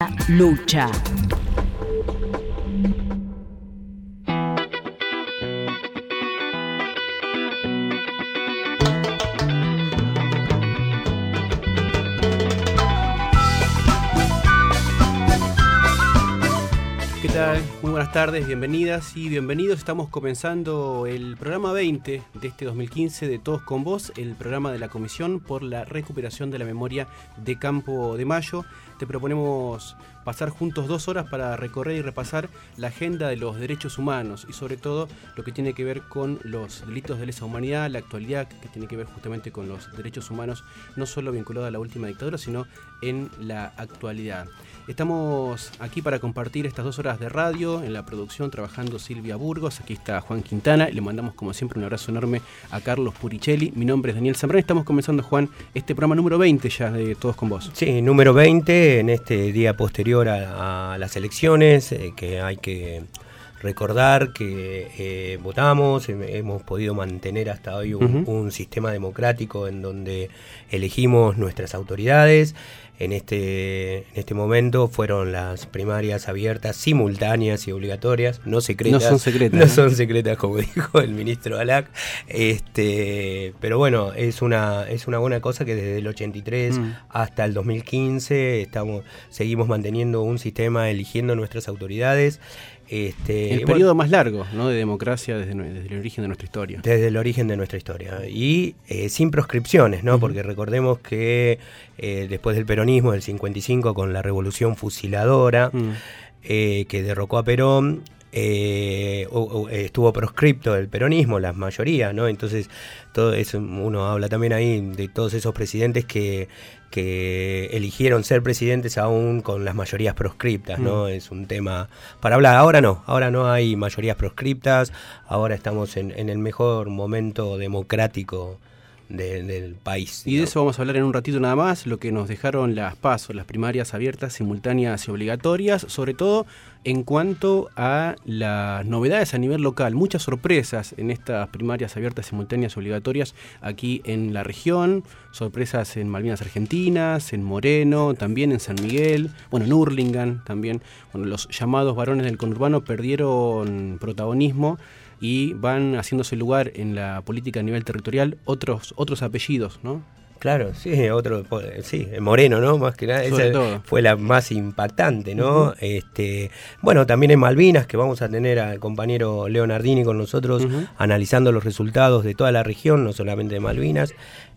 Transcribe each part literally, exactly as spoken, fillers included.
La lucha. ¿Qué tal? Muy buenas tardes, bienvenidas y bienvenidos. Estamos comenzando el programa veinte de este dos mil quince de Todos con Vos, el programa de la Comisión por la Recuperación de la Memoria de Campo de Mayo. Te proponemos pasar juntos dos horas para recorrer y repasar la agenda de los derechos humanos y sobre todo lo que tiene que ver con los delitos de lesa humanidad, la actualidad que tiene que ver justamente con los derechos humanos, no solo vinculado a la última dictadura, sino en la actualidad. Estamos aquí para compartir estas dos horas de radio, en la producción trabajando Silvia Burgos, aquí está Juan Quintana, y le mandamos como siempre un abrazo enorme a Carlos Puricelli. Mi nombre es Daniel Zambrano, estamos comenzando, Juan, este programa número veinte ya de Todos con Vos. Sí, número veinte, en este día posterior a, a las elecciones, eh, que hay que recordar que eh, votamos, eh, hemos podido mantener hasta hoy un, uh-huh. un sistema democrático en donde elegimos nuestras autoridades. En este, en este momento fueron las primarias abiertas, simultáneas y obligatorias, no secretas. No son secretas. No, ¿no? son secretas, como dijo el ministro Alac. Este, pero bueno, es una, es una buena cosa que desde el ochenta y tres mm. hasta el dos mil quince estamos, seguimos manteniendo un sistema, eligiendo nuestras autoridades. Este, el periodo bueno, más largo, ¿no?, de democracia desde, desde el origen de nuestra historia. Desde el origen de nuestra historia. Y eh, sin proscripciones, ¿no? Uh-huh. Porque recordemos que eh, después del peronismo, del cincuenta y cinco, con la revolución fusiladora, uh-huh. eh, que derrocó a Perón, eh, o, o, estuvo proscripto el peronismo, la mayoría, ¿no? Entonces, todo eso, uno habla también ahí de todos esos presidentes que que eligieron ser presidentes aún con las mayorías proscriptas, ¿no? Mm. Es un tema para hablar. Ahora no, ahora no hay mayorías proscriptas, ahora estamos en, en el mejor momento democrático de, del país. Y digamos. De eso vamos a hablar en un ratito nada más, lo que nos dejaron las PASO, las primarias abiertas, simultáneas y obligatorias, sobre todo en cuanto a las novedades a nivel local, muchas sorpresas en estas primarias abiertas, simultáneas y obligatorias aquí en la región, sorpresas en Malvinas Argentinas, en Moreno, también en San Miguel, bueno, en Hurlingham también. Bueno, los llamados varones del conurbano perdieron protagonismo y van haciéndose lugar en la política a nivel territorial otros otros apellidos, ¿no? Claro, sí, otro, sí, Moreno, ¿no? Más que nada, Sobre esa todo. Fue la más impactante, ¿no? Uh-huh. Este, bueno, también en Malvinas, que vamos a tener al compañero Leonardini con nosotros, uh-huh. analizando los resultados de toda la región, no solamente de Malvinas.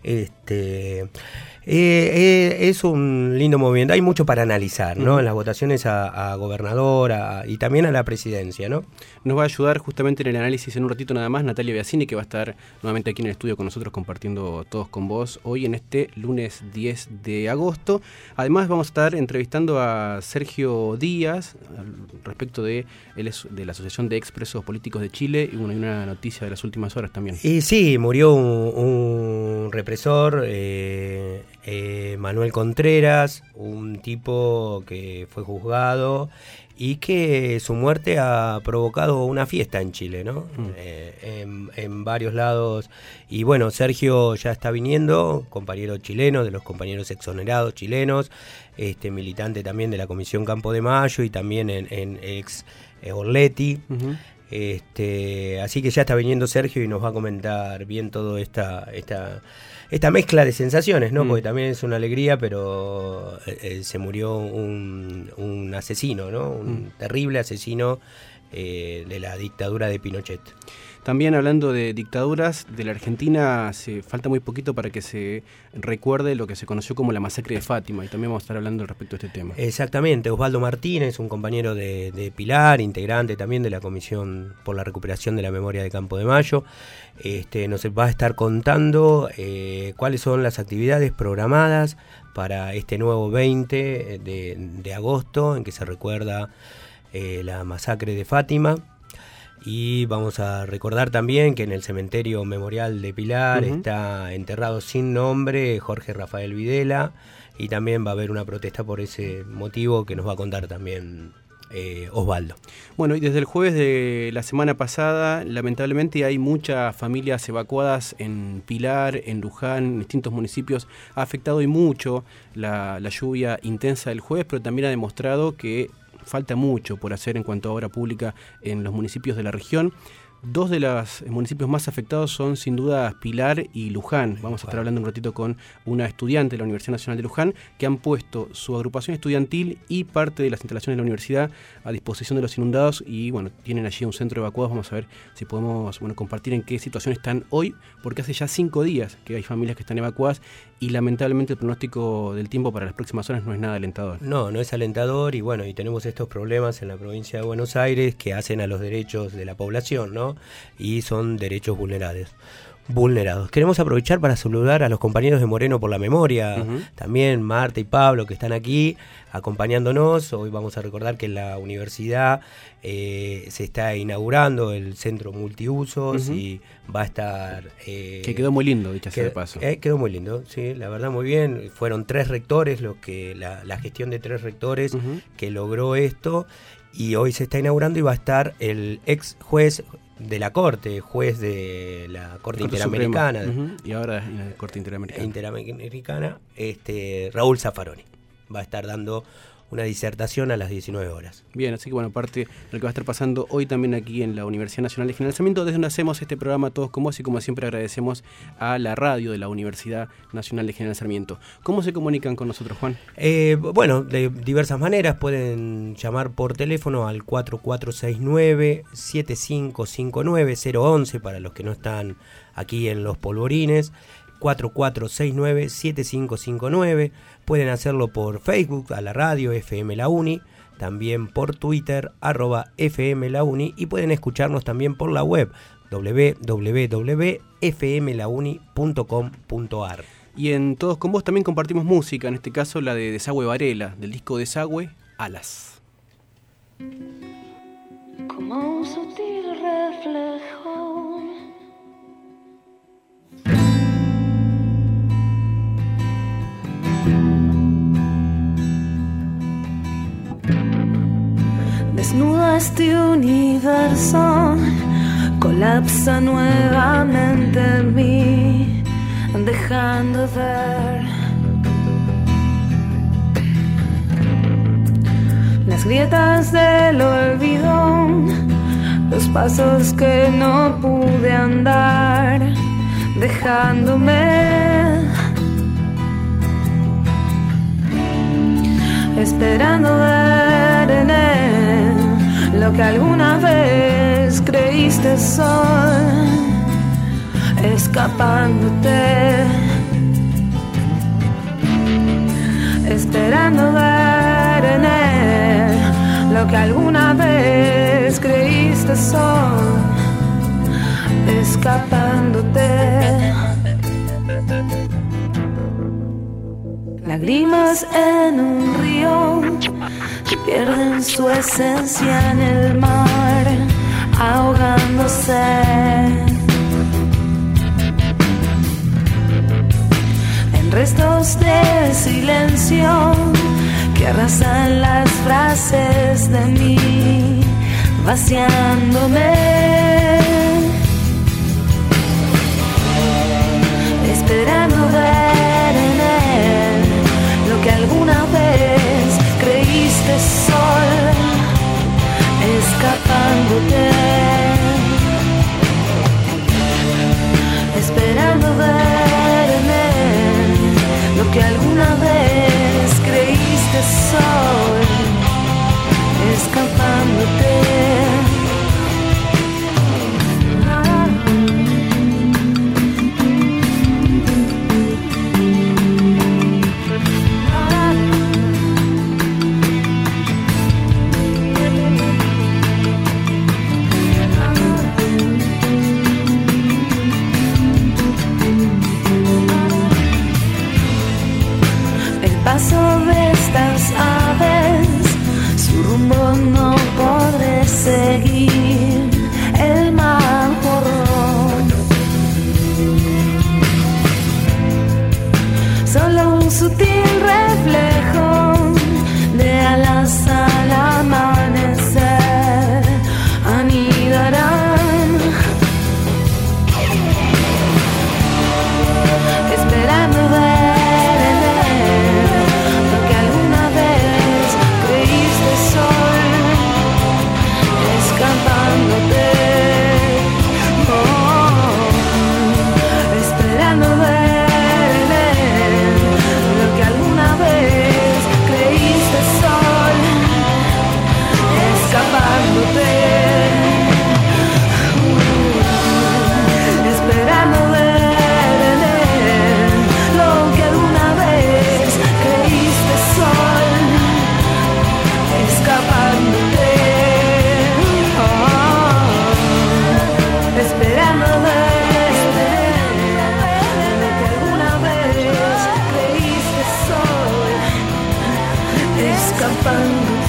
Este, eh, eh, es un lindo movimiento, hay mucho para analizar, ¿no? Uh-huh. En las votaciones a, a gobernador a, y también a la presidencia, ¿no? Nos va a ayudar justamente en el análisis en un ratito nada más Natalia Biasini, que va a estar nuevamente aquí en el estudio con nosotros compartiendo Todos con Vos hoy en este lunes diez de agosto. Además vamos a estar entrevistando a Sergio Díaz respecto de, él es de la Asociación de Expresos Políticos de Chile, y bueno, hay una noticia de las últimas horas también. Y sí, murió un, un represor, eh, eh, Manuel Contreras, un tipo que fue juzgado y que su muerte ha provocado una fiesta en Chile, ¿no? Mm. Eh, en, en varios lados. Y bueno, Sergio ya está viniendo, compañero chileno, de los compañeros exonerados chilenos, este militante también de la Comisión Campo de Mayo y también en, en ex eh, Orleti. Uh-huh. Este, así que ya está viniendo Sergio y nos va a comentar bien toda esta, esta, esta mezcla de sensaciones, ¿no? Mm. Porque también es una alegría, pero eh, se murió un, un asesino, ¿no? Un mm. terrible asesino eh, de la dictadura de Pinochet. También hablando de dictaduras, de la Argentina se falta muy poquito para que se recuerde lo que se conoció como la masacre de Fátima, y también vamos a estar hablando respecto a este tema. Exactamente, Osvaldo Martínez, un compañero de, de Pilar, integrante también de la Comisión por la Recuperación de la Memoria de Campo de Mayo, este, nos va a estar contando eh, cuáles son las actividades programadas para este nuevo veinte de, de agosto, en que se recuerda eh, la masacre de Fátima. Y vamos a recordar también que en el cementerio memorial de Pilar uh-huh. está enterrado sin nombre Jorge Rafael Videla, y también va a haber una protesta por ese motivo que nos va a contar también eh, Osvaldo. Bueno, y desde el jueves de la semana pasada, lamentablemente hay muchas familias evacuadas en Pilar, en Luján, en distintos municipios. Ha afectado y mucho la, la lluvia intensa del jueves, pero también ha demostrado que falta mucho por hacer en cuanto a obra pública en los municipios de la región. Dos de los municipios más afectados son sin duda Pilar y Luján. Vamos a estar hablando un ratito con una estudiante de la Universidad Nacional de Luján que han puesto su agrupación estudiantil y parte de las instalaciones de la universidad a disposición de los inundados y bueno, tienen allí un centro de evacuados. Vamos a ver si podemos bueno, compartir en qué situación están hoy, porque hace ya cinco días que hay familias que están evacuadas y lamentablemente el pronóstico del tiempo para las próximas horas no es nada alentador. No, no es alentador y bueno, y tenemos estos problemas en la provincia de Buenos Aires que hacen a los derechos de la población, ¿no? Y son derechos vulnerados. vulnerados. Queremos aprovechar para saludar a los compañeros de Moreno por la Memoria, uh-huh. también Marta y Pablo que están aquí acompañándonos. Hoy vamos a recordar que en la universidad eh, se está inaugurando el centro multiusos uh-huh. y va a estar... Eh, que quedó muy lindo, dicha sea de paso. Eh, quedó muy lindo, sí, la verdad muy bien. Fueron tres rectores, los que la, la gestión de tres rectores uh-huh. que logró esto, y hoy se está inaugurando y va a estar el ex juez de la Corte, juez de la Corte, Corte Interamericana. Uh-huh. Y ahora en la Corte Interamericana. Interamericana, este, Raúl Zaffaroni. Va a estar dando una disertación a las diecinueve horas. Bien, así que bueno, parte de lo que va a estar pasando hoy también aquí en la Universidad Nacional de General Sarmiento, desde donde hacemos este programa Todos con Vos, y como siempre agradecemos a la radio de la Universidad Nacional de General Sarmiento. ¿Cómo se comunican con nosotros, Juan? Eh, bueno, de diversas maneras. Pueden llamar por teléfono al cuatro cuatro seis nueve, siete cinco cinco nueve, cero once para los que no están aquí en Los Polvorines. cuatro cuatro seis nueve, siete cinco cinco nueve. Pueden hacerlo por Facebook, a la radio F M La Uni, también por Twitter, arroba F M La Uni, y pueden escucharnos también por la web doble u doble u doble u punto f m la uni punto com punto a r. Y en Todos con Vos también compartimos música, en este caso la de Desagüe Varela, del disco Desagüe, Alas. Como un sutil reflejo desnuda este universo, colapsa nuevamente en mí, dejando ver las grietas del olvido, los pasos que no pude andar, dejándome esperando ver en él lo que alguna vez creíste sol, escapándote, esperando ver en él lo que alguna vez creíste sol, escapándote. Lágrimas en un río que pierden su esencia en el mar, ahogándose. En restos de silencio que arrasan las frases de mí, vaciándome, esperando ver en él lo que alguna vez creíste sol, escapándote, esperando ver en él lo que alguna vez creíste sol, escapándote.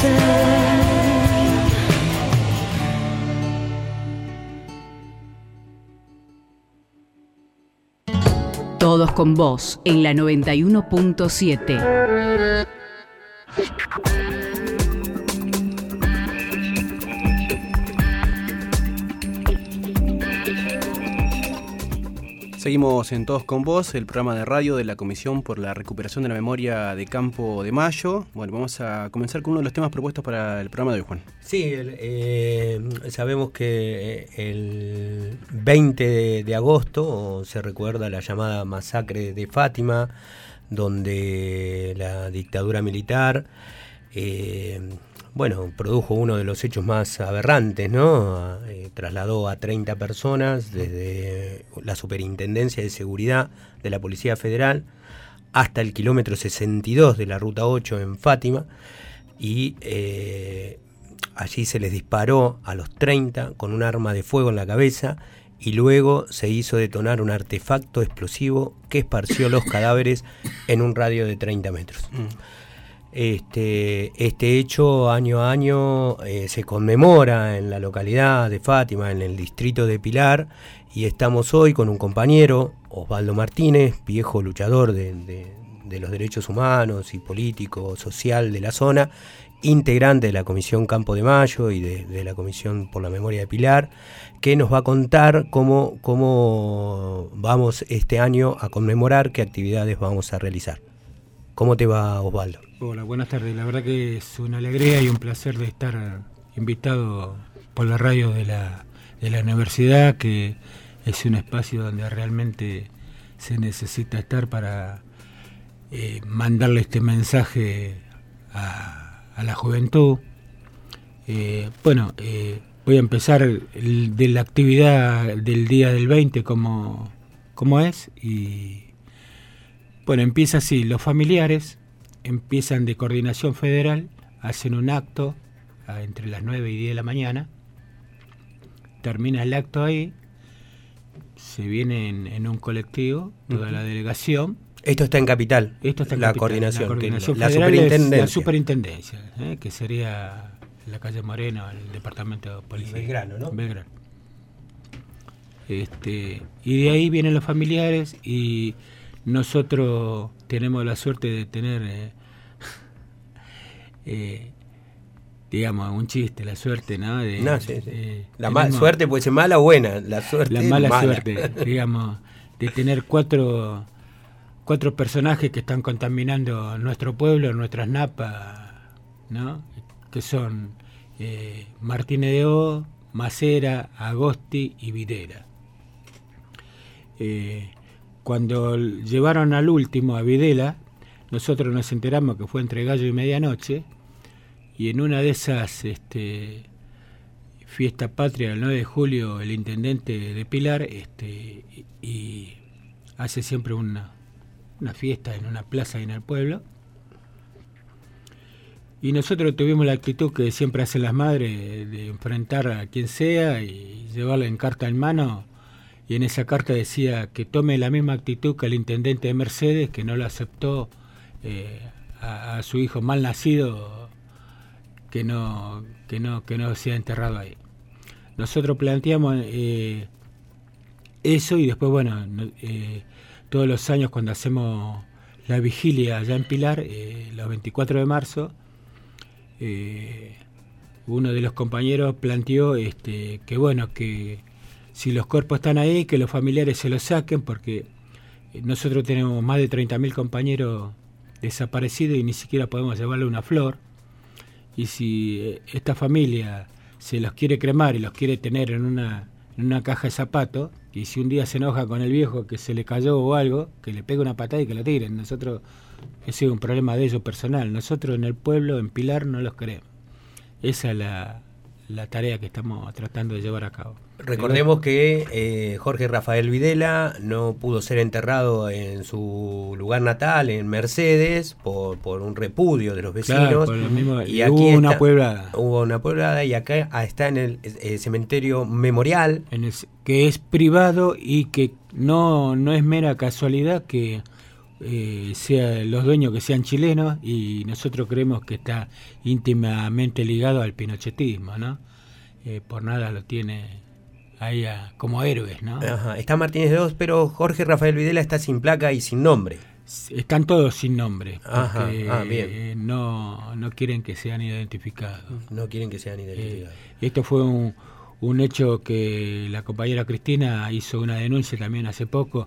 verte. Todos con vos en la noventa y uno punto siete. Seguimos en Todos con Vos, el programa de radio de la Comisión por la Recuperación de la Memoria de Campo de Mayo. Bueno, vamos a comenzar con uno de los temas propuestos para el programa de hoy, Juan. Sí, el, eh, sabemos que el veinte de, de agosto se recuerda la llamada masacre de Fátima, donde la dictadura militar eh, bueno, produjo uno de los hechos más aberrantes, ¿no? Eh, trasladó a treinta personas desde la Superintendencia de Seguridad de la Policía Federal hasta el kilómetro sesenta y dos de la Ruta ocho en Fátima, y eh, allí se les disparó a los treinta con un arma de fuego en la cabeza, y luego se hizo detonar un artefacto explosivo que esparció los cadáveres en un radio de treinta metros. Mm. Este, este hecho año a año eh, se conmemora en la localidad de Fátima, en el distrito de Pilar, y estamos hoy con un compañero, Osvaldo Martínez, viejo luchador de, de, de los derechos humanos y político, social de la zona, integrante de la Comisión Campo de Mayo y de, de la Comisión por la Memoria de Pilar, que nos va a contar cómo, cómo vamos este año a conmemorar, qué actividades vamos a realizar. ¿Cómo te va, Osvaldo? Hola, buenas tardes. La verdad que es una alegría y un placer de estar invitado por la radio de la, de la universidad, que es un espacio donde realmente se necesita estar para eh, mandarle este mensaje a, a la juventud. Eh, bueno, eh, voy a empezar el, de la actividad del día del veinte, como, como es, y bueno, empieza así. Los familiares empiezan de Coordinación Federal, hacen un acto a, entre las nueve y diez de la mañana, termina el acto ahí, se viene en, en un colectivo, toda uh-huh. la delegación. Esto está en Capital, Esto está en la, Capital coordinación, la coordinación, la, federal superintendencia. La superintendencia, ¿eh? Que sería la calle Moreno, el departamento de policía. Belgrano, ¿no? Belgrano. Este, y de ahí vienen los familiares, y nosotros tenemos la suerte de tener, eh, eh, digamos, un chiste, la suerte, ¿no? De, no sí, sí. Eh, la ma- suerte puede ser mala o buena, la suerte La mala, mala. suerte, digamos, de tener cuatro, cuatro personajes que están contaminando nuestro pueblo, nuestras napas, ¿no? Que son eh, Martínez de O, Macera, Agosti y Videra. Eh, Cuando llevaron al último, a Videla, nosotros nos enteramos que fue entre gallo y medianoche, y en una de esas este, fiesta patria del nueve de julio, el intendente de Pilar este, y, y hace siempre una, una fiesta en una plaza en el pueblo, y nosotros tuvimos la actitud que siempre hacen las madres, de enfrentar a quien sea y llevarla en carta en mano. Y en esa carta decía que tome la misma actitud que el intendente de Mercedes, que no lo aceptó eh, a, a su hijo mal nacido, que no que no que no sea enterrado ahí. Nosotros planteamos eh, eso, y después, bueno, eh, todos los años cuando hacemos la vigilia allá en Pilar, eh, los veinticuatro de marzo, eh, uno de los compañeros planteó este, que bueno, que si los cuerpos están ahí, que los familiares se los saquen, porque nosotros tenemos más de treinta mil compañeros desaparecidos y ni siquiera podemos llevarle una flor. Y si esta familia se los quiere cremar y los quiere tener en una, en una caja de zapatos, y si un día se enoja con el viejo que se le cayó o algo, que le pegue una patada y que lo tiren. Nosotros, ese es un problema de ellos personal. Nosotros en el pueblo, en Pilar, no los queremos. Esa es la, la tarea que estamos tratando de llevar a cabo. Recordemos que eh, Jorge Rafael Videla no pudo ser enterrado en su lugar natal, en Mercedes, por, por un repudio de los vecinos. Claro, por lo mismo, y hubo aquí una está, pueblada. Hubo una pueblada, y acá está en el eh, cementerio memorial. En el, que es privado, y que no, no es mera casualidad que eh, sea los dueños que sean chilenos, y nosotros creemos que está íntimamente ligado al pinochetismo, ¿no? Eh, por nada lo tiene ahí a, como héroes, ¿no? Ajá. Está Martínez de Oz, pero Jorge Rafael Videla está sin placa y sin nombre. Están todos sin nombre, porque Ajá. Ah, bien. eh, no, no quieren que sean identificados. No quieren que sean identificados. Eh, esto fue un, un hecho que la compañera Cristina hizo una denuncia también hace poco.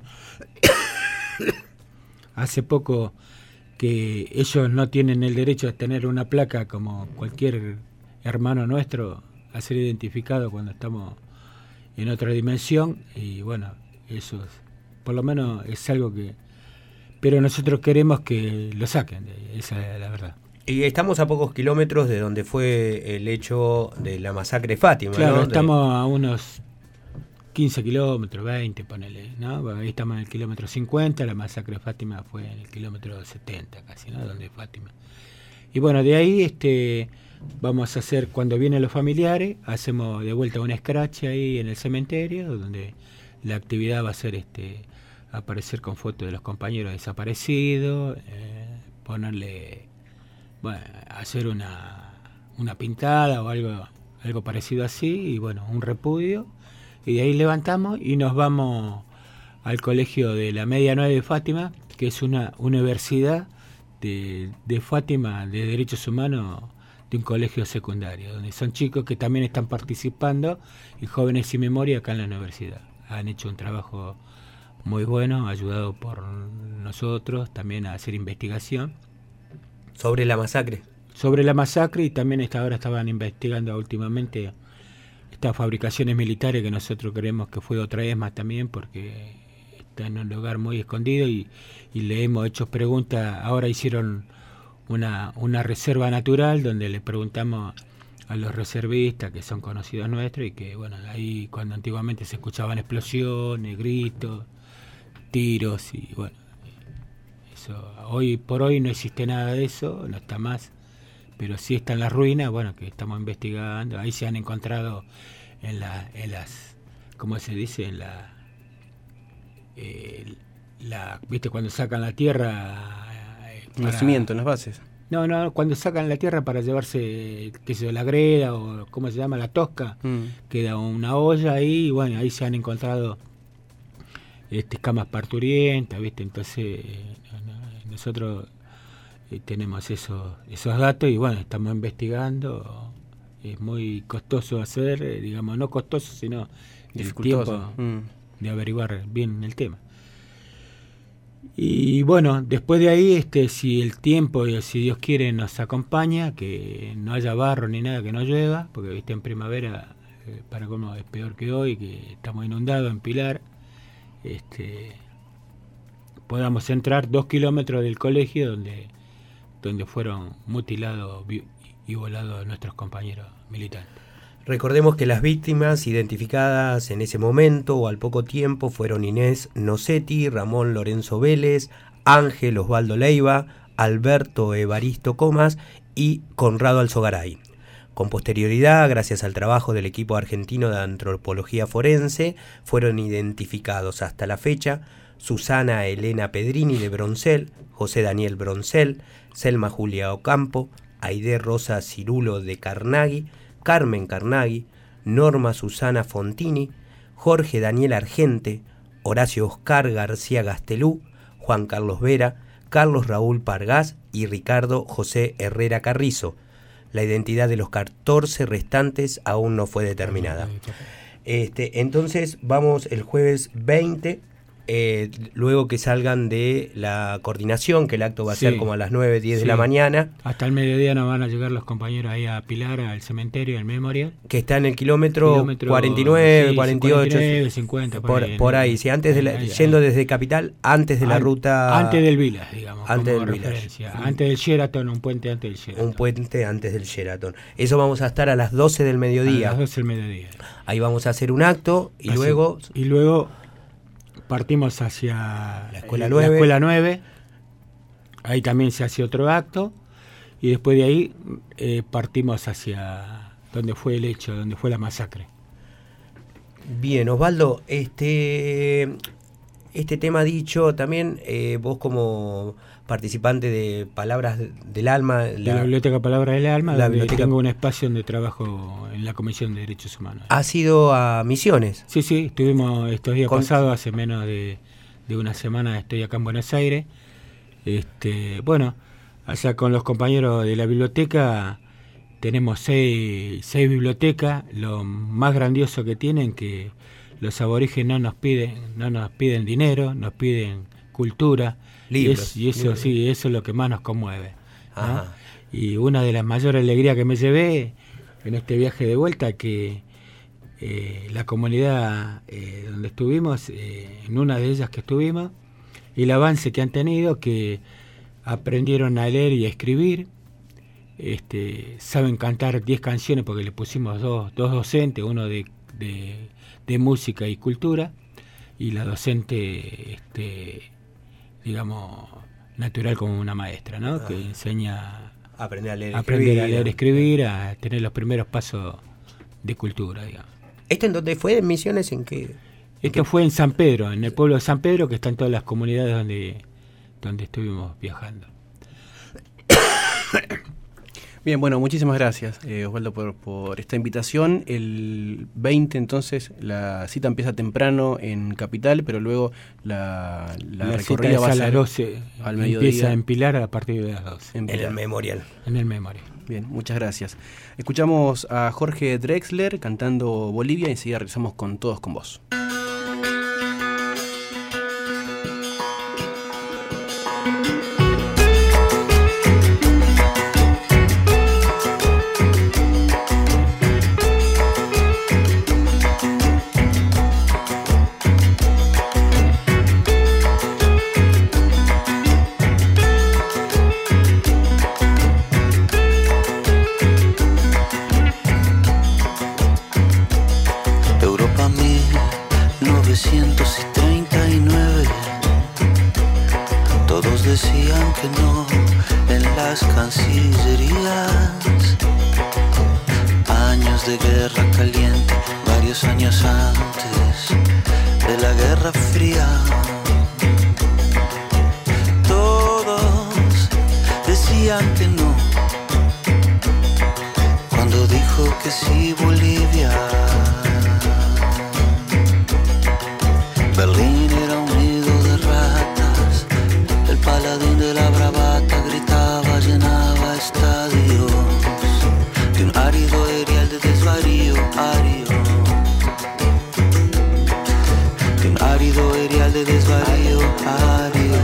hace poco que ellos no tienen el derecho a tener una placa como cualquier hermano nuestro, a ser identificado cuando estamos en otra dimensión, y bueno, eso es, por lo menos es algo que... Pero nosotros queremos que lo saquen, esa es la verdad. Y estamos a pocos kilómetros de donde fue el hecho de la masacre de Fátima, claro, ¿no? Estamos a unos quince kilómetros, veinte, ponele, ¿no? Bueno, ahí estamos en el kilómetro cincuenta, la masacre de Fátima fue en el kilómetro setenta casi, ¿no? Donde Fátima. Y bueno, de ahí este vamos a hacer, cuando vienen los familiares, hacemos de vuelta un scratch ahí en el cementerio, donde la actividad va a ser este aparecer con fotos de los compañeros desaparecidos, eh, ponerle, bueno, hacer una, una pintada o algo, algo parecido así, y bueno, un repudio, y de ahí levantamos y nos vamos al colegio de la Media Nueve de Fátima, que es una universidad de, de Fátima de Derechos Humanos, de un colegio secundario, donde son chicos que también están participando, y Jóvenes Sin Memoria acá en la universidad. Han hecho un trabajo muy bueno, ayudado por nosotros también a hacer investigación. Sobre la masacre. Sobre la masacre, y también esta, ahora estaban investigando últimamente estas fabricaciones militares, que nosotros creemos que fue otra vez más también, porque está en un lugar muy escondido, y, y le hemos hecho preguntas. Ahora hicieron una, una reserva natural donde le preguntamos a los reservistas que son conocidos nuestros, y que bueno, ahí cuando antiguamente se escuchaban explosiones, gritos, tiros, y bueno, eso hoy por hoy no existe nada de eso, no está más, pero sí están las ruinas, bueno, que estamos investigando. Ahí se han encontrado en, la, en las, ¿cómo se dice? En la, eh, la, ¿viste? Cuando sacan la tierra, eh, para... nacimiento, en las bases. No, no, cuando sacan la tierra para llevarse, qué sé yo, la greda, o cómo se llama, la tosca, mm. queda una olla ahí, y bueno, ahí se han encontrado este, camas parturientas, ¿viste? Entonces nosotros eh, tenemos esos, esos datos, y bueno, estamos investigando. Es muy costoso hacer, eh, digamos, no costoso, sino el tiempo mm. de averiguar bien el tema. Y bueno, después de ahí, este, si el tiempo, si Dios quiere, nos acompaña, que no haya barro ni nada, que no llueva, porque viste, en primavera, eh, para cómo es peor que hoy, que estamos inundados en Pilar, este, podamos entrar dos kilómetros del colegio donde, donde fueron mutilados y volados nuestros compañeros militares. Recordemos que las víctimas identificadas en ese momento o al poco tiempo fueron Inés Nocetti, Ramón Lorenzo Vélez, Ángel Osvaldo Leiva, Alberto Evaristo Comas y Conrado Alzogaray. Con posterioridad, gracias al trabajo del equipo argentino de antropología forense, fueron identificados hasta la fecha Susana Elena Pedrini de Broncel, José Daniel Broncel, Selma Julia Ocampo, Aide Rosa Cirulo de Carnaghi, Carmen Carnaghi, Norma Susana Fontini, Jorge Daniel Argente, Horacio Oscar García Gastelú, Juan Carlos Vera, Carlos Raúl Pargás y Ricardo José Herrera Carrizo. La identidad de los catorce restantes aún no fue determinada. Este, entonces vamos el jueves veinte, eh, luego que salgan de la coordinación, que el acto va a sí. ser como a las nueve, diez sí. de la mañana. Hasta el mediodía nos van a llegar los compañeros ahí a Pilar, al cementerio, al Memorial. Que está en el kilómetro, kilómetro cuarenta y nueve, sí, cuarenta y ocho. cuarenta y nueve, cincuenta, por, por ahí. Por ahí, sí, antes de la, ahí, yendo ahí. desde Capital, antes de la An, ruta... Antes del Village, digamos, antes como del referencia. Village. Antes del Sheraton, un puente antes del Sheraton. Un puente antes del Sheraton. Eso vamos a estar a las doce del mediodía. A las doce del mediodía. Ahí vamos a hacer un acto y Así, luego... Y luego... partimos hacia la escuela, nueve. la escuela nueve, ahí también se hace otro acto, y después de ahí eh, partimos hacia donde fue el hecho, donde fue la masacre. Bien, Osvaldo, este este tema dicho, también eh, vos como participante de Palabras del Alma, de la, la Biblioteca Palabras del Alma, la donde biblioteca... tengo un espacio donde trabajo en la Comisión de Derechos Humanos. ¿Has ido a Misiones? Sí, sí, estuvimos estos días Con... pasados, hace menos de, de una semana estoy acá en Buenos Aires. Este, bueno, allá con los compañeros de la biblioteca tenemos seis, seis bibliotecas. Lo más grandioso que tienen que los aborígenes no nos piden, no nos piden dinero, nos piden cultura. Libros, y, es, y eso libros. sí, eso es lo que más nos conmueve, ¿no? Y una de las mayores alegrías que me llevé en este viaje de vuelta, que eh, la comunidad eh, donde estuvimos, eh, en una de ellas que estuvimos, y el avance que han tenido, que aprendieron a leer y a escribir, este, saben cantar diez canciones porque le pusimos dos, dos docentes, uno de, de, de música y cultura, y la docente, este, digamos, natural como una maestra, ¿no? Ah. Que enseña a aprender a leer, aprender escribir, a leer, escribir, a tener los primeros pasos de cultura, digamos. ¿Esto en dónde fue? ¿En Misiones? ¿En qué? Esto fue en San Pedro, en el pueblo de San Pedro, que están todas las comunidades donde, donde estuvimos viajando. Bien, bueno, muchísimas gracias, eh, Osvaldo, por, por esta invitación. El veinte, entonces, la cita empieza temprano en Capital, pero luego la, la, la recorrida va a ser a las doce, al mediodía. Empieza en Pilar a partir de las doce. En, en el memorial. En el memorial. Bien, muchas gracias. Escuchamos a Jorge Drexler cantando Bolivia y enseguida regresamos con Todos con Vos. Decían que no en las cancillerías. Años de guerra caliente, varios años antes de la Guerra Fría. Todos decían que no cuando dijo que sí Bolivia. Berlín era un nido de ratas. El paladín de la bravata gritaba, llenaba estadios de un árido erial de desvarío, ario. De un árido erial de desvarío, ario.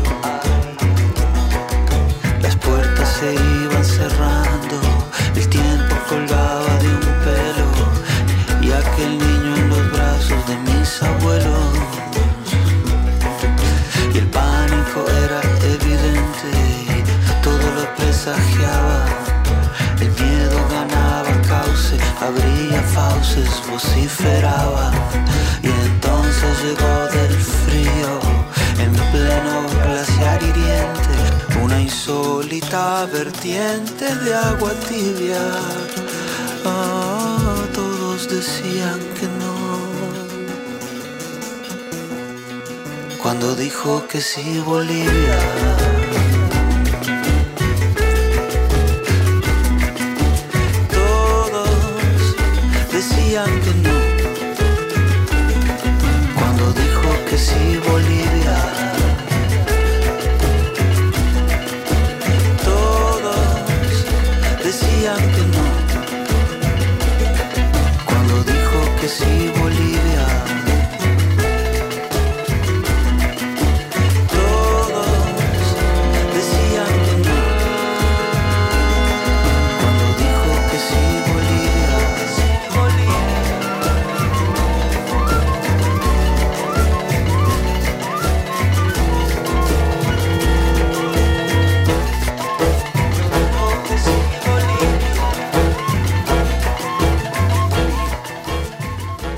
Las puertas se iban cerrando, el tiempo colgaba de un pelo y aquel niño en los brazos de mis abuelos. Y el pánico era evidente, todo lo presagiaba. El miedo ganaba cauce, abría fauces, vociferaba. Y entonces llegó del frío, en pleno glaciar hiriente, una insólita vertiente de agua tibia. Oh, todos decían que no. Cuando dijo que sí Bolivia. Todos decían que no. Cuando dijo que sí Bolivia. Todos decían que no. Cuando dijo que sí Bolivia.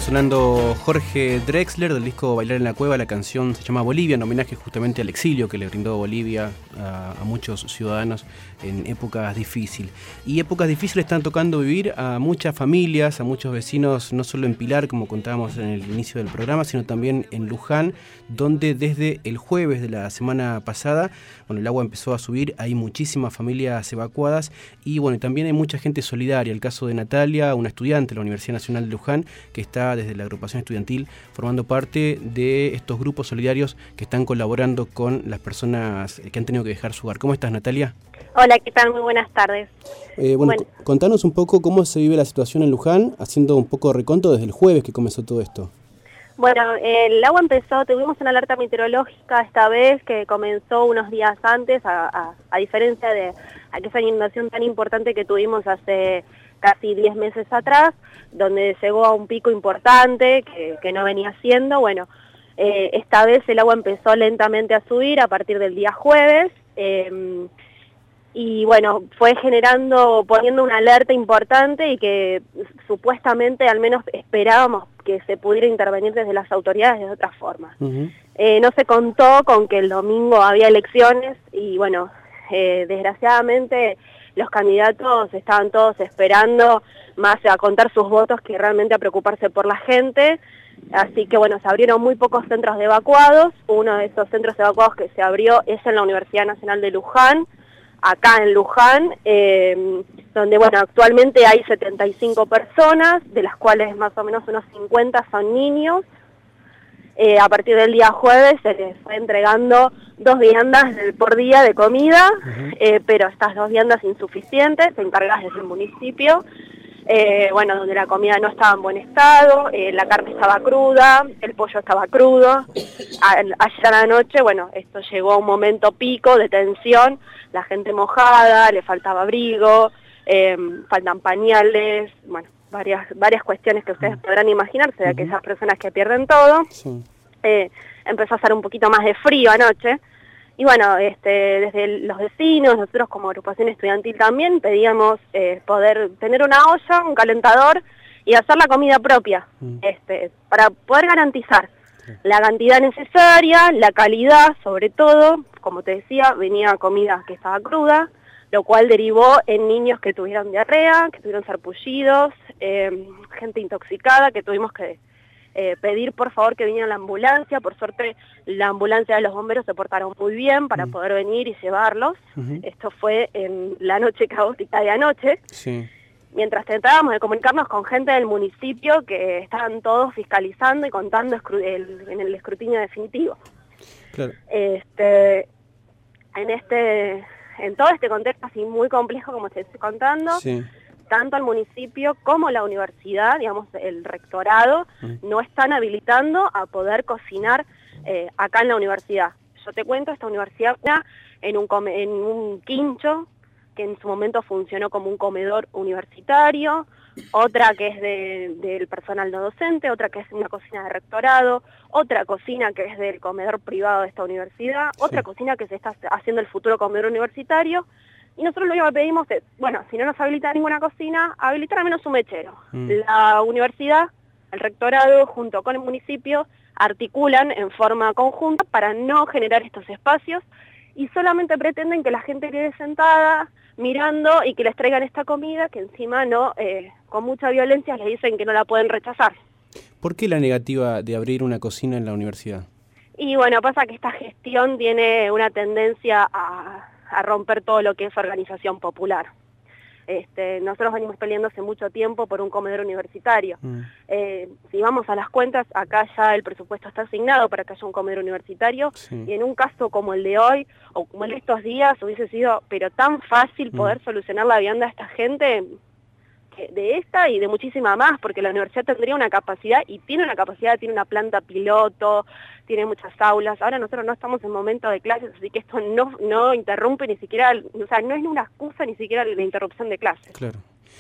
sonando Jorge Drexler del disco Bailar en la Cueva. La canción se llama Bolivia, en homenaje justamente al exilio que le brindó Bolivia a, a muchos ciudadanos en épocas difíciles. Y épocas difíciles están tocando vivir a muchas familias, a muchos vecinos, no solo en Pilar, como contábamos en el inicio del programa, sino también en Luján, donde desde el jueves de la semana pasada, bueno, el agua empezó a subir, hay muchísimas familias evacuadas y bueno, también hay mucha gente solidaria. El caso de Natalia, una estudiante de la Universidad Nacional de Luján, que está desde la agrupación estudiantil formando parte de estos grupos solidarios que están colaborando con las personas que han tenido que dejar su hogar. ¿Cómo estás, Natalia? Hola, ¿qué tal? Muy buenas tardes. Eh, bueno, bueno, contanos un poco cómo se vive la situación en Luján, haciendo un poco reconto desde el jueves que comenzó todo esto. Bueno, el agua empezó, tuvimos una alerta meteorológica esta vez que comenzó unos días antes, a, a, a diferencia de aquella inundación tan importante que tuvimos hace casi diez meses atrás, donde llegó a un pico importante que, que no venía siendo. Bueno, eh, esta vez el agua empezó lentamente a subir a partir del día jueves, eh, y bueno, fue generando, poniendo una alerta importante y que supuestamente al menos esperábamos que se pudiera intervenir desde las autoridades de otra forma. Uh-huh. Eh, no se contó con que el domingo había elecciones y bueno, eh, desgraciadamente los candidatos estaban todos esperando más a contar sus votos que realmente a preocuparse por la gente. Así que bueno, se abrieron muy pocos centros de evacuados. Uno de esos centros evacuados que se abrió es en la Universidad Nacional de Luján, acá en Luján, eh, donde bueno, actualmente hay setenta y cinco personas, de las cuales más o menos unos cincuenta son niños. Eh, a partir del día jueves se les fue entregando dos viandas por día de comida, uh-huh. eh, pero estas dos viandas insuficientes, encargadas desde el municipio, eh, bueno, donde la comida no estaba en buen estado, eh, la carne estaba cruda, el pollo estaba crudo. A, ayer a la noche, bueno, esto llegó a un momento pico de tensión, la gente mojada, le faltaba abrigo, eh, faltan pañales, bueno, varias varias cuestiones que ustedes podrán imaginarse de aquellas personas que pierden todo. Sí. Eh, empezó a hacer un poquito más de frío anoche, y bueno, este, desde los vecinos, nosotros como agrupación estudiantil también pedíamos eh, poder tener una olla, un calentador y hacer la comida propia, mm. este, para poder garantizar la cantidad necesaria, la calidad sobre todo. Como te decía, venía comida que estaba cruda, lo cual derivó en niños que tuvieron diarrea, que tuvieron sarpullidos, eh, gente intoxicada, que tuvimos que eh, pedir por favor que viniera la ambulancia. Por suerte la ambulancia de los bomberos se portaron muy bien para uh-huh. poder venir y llevarlos. Uh-huh. Esto fue en la noche caótica de anoche. Sí. Mientras tratábamos de comunicarnos con gente del municipio que estaban todos fiscalizando y contando escru- el, en el escrutinio definitivo. Claro. Este, en este, en todo este contexto así muy complejo como te estoy contando, sí. tanto el municipio como la universidad, digamos el rectorado, mm. no están habilitando a poder cocinar eh, acá en la universidad. Yo te cuento, esta universidad en un, come, en un quincho que en su momento funcionó como un comedor universitario, otra que es de, del personal no docente, otra que es una cocina de rectorado, otra cocina que es del comedor privado de esta universidad, sí. otra cocina que se está haciendo el futuro comedor universitario, y nosotros lo único que pedimos es, bueno, si no nos habilita ninguna cocina, habilitar al menos un mechero. Mm. La universidad, el rectorado, junto con el municipio, articulan en forma conjunta para no generar estos espacios, y solamente pretenden que la gente quede sentada, mirando y que les traigan esta comida que encima no, eh, con mucha violencia les dicen que no la pueden rechazar. ¿Por qué la negativa de abrir una cocina en la universidad? Y bueno, pasa que esta gestión tiene una tendencia a, a romper todo lo que es organización popular. Este, nosotros venimos peleando hace mucho tiempo por un comedor universitario. Mm. Eh, si vamos a las cuentas, acá ya el presupuesto está asignado para que haya un comedor universitario, sí. y en un caso como el de hoy, o como el de estos días, hubiese sido pero tan fácil poder mm. solucionar la vianda a esta gente, que de esta y de muchísima más, porque la universidad tendría una capacidad, y tiene una capacidad, tiene una planta piloto, tiene muchas aulas. Ahora nosotros no estamos en momento de clases, así que esto no no interrumpe ni siquiera, o sea, no es una excusa ni siquiera la interrupción de clases. Claro.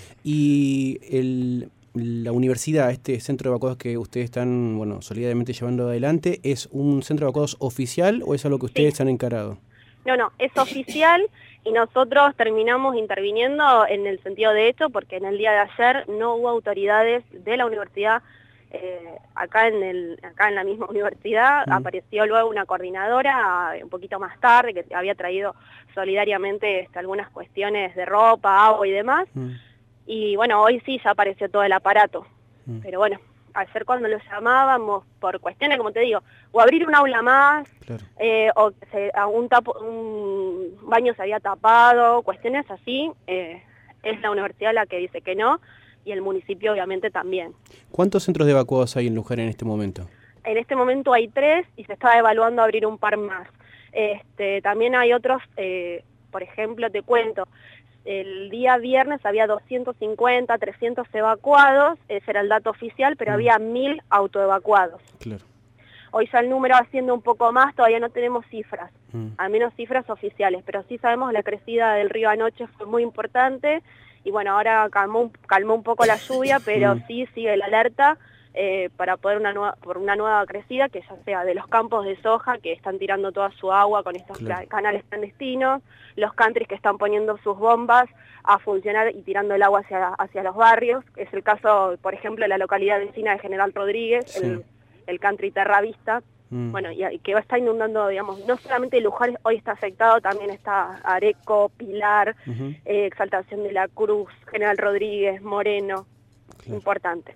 Y el, la universidad, este centro de evacuados que ustedes están, bueno, solidariamente llevando adelante, ¿es un centro de evacuados oficial o es algo que ustedes sí. han encarado? No, no, es oficial, y nosotros terminamos interviniendo en el sentido de hecho, porque en el día de ayer no hubo autoridades de la universidad Eh, acá en el acá en la misma universidad mm. apareció luego una coordinadora un poquito más tarde que había traído solidariamente este, algunas cuestiones de ropa, agua y demás. Mm. Y bueno, hoy sí ya apareció todo el aparato. Mm. Pero bueno, al ser cuando lo llamábamos por cuestiones, como te digo, o abrir un aula más, claro. eh, o que se, un, tapo, un baño se había tapado, cuestiones así, eh, es la universidad la que dice que no, y el municipio obviamente también. ¿Cuántos centros de evacuados hay en Luján en este momento? En este momento hay tres y se está evaluando abrir un par más. Este, también hay otros, eh, por ejemplo, te cuento, el día viernes había doscientos cincuenta, trescientos evacuados, ese era el dato oficial, pero mm. había mil autoevacuados. Claro. Hoy ya el número va siendo un poco más, todavía no tenemos cifras, mm. al menos cifras oficiales, pero sí sabemos la crecida del río anoche fue muy importante, y bueno, ahora calmó, calmó un poco la lluvia, pero mm. sí sigue la alerta eh, para poder una nueva, por una nueva crecida, que ya sea de los campos de soja, que están tirando toda su agua con estos claro. canales clandestinos, los countries que están poniendo sus bombas a funcionar y tirando el agua hacia, hacia los barrios. Es el caso, por ejemplo, de la localidad vecina de General Rodríguez, sí. el, el country Terra Vista, mm. bueno, y, y que está inundando, digamos, no solamente Luján hoy está afectado, también está Areco, Pilar, uh-huh. eh, Exaltación de la Cruz, General Rodríguez, Moreno, claro. importante.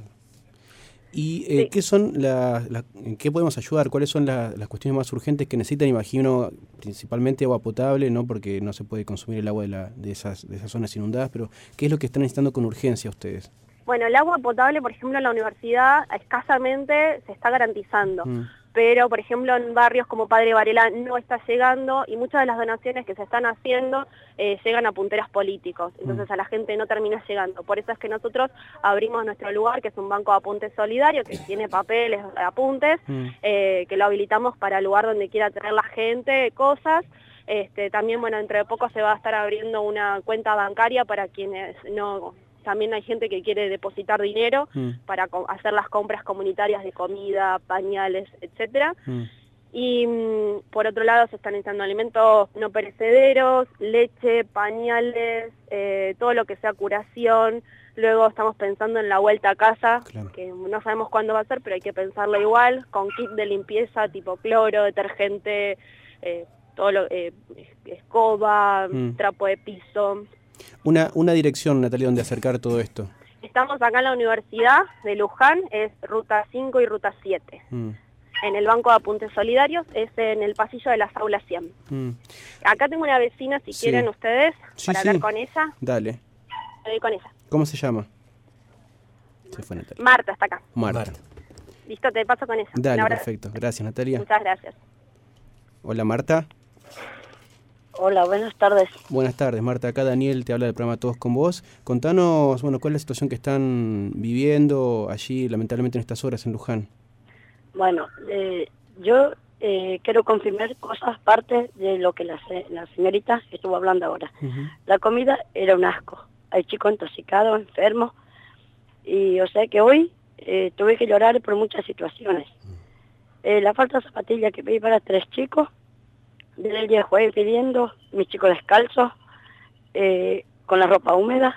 ¿Y eh, sí. qué son la, la, en qué podemos ayudar? ¿Cuáles son la, las cuestiones más urgentes que necesitan? Imagino principalmente agua potable, no porque no se puede consumir el agua de, la, de, esas, de esas zonas inundadas, pero ¿qué es lo que están necesitando con urgencia ustedes? Bueno, el agua potable, por ejemplo, en la universidad escasamente se está garantizando, mm. pero, por ejemplo, en barrios como Padre Varela no está llegando y muchas de las donaciones que se están haciendo eh, llegan a punteros políticos, entonces mm. a la gente no termina llegando. Por eso es que nosotros abrimos nuestro lugar, que es un banco de apuntes solidario, que tiene papeles, apuntes, mm. eh, que lo habilitamos para el lugar donde quiera tener la gente, cosas. Este, también, bueno, dentro de poco se va a estar abriendo una cuenta bancaria para quienes no... También hay gente que quiere depositar dinero mm. para hacer las compras comunitarias de comida, pañales, etcétera. Mm. Y mm, por otro lado se están necesitando alimentos no perecederos, leche, pañales, eh, todo lo que sea curación. Luego estamos pensando en la vuelta a casa, claro. que no sabemos cuándo va a ser, pero hay que pensarlo igual, con kit de limpieza tipo cloro, detergente, eh, todo lo, eh, escoba, mm. trapo de piso. Una, una dirección, Natalia, donde acercar todo esto. Estamos acá en la Universidad de Luján, es Ruta cinco y Ruta siete. Mm. En el Banco de Apuntes Solidarios, es en el pasillo de las aulas cien. Mm. Acá tengo una vecina, si sí. quieren ustedes, sí, para sí. hablar con ella. Dale. Voy con ella. ¿Cómo se llama? Se fue Natalia. Marta está acá. Marta. Marta. Listo, te paso con ella. Dale, perfecto. Gracias, Natalia. Muchas gracias. Hola, Marta. Hola, buenas tardes. Buenas tardes, Marta. Acá Daniel te habla del programa Todos con Vos. Contanos, bueno, ¿cuál es la situación que están viviendo allí, lamentablemente, en estas horas en Luján? Bueno, eh, yo eh, quiero confirmar cosas, parte de lo que la, la señorita estuvo hablando ahora. Uh-huh. La comida era un asco. Hay chicos intoxicados, enfermos, y o sea que hoy eh, tuve que llorar por muchas situaciones. Eh, la falta de zapatillas que pedí para tres chicos, desde el día de jueves pidiendo, mis chicos descalzos, eh, con la ropa húmeda,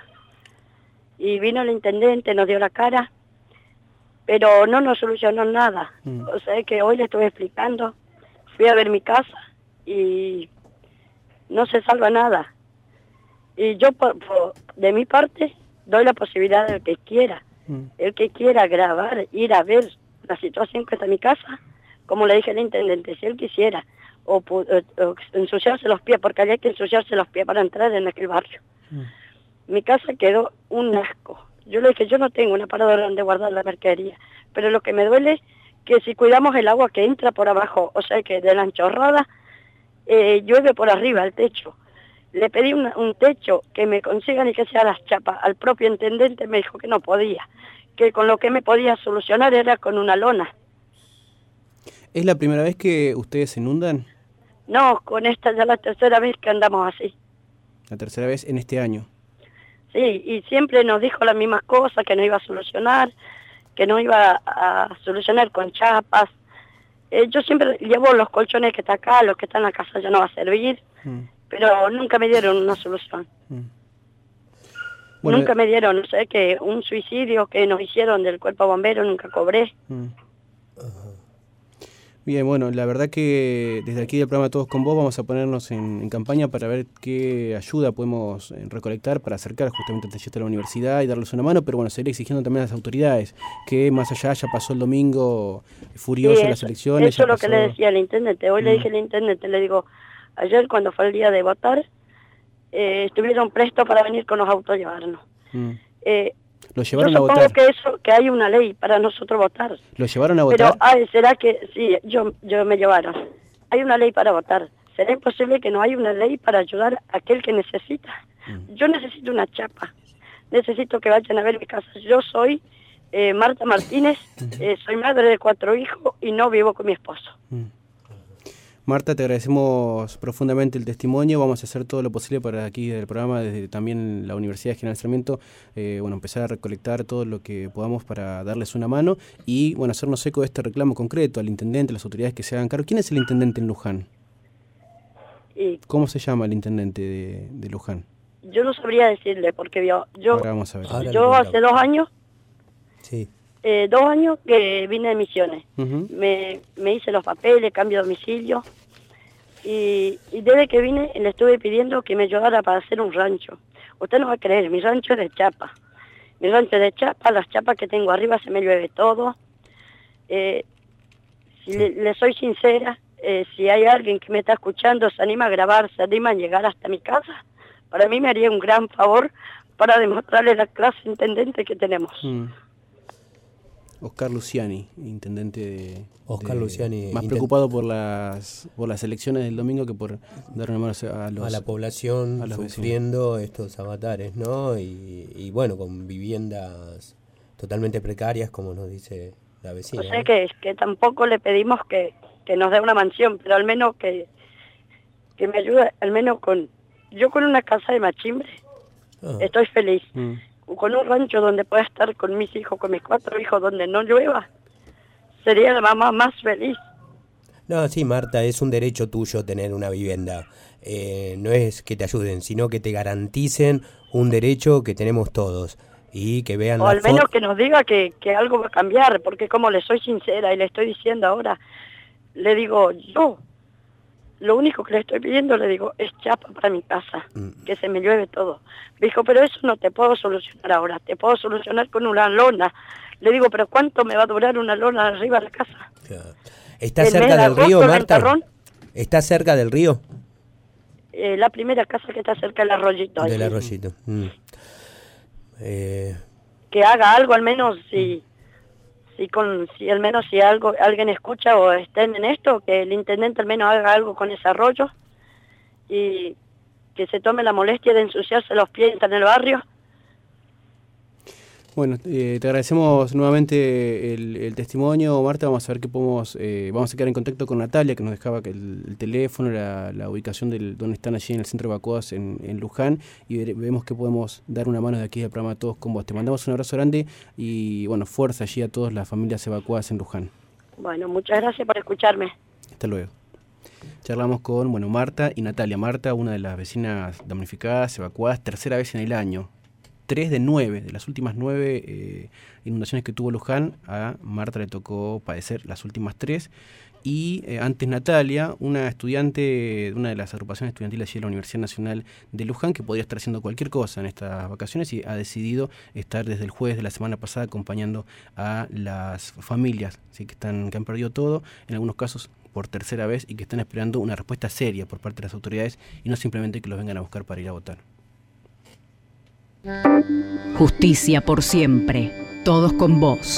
y vino el intendente, nos dio la cara, pero no nos solucionó nada. Mm. O sea que hoy le estuve explicando, fui a ver mi casa y no se salva nada. Y yo, por, por, de mi parte, doy la posibilidad del que quiera, mm. el que quiera grabar, ir a ver la situación que está en mi casa, como le dije al intendente, si él quisiera, O, o, o ensuciarse los pies, porque había que ensuciarse los pies para entrar en aquel barrio. Mm. Mi casa quedó un asco. Yo le dije, yo no tengo una paradora donde guardar la mercadería, pero lo que me duele es que si cuidamos el agua que entra por abajo, o sea que de la enchorrada, eh, llueve por arriba el techo. Le pedí una, un techo que me consigan y que sea las chapas. Al propio intendente me dijo que no podía, que con lo que me podía solucionar era con una lona. ¿Es la primera vez que ustedes se inundan? No, con esta ya la tercera vez que andamos así. La tercera vez en este año. Sí, y siempre nos dijo las mismas cosas, que no iba a solucionar, que no iba a solucionar con chapas. Eh, yo siempre llevo los colchones que están acá, los que están en la casa ya no va a servir, mm. pero nunca me dieron una solución. Mm. Bueno, nunca me dieron, no sé, que un suicidio que nos hicieron del cuerpo bombero, nunca cobré. Mm. Bien, bueno, la verdad que desde aquí del programa Todos con Vos vamos a ponernos en, en campaña para ver qué ayuda podemos recolectar para acercar justamente al taller de la universidad y darles una mano, pero bueno, seguir exigiendo también a las autoridades que más allá ya pasó el domingo furioso en sí, las elecciones. Eso es lo pasó... que le decía al intendente, hoy mm. le dije al intendente, le digo, ayer cuando fue el día de votar, eh, estuvieron prestos para venir con los autos a llevarnos. Mm. Eh, Lo llevaron yo a supongo votar. que eso, que hay una ley para nosotros votar. ¿Lo llevaron a votar? Pero, ay, ¿será que sí? Yo, yo me llevaron. Hay una ley para votar. ¿Será imposible que no haya una ley para ayudar a aquel que necesita? Mm. Yo necesito una chapa. Necesito que vayan a ver mi casa. Yo soy eh, Marta Martínez, eh, soy madre de cuatro hijos y no vivo con mi esposo. Mm. Marta, te agradecemos profundamente el testimonio. Vamos a hacer todo lo posible para aquí del programa, desde también la Universidad de General Sarmiento, eh, bueno, empezar a recolectar todo lo que podamos para darles una mano y, bueno, hacernos eco de este reclamo concreto al intendente, a las autoridades que se hagan cargo. ¿Quién es el intendente en Luján? Y ¿Cómo se llama el intendente de, de Luján? Yo no sabría decirle, porque yo, yo, Ahora vamos a ver. Ahora yo hace dos años, sí. eh, dos años que vine de Misiones. Uh-huh. me, me hice los papeles, cambio de domicilio. Y, y desde que vine le estuve pidiendo que me ayudara para hacer un rancho. Usted no va a creer, mi rancho es de chapa. Mi rancho es de chapa, las chapas que tengo arriba se me llueve todo. Eh, si sí. le, le soy sincera, eh, si hay alguien que me está escuchando, se anima a grabar, se anima a llegar hasta mi casa, para mí me haría un gran favor para demostrarle la clase intendente que tenemos. Mm. Oscar Luciani, intendente de... Oscar de, Luciani. Más intent... preocupado por las por las elecciones del domingo que por dar una mano a, los, a la población a sufriendo vecinos. Estos avatares, ¿no? Y, y bueno, con viviendas totalmente precarias, como nos dice la vecina. O sea, ¿no? que, que tampoco le pedimos que, que nos dé una mansión, pero al menos que, que me ayude, al menos con... Yo con una casa de machimbre ah. estoy feliz. Mm. Con un rancho donde pueda estar con mis hijos, con mis cuatro hijos, donde no llueva, sería la mamá más feliz. No, sí, Marta, es un derecho tuyo tener una vivienda. Eh, no es que te ayuden, sino que te garanticen un derecho que tenemos todos. Y que vean o al menos que nos diga que, que algo va a cambiar, porque como le soy sincera y le estoy diciendo ahora, le digo yo, lo único que le estoy pidiendo, le digo, es chapa para mi casa, mm. que se me llueve todo. Me dijo, pero eso no te puedo solucionar ahora, te puedo solucionar con una lona. Le digo, pero ¿cuánto me va a durar una lona arriba de la casa? Claro. ¿Está cerca del río, Marta? ¿Está cerca del río? Eh, la primera casa que está cerca del arroyito. Del arroyito. Mm. Eh... Que haga algo al menos, si... Si, con, si al menos si algo alguien escucha o estén en esto, que el intendente al menos haga algo con ese arroyo y que se tome la molestia de ensuciarse los pies en el barrio. Bueno, eh, te agradecemos nuevamente el, el testimonio, Marta. Vamos a ver qué podemos, eh, vamos a quedar en contacto con Natalia, que nos dejaba que el, el teléfono, la, la ubicación del donde están allí en el centro de evacuados en, en Luján, y ve, vemos que podemos dar una mano de aquí del programa Todos con Vos. Te mandamos un abrazo grande y bueno, fuerza allí a todas las familias evacuadas en Luján. Bueno, muchas gracias por escucharme. Hasta luego. Charlamos con bueno Marta y Natalia. Marta, una de las vecinas damnificadas, evacuadas, tercera vez en el año. Tres de nueve, de las últimas nueve eh, inundaciones que tuvo Luján, a Marta le tocó padecer las últimas tres. Y eh, antes Natalia, una estudiante de una de las agrupaciones estudiantiles de la Universidad Nacional de Luján, que podría estar haciendo cualquier cosa en estas vacaciones y ha decidido estar desde el jueves de la semana pasada acompañando a las familias, ¿sí? que, están, que han perdido todo, en algunos casos por tercera vez, y que están esperando una respuesta seria por parte de las autoridades y no simplemente que los vengan a buscar para ir a votar. Justicia por siempre. Todos con vos.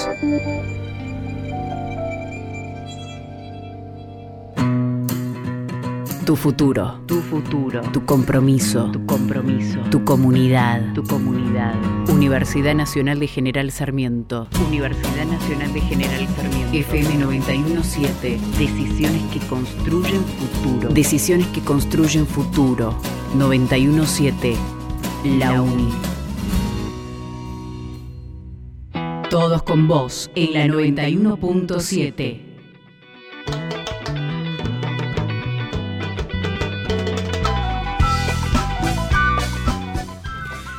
Tu futuro. Tu futuro. Tu compromiso. Tu compromiso. Tu comunidad. Tu comunidad. Universidad Nacional de General Sarmiento. Universidad Nacional de General Sarmiento. F M noventa y uno punto siete. Decisiones que construyen futuro. Decisiones que construyen futuro. noventa y uno punto siete. La Uni. Todos con vos en la noventa y uno punto siete.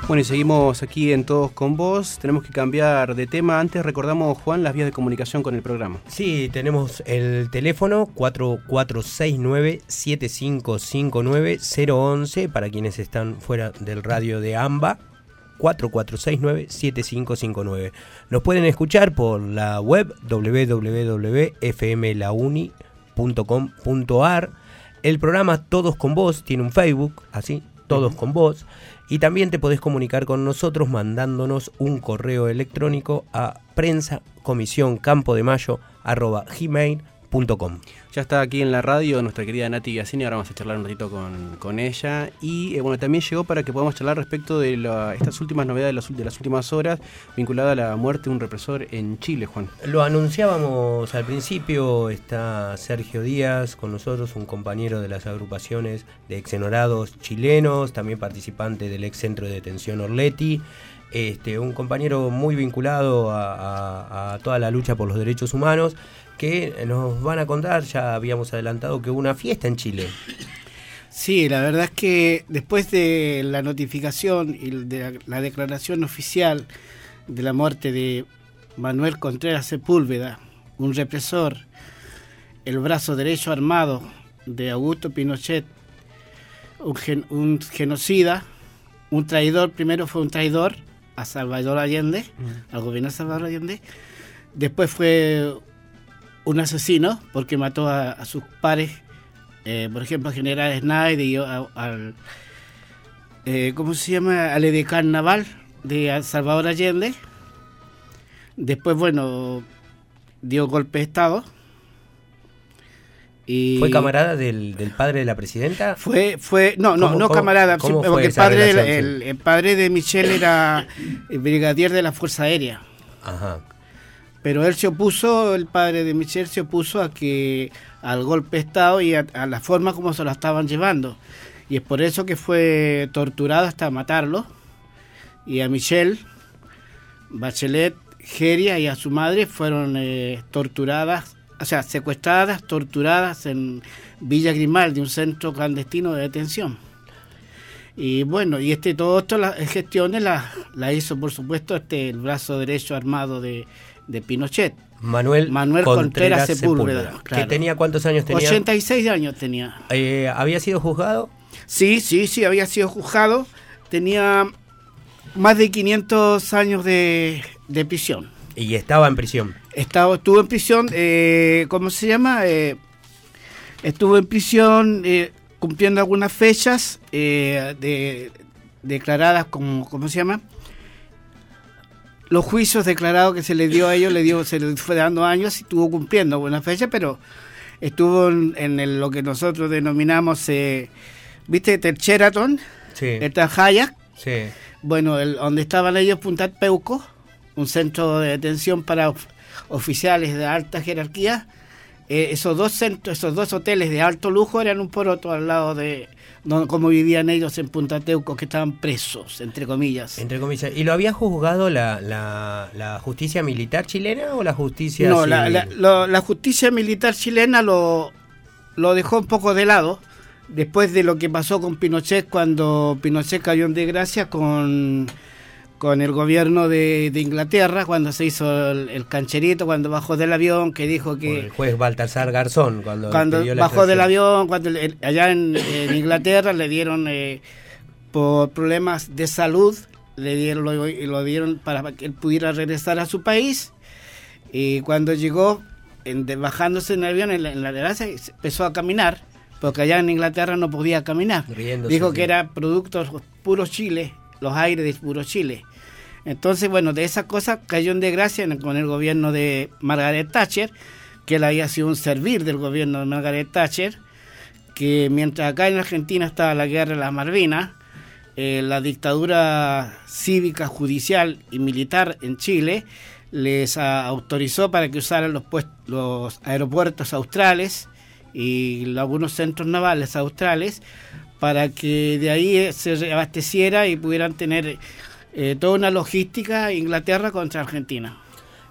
Bueno, y seguimos aquí en Todos con Vos. Tenemos que cambiar de tema. Antes recordamos, Juan, las vías de comunicación con el programa. Sí, tenemos el teléfono cuatro cuatro seis nueve, siete cinco cinco nueve, cero once para quienes están fuera del radio de AMBA. cuatro cuatro seis nueve, siete cinco cinco nueve. Nos pueden escuchar por la web doble u doble u doble u punto f m la uni punto com punto a r. El programa Todos con Vos tiene un Facebook, así, Todos uh-huh. con Vos. Y también te podés comunicar con nosotros mandándonos un correo electrónico a prensa comisión campo de mayo arroba gmail punto com. Ya está aquí en la radio nuestra querida Nati Gazzini, ahora vamos a charlar un ratito con, con ella. Y eh, bueno, también llegó para que podamos charlar respecto de la, estas últimas novedades de las, de las últimas horas vinculada a la muerte de un represor en Chile, Juan. Lo anunciábamos al principio, está Sergio Díaz con nosotros, un compañero de las agrupaciones de exonorados chilenos, también participante del ex centro de detención Orleti. Este, un compañero muy vinculado a, a, a toda la lucha por los derechos humanos, que nos van a contar, ya habíamos adelantado que hubo una fiesta en Chile. Sí, la verdad es que después de la notificación y de la, la declaración oficial de la muerte de Manuel Contreras Sepúlveda, un represor, el brazo derecho armado de Augusto Pinochet, un, gen, un genocida, un traidor, primero fue un traidor a Salvador Allende, mm. al gobierno de Salvador Allende, después fue un asesino porque mató a, a sus pares, eh, por ejemplo, al general Snyder y al, eh, ¿cómo se llama? Al edecán naval de Salvador Allende. Después, bueno, dio golpe de Estado. Y ¿Fue camarada del, del padre de la presidenta? Fue, fue no, no, no camarada, ¿cómo porque el padre, el, el, el padre de Michelle era el brigadier de la Fuerza Aérea. Ajá. Pero él se opuso, el padre de Michelle se opuso a que al golpe de Estado y a, a la forma como se lo estaban llevando. Y es por eso que fue torturado hasta matarlo. Y a Michelle, Bachelet, Geria y a su madre fueron eh, torturadas, o sea, secuestradas, torturadas en Villa Grimaldi, un centro clandestino de detención. Y bueno, y este todo esto las gestiones las la hizo, por supuesto, este el brazo derecho armado de de Pinochet, Manuel, Manuel Contreras, Contreras Sepúlveda, Sepúlveda claro. ¿Que tenía cuántos años tenía? ochenta y seis años tenía. Eh, ¿Había sido juzgado? Sí, sí, sí, había sido juzgado. Tenía más de quinientos años de, de prisión. ¿Y estaba en prisión? Estaba, estuvo en prisión, eh, ¿cómo se llama? Eh, estuvo en prisión eh, cumpliendo algunas fechas eh, de, declaradas como, ¿cómo se llama? Los juicios declarados que se le dio a ellos, le dio, se le fue dando años y estuvo cumpliendo buena fecha, pero estuvo en, en el, lo que nosotros denominamos, eh, ¿viste? El Sheraton, sí. El Hayac. Sí. Bueno, el, donde estaban ellos, Punta Peuco, un centro de detención para of, oficiales de alta jerarquía. Eh, esos dos centros, esos dos hoteles de alto lujo eran un poroto al lado de no, como vivían ellos en Punta Teuco, que estaban presos, entre comillas. Entre comillas. ¿Y lo había juzgado la, la, la justicia militar chilena o la justicia No, civil? la, la, lo, la justicia militar chilena lo, lo dejó un poco de lado, después de lo que pasó con Pinochet, cuando Pinochet cayó en desgracia con, con el gobierno de, de Inglaterra, cuando se hizo el, el cancherito, cuando bajó del avión, que dijo que... Por el juez Baltasar Garzón, cuando, cuando bajó del avión, cuando el, allá en, en Inglaterra le dieron, eh, por problemas de salud, le dieron lo, lo dieron para que él pudiera regresar a su país, y cuando llegó, en, de, bajándose en el avión, en la, en la desgracia, empezó a caminar, porque allá en Inglaterra no podía caminar. Riéndose, dijo que sí. Era productos puros Chile, los aires de puro Chile. Entonces, bueno, de esa cosa cayó en desgracia con el gobierno de Margaret Thatcher, que él había sido un servir del gobierno de Margaret Thatcher, que mientras acá en Argentina estaba la guerra de las Malvinas, eh, la dictadura cívica, judicial y militar en Chile les a, autorizó para que usaran los, pues, los aeropuertos australes y algunos centros navales australes para que de ahí se abasteciera y pudieran tener eh, toda una logística Inglaterra contra Argentina.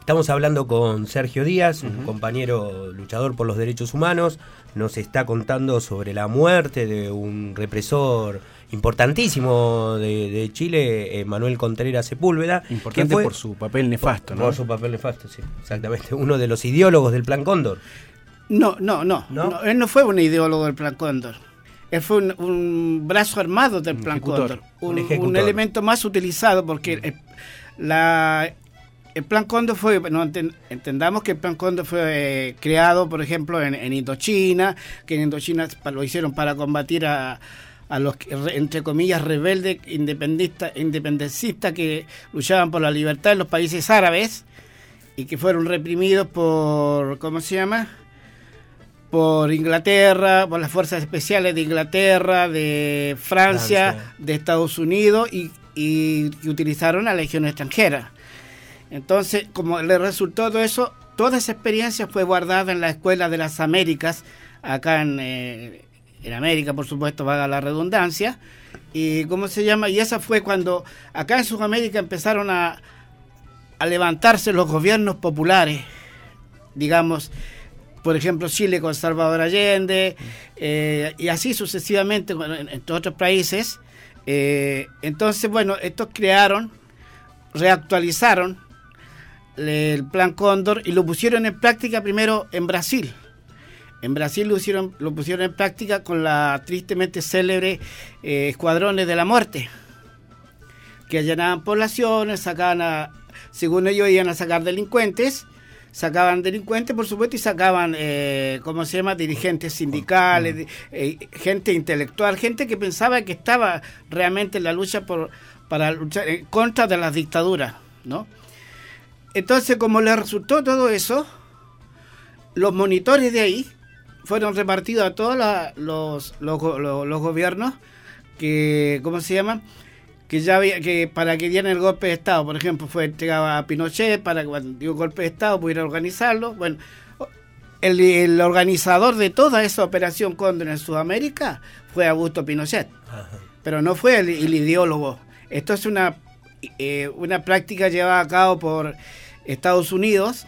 Estamos hablando con Sergio Díaz, un uh-huh. compañero luchador por los derechos humanos. Nos está contando sobre la muerte de un represor importantísimo de, de Chile, eh, Manuel Contreras Sepúlveda. Importante fue, por su papel nefasto, por, ¿no? Por su papel nefasto, sí, exactamente. Uno de los ideólogos del Plan Cóndor. No, no, no, no, no él no fue un ideólogo del Plan Cóndor. Él fue un, un brazo armado del un Plan ejecutor, Cóndor. Un, un, un elemento más utilizado porque el, la, el Plan Cóndor fue, no, entendamos que el Plan Cóndor fue eh, creado, por ejemplo, en, en Indochina, que en Indochina lo hicieron para combatir a, a los, entre comillas, rebeldes independentistas, independencistas que luchaban por la libertad en los países árabes y que fueron reprimidos por, ¿cómo se llama?, por Inglaterra, por las fuerzas especiales de Inglaterra, de Francia, Francia. de Estados Unidos y, y, y utilizaron a la legión extranjera. Entonces, como le resultó todo eso, toda esa experiencia fue guardada en la Escuela de las Américas, acá en, eh, en América, por supuesto, valga la redundancia. Y ¿cómo se llama? Y esa fue cuando acá en Sudamérica empezaron a, a levantarse los gobiernos populares, digamos. Por ejemplo, Chile con Salvador Allende, eh, y así sucesivamente en, en otros países. Eh, entonces, bueno, estos crearon, reactualizaron el Plan Cóndor y lo pusieron en práctica primero en Brasil. En Brasil lo, hicieron, lo pusieron en práctica con la tristemente célebre eh, Escuadrones de la Muerte, que allanaban poblaciones, sacaban a, según ellos iban a sacar delincuentes, sacaban delincuentes, por supuesto, y sacaban, eh, ¿cómo se llama?, dirigentes sindicales, eh, gente intelectual, gente que pensaba que estaba realmente en la lucha por para luchar en contra de las dictaduras, ¿no? Entonces, como les resultó todo eso, los monitores de ahí fueron repartidos a todos la, los, los, los, los gobiernos que, ¿cómo se llama?, que ya había, que para que dieran el golpe de Estado, por ejemplo, fue entregado a Pinochet para que cuando dio golpe de Estado pudiera organizarlo. Bueno, el, el organizador de toda esa operación Cóndor en Sudamérica fue Augusto Pinochet, ajá, pero no fue el, el ideólogo. Esto es una, eh, una práctica llevada a cabo por Estados Unidos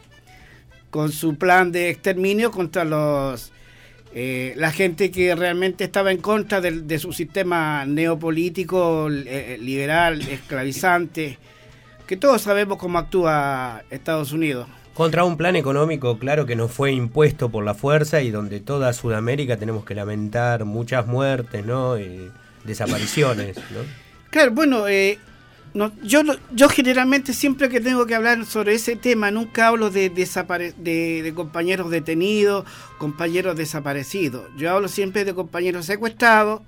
con su plan de exterminio contra los Eh, la gente que realmente estaba en contra de, de su sistema neopolítico, eh, liberal, esclavizante, que todos sabemos cómo actúa Estados Unidos. Contra un plan económico, claro, que nos fue impuesto por la fuerza y donde toda Sudamérica tenemos que lamentar muchas muertes, ¿no? Y desapariciones, ¿no? Claro, bueno, eh, no, yo yo generalmente siempre que tengo que hablar sobre ese tema nunca hablo de, desapare- de, de compañeros detenidos, compañeros desaparecidos. Yo hablo siempre de compañeros secuestrados,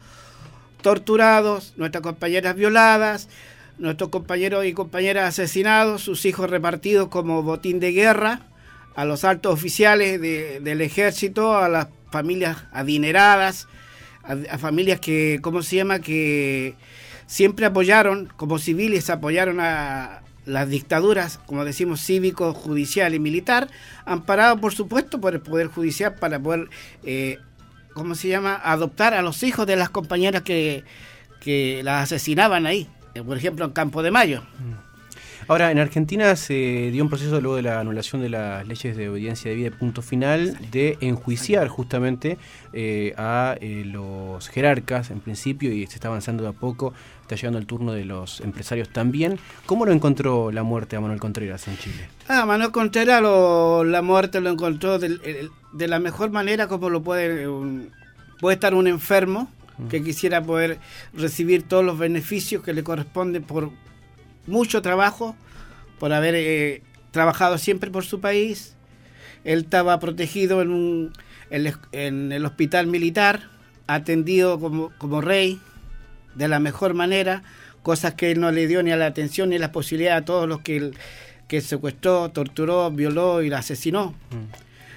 torturados, nuestras compañeras violadas, nuestros compañeros y compañeras asesinados, sus hijos repartidos como botín de guerra a los altos oficiales de, del ejército, a las familias adineradas, a, a familias que, ¿cómo se llama?, que siempre apoyaron, como civiles apoyaron a las dictaduras, como decimos, cívico, judicial y militar, amparado por supuesto por el Poder Judicial para poder, eh, ¿cómo se llama?, adoptar a los hijos de las compañeras que, que las asesinaban ahí, eh, por ejemplo en Campo de Mayo. Ahora, en Argentina se dio un proceso luego de la anulación de las leyes de obediencia debida y punto final de enjuiciar justamente eh, a eh, los jerarcas en principio, y se está avanzando de a poco, está llegando el turno de los empresarios también. ¿Cómo lo encontró la muerte a Manuel Contreras en Chile? Ah, Manuel Contreras lo, la muerte lo encontró de, de la mejor manera como lo puede, un, puede estar un enfermo mm. que quisiera poder recibir todos los beneficios que le corresponden por mucho trabajo, por haber eh, trabajado siempre por su país. Él estaba protegido en, un, en, en el hospital militar, atendido como, como rey, de la mejor manera, cosas que él no le dio ni a la atención ni a la posibilidad a todos los que él que secuestró, torturó, violó y asesinó. Mm.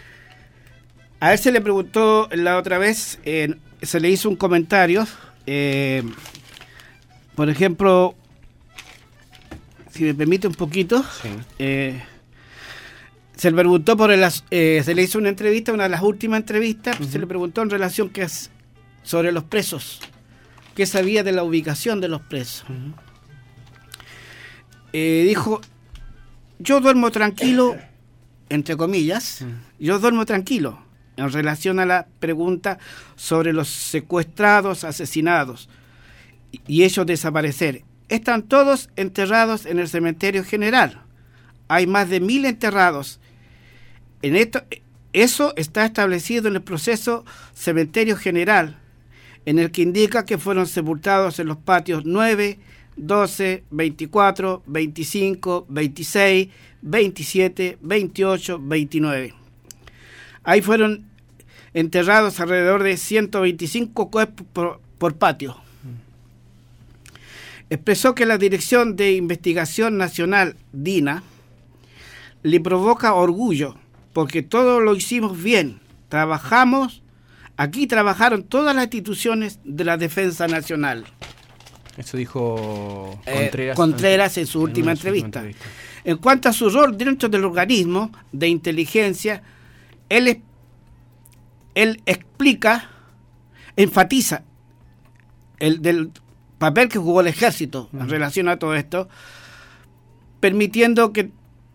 A él se le preguntó la otra vez, eh, se le hizo un comentario, eh, por ejemplo, si me permite un poquito, sí. eh, se le preguntó por el, eh, se le hizo una entrevista, una de las últimas entrevistas, uh-huh. se le preguntó en relación que es sobre los presos, qué sabía de la ubicación de los presos. Uh-huh. Eh, dijo, yo duermo tranquilo, entre comillas, mm. yo duermo tranquilo en relación a la pregunta sobre los secuestrados, asesinados y, y ellos desaparecer. Están todos enterrados en el cementerio general. Hay más de mil enterrados. En esto, eso está establecido en el proceso cementerio general, en el que indica que fueron sepultados en los patios nueve, doce, veinticuatro, veinticinco, veintiséis, veintisiete, veintiocho, veintinueve. Ahí fueron enterrados alrededor de ciento veinticinco cuerpos por, por patio. Expresó que la Dirección de Investigación Nacional, DINA, le provoca orgullo, porque todo lo hicimos bien. Trabajamos, aquí trabajaron todas las instituciones de la Defensa Nacional. Eso dijo Contreras, eh, Contreras en su en última en entrevista. Su entrevista. En cuanto a su rol dentro del organismo de inteligencia, él, él explica, enfatiza el del papel que jugó el ejército uh-huh. en relación a todo esto, permitiendo que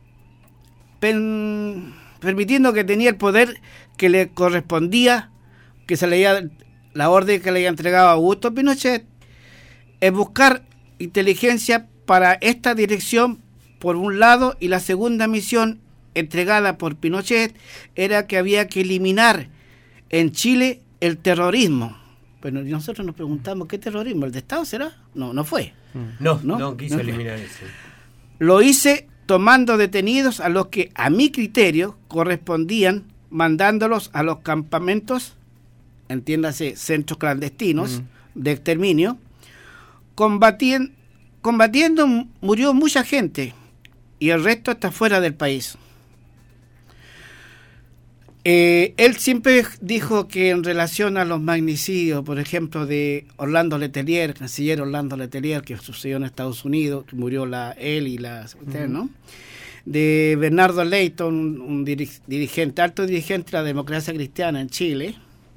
pen, permitiendo que tenía el poder que le correspondía, que se leía la orden que le había entregado a Augusto Pinochet, es buscar inteligencia para esta dirección por un lado, y la segunda misión entregada por Pinochet era que había que eliminar en Chile el terrorismo. Pero nosotros nos preguntamos, ¿qué terrorismo? ¿El de Estado será? No, no fue. No, no, no quiso no eliminar fue. eso. Lo hice tomando detenidos a los que a mi criterio correspondían, mandándolos a los campamentos, entiéndase, centros clandestinos mm. de exterminio. Combatien, combatiendo murió mucha gente y el resto está fuera del país. Eh, él siempre dijo que en relación a los magnicidios, por ejemplo, de Orlando Letelier, canciller Orlando Letelier, que sucedió en Estados Unidos, que murió la, él y la secretaria, uh-huh. ¿no? De Bernardo Leighton, un, un dirigente, alto dirigente de la democracia cristiana en Chile,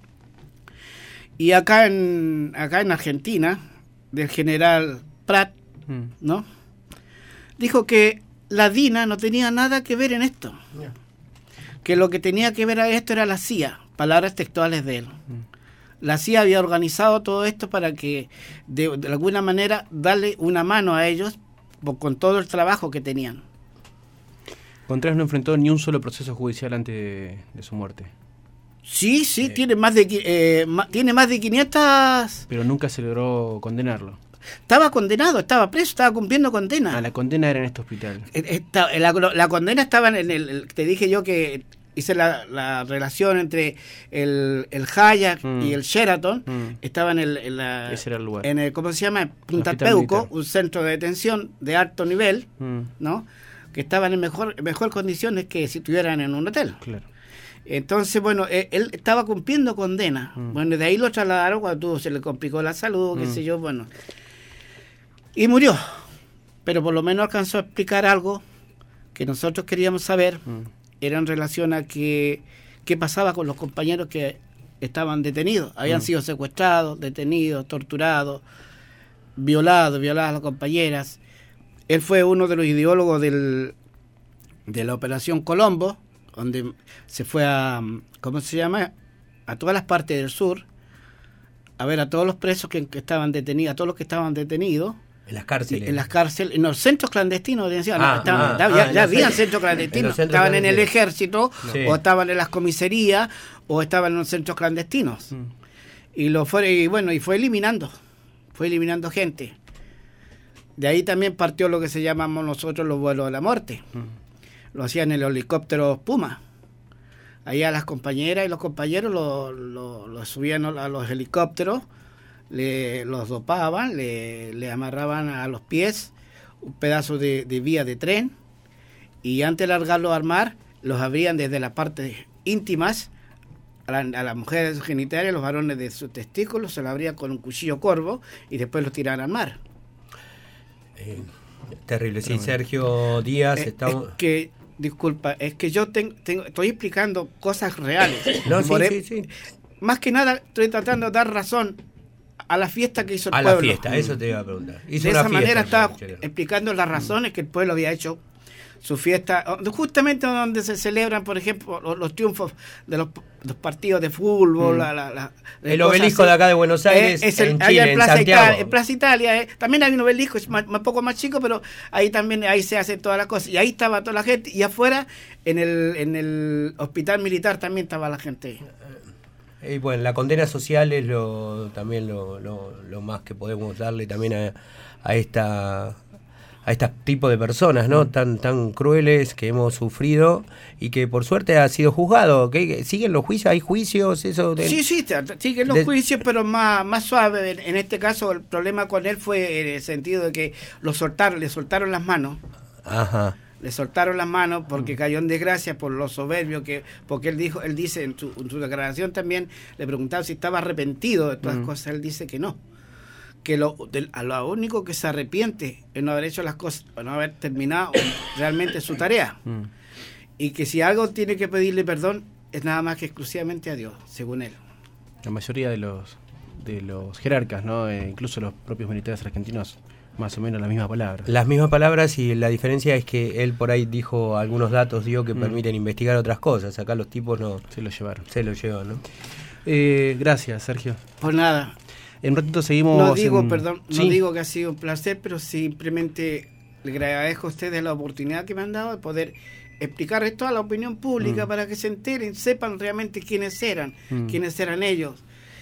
y acá en, acá en Argentina, del general Prat, uh-huh. ¿no? Dijo que la DINA no tenía nada que ver en esto. Yeah. Que lo que tenía que ver a esto era la C I A, palabras textuales de él. Mm. La C I A había organizado todo esto para que, de, de alguna manera, darle una mano a ellos por, con todo el trabajo que tenían. Contreras no enfrentó ni un solo proceso judicial antes de, de su muerte. Sí, sí, eh. tiene más de eh, ma, tiene más de quinientas... Pero nunca se logró condenarlo. Estaba condenado, estaba preso, estaba cumpliendo condena. Ah, la condena era en este hospital. Esta, la, la condena estaba en el, el... Te dije yo que hice la, la relación entre el, el Hyatt mm. y el Sheraton. Mm. Estaba en el... En la, Ese era el lugar. En el, ¿cómo se llama? Punta Peuco, un centro de detención de alto nivel, mm. ¿no? Que estaban en mejor, mejor condiciones que si estuvieran en un hotel. Claro. Entonces, bueno, él, él estaba cumpliendo condena. Mm. Bueno, de ahí lo trasladaron cuando se le complicó la salud, qué mm. sé yo, bueno... Y murió, pero por lo menos alcanzó a explicar algo que nosotros queríamos saber, mm. era en relación a que qué pasaba con los compañeros que estaban detenidos. Habían mm. sido secuestrados, detenidos, torturados, violados, violadas las compañeras. Él fue uno de los ideólogos del, de la Operación Colombo, donde se fue a, ¿cómo se llama?, a todas las partes del sur, a ver a todos los presos que, que estaban detenidos, a todos los que estaban detenidos, en las cárceles. En las cárceles, en los centros clandestinos de detención. Ah, no, estaban, ah, estaban, ah, ya, ya habían centros, centros clandestinos. en centros estaban clandestinos. En el ejército, sí. o estaban en las comisarías, o estaban en los centros clandestinos. Mm. Y lo fue, y bueno, y fue eliminando, fue eliminando gente. De ahí también partió lo que se llamamos nosotros los vuelos de la muerte. Mm. Lo hacían en el helicóptero Puma. Ahí a las compañeras y los compañeros lo, lo, lo subían a los helicópteros, le, los dopaban, le, le amarraban a los pies un pedazo de, de vía de tren, y antes de largarlos al mar, los abrían desde las partes íntimas a, la, a las mujeres de sus genitales, los varones de sus testículos, se lo abrían con un cuchillo corvo y después los tiraban al mar. Eh, terrible, sí, Sergio Díaz. Eh, estamos... es que, disculpa, es que yo tengo, tengo, estoy explicando cosas reales. No, sí, Por sí, el, sí. Más que nada estoy tratando de dar razón a la fiesta que hizo el a pueblo. A la fiesta, eso te iba a preguntar. Hizo de una esa fiesta, manera estaba Chile. explicando las razones que el pueblo había hecho su fiesta, justamente donde se celebran, por ejemplo, los, los triunfos de los, los partidos de fútbol. Mm. La, la, la, el obelisco así. De acá de Buenos Aires, eh, es el, en Chile, en, Plaza en Santiago. Italia, en Plaza Italia, eh. también hay un obelisco, es más, un poco más chico, pero ahí también ahí se hacen todas las cosas. Y ahí estaba toda la gente, y afuera, en el, en el hospital militar también estaba la gente. Y bueno, la condena social es lo también lo, lo, lo más que podemos darle también a, a esta... a este tipo de personas, ¿no? Tan tan crueles que hemos sufrido y que por suerte ha sido juzgado. ¿Okay? ¿Siguen los juicios? ¿Hay juicios? Eso de... Sí, sí, siguen los de... juicios, pero más, más suave. En este caso, el problema con él fue en el sentido de que lo soltaron, le soltaron las manos. Ajá. Le soltaron las manos porque cayó en desgracia por lo soberbio que, porque él dijo, él dice en su, en su declaración también, le preguntaban si estaba arrepentido de todas las mm. cosas, él dice que no. Que lo, de, a lo único que se arrepiente es no haber hecho las cosas, o no haber terminado realmente su tarea. Mm. Y que si algo tiene que pedirle perdón es nada más que exclusivamente a Dios, según él. La mayoría de los de los jerarcas, ¿no? Eh, incluso los propios militares argentinos, más o menos las mismas palabras. Las mismas palabras, y la diferencia es que él por ahí dijo algunos datos, dio que mm. permiten investigar otras cosas. Acá los tipos no... Se lo llevaron. Se lo llevan, ¿no? Eh, gracias, Sergio. Pues nada. En un ratito seguimos... No digo, en... perdón, ¿Sí? no digo que ha sido un placer, pero simplemente le agradezco a ustedes la oportunidad que me han dado de poder explicar esto a la opinión pública mm. para que se enteren, sepan realmente quiénes eran, mm. quiénes eran ellos.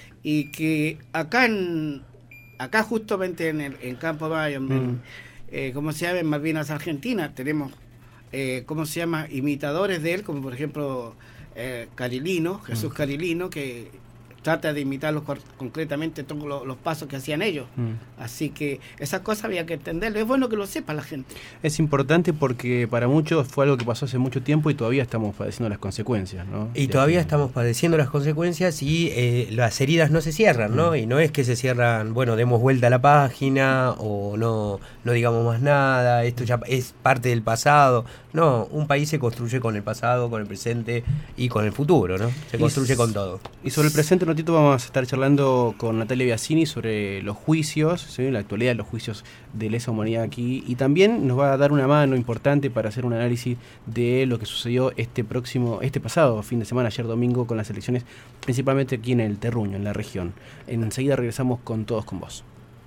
Y que acá en acá justamente en el en Campo Mayo, mm. en, eh, ¿cómo se llama? En Malvinas Argentinas, tenemos, eh, ¿cómo se llama? Imitadores de él, como por ejemplo eh, Carilino, Jesús mm. Carilino, que trata de imitarlos concretamente todos los, los pasos que hacían ellos. Mm. Así que esas cosas había que entenderlo. Es bueno que lo sepa la gente. Es importante porque para muchos fue algo que pasó hace mucho tiempo y todavía estamos padeciendo las consecuencias, ¿no? Y de todavía aquí. estamos padeciendo las consecuencias y eh, las heridas no se cierran, ¿no? Mm. Y no es que se cierran, bueno, demos vuelta a la página o no, no digamos más nada, esto ya es parte del pasado. No, un país se construye con el pasado, con el presente y con el futuro, ¿no? Se construye y, con todo. Y sobre el presente, un ratito vamos a estar charlando con Natalia Biasini sobre los juicios, ¿sí? La actualidad de los juicios de lesa humanidad aquí, y también nos va a dar una mano importante para hacer un análisis de lo que sucedió este próximo, este pasado fin de semana, ayer domingo, con las elecciones, principalmente aquí en el Terruño, en la región. Enseguida regresamos con Todos con Vos.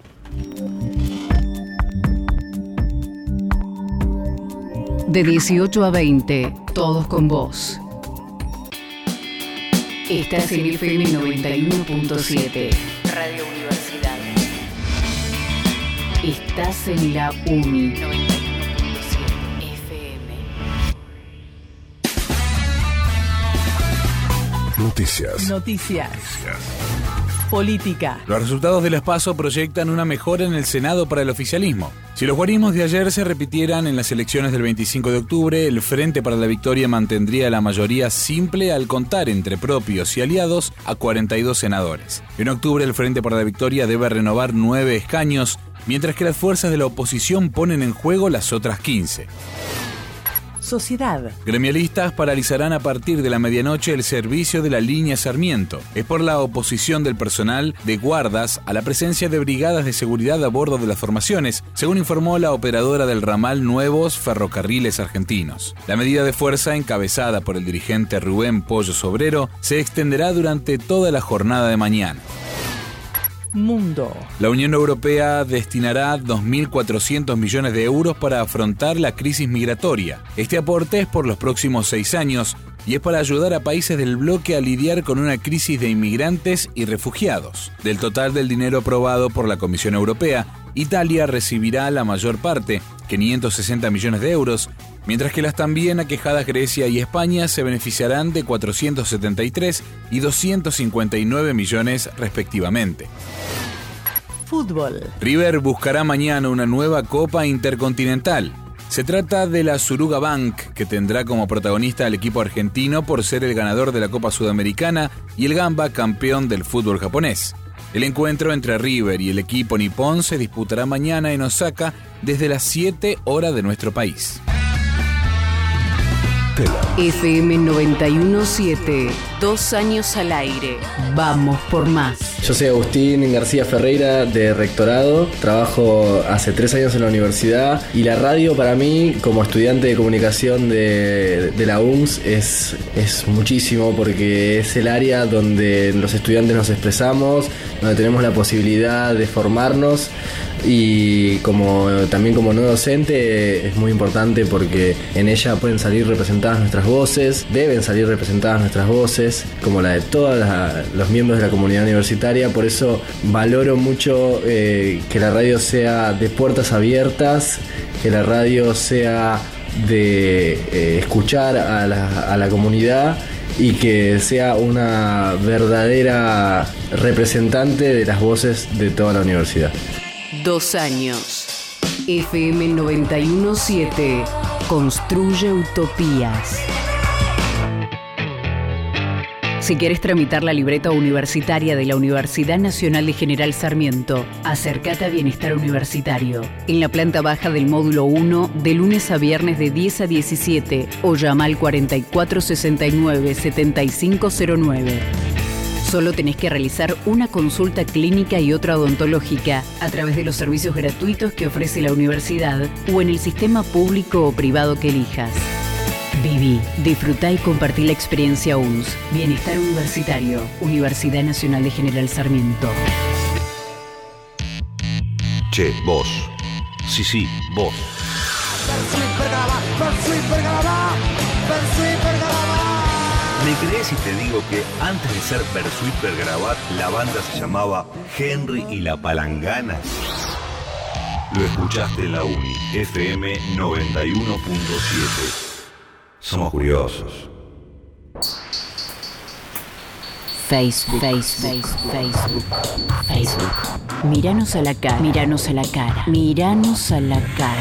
De dieciocho a veinte, Todos con Vos. Estás en F M noventa y uno punto siete, Radio Universidad. Estás en la UNI noventa y uno punto siete F M. Noticias. Noticias. Política. Los resultados del PASO proyectan una mejora en el Senado para el oficialismo. Si los guarismos de ayer se repitieran en las elecciones del veinticinco de octubre, el Frente para la Victoria mantendría la mayoría simple al contar entre propios y aliados a cuarenta y dos senadores. En octubre, el Frente para la Victoria debe renovar nueve escaños, mientras que las fuerzas de la oposición ponen en juego las otras quince. Sociedad. Gremialistas paralizarán a partir de la medianoche el servicio de la línea Sarmiento. Es por la oposición del personal de guardas a la presencia de brigadas de seguridad a bordo de las formaciones, según informó la operadora del ramal Nuevos Ferrocarriles Argentinos. La medida de fuerza, encabezada por el dirigente Rubén Pollo Sobrero, se extenderá durante toda la jornada de mañana. Mundo. La Unión Europea destinará dos mil cuatrocientos millones de euros para afrontar la crisis migratoria. Este aporte es por los próximos seis años y es para ayudar a países del bloque a lidiar con una crisis de inmigrantes y refugiados. Del total del dinero aprobado por la Comisión Europea, Italia recibirá la mayor parte, quinientos sesenta millones de euros, mientras que las también aquejadas Grecia y España se beneficiarán de cuatrocientos setenta y tres y doscientos cincuenta y nueve millones respectivamente. Fútbol. River buscará mañana una nueva Copa Intercontinental. Se trata de la Suruga Bank, que tendrá como protagonista al equipo argentino por ser el ganador de la Copa Sudamericana y el Gamba campeón del fútbol japonés. El encuentro entre River y el equipo nipón se disputará mañana en Osaka desde las siete horas de nuestro país. Stella. F M noventa y uno punto siete. Dos años al aire. Vamos por más. Yo soy Agustín García Ferreira, de Rectorado. Trabajo hace tres años en la universidad y la radio para mí, como estudiante de comunicación de, de la U M S, es, es muchísimo, porque es el área donde los estudiantes nos expresamos, donde tenemos la posibilidad de formarnos, y como también como no docente es muy importante porque en ella pueden salir representadas nuestras voces, deben salir representadas nuestras voces, como la de todos los miembros de la comunidad universitaria. Por eso valoro mucho eh, que la radio sea de puertas abiertas, que la radio sea de eh, escuchar a la, a la comunidad, y que sea una verdadera representante de las voces de toda la universidad. Dos años. F M noventa y uno punto siete. Construye utopías. Si quieres tramitar la libreta universitaria de la Universidad Nacional de General Sarmiento, acércate a Bienestar Universitario, en la planta baja del módulo uno, de lunes a viernes de diez a diecisiete, o llama al cuarenta y cuatro sesenta y nueve setenta y cinco cero nueve. Solo tenés que realizar una consulta clínica y otra odontológica a través de los servicios gratuitos que ofrece la universidad o en el sistema público o privado que elijas. Viví, disfrutá y compartí la experiencia U N S. Bienestar Universitario, Universidad Nacional de General Sarmiento. Che, vos. Sí, sí, vos. ¿Me crees si te digo que antes de ser Bersuit Bergarabat, la banda se llamaba Henry y la Palangana? Lo escuchaste en la Uni, F M noventa y uno punto siete. Somos curiosos. Facebook, Facebook, Facebook, Facebook. Míranos a la cara, míranos a la cara, míranos a la cara.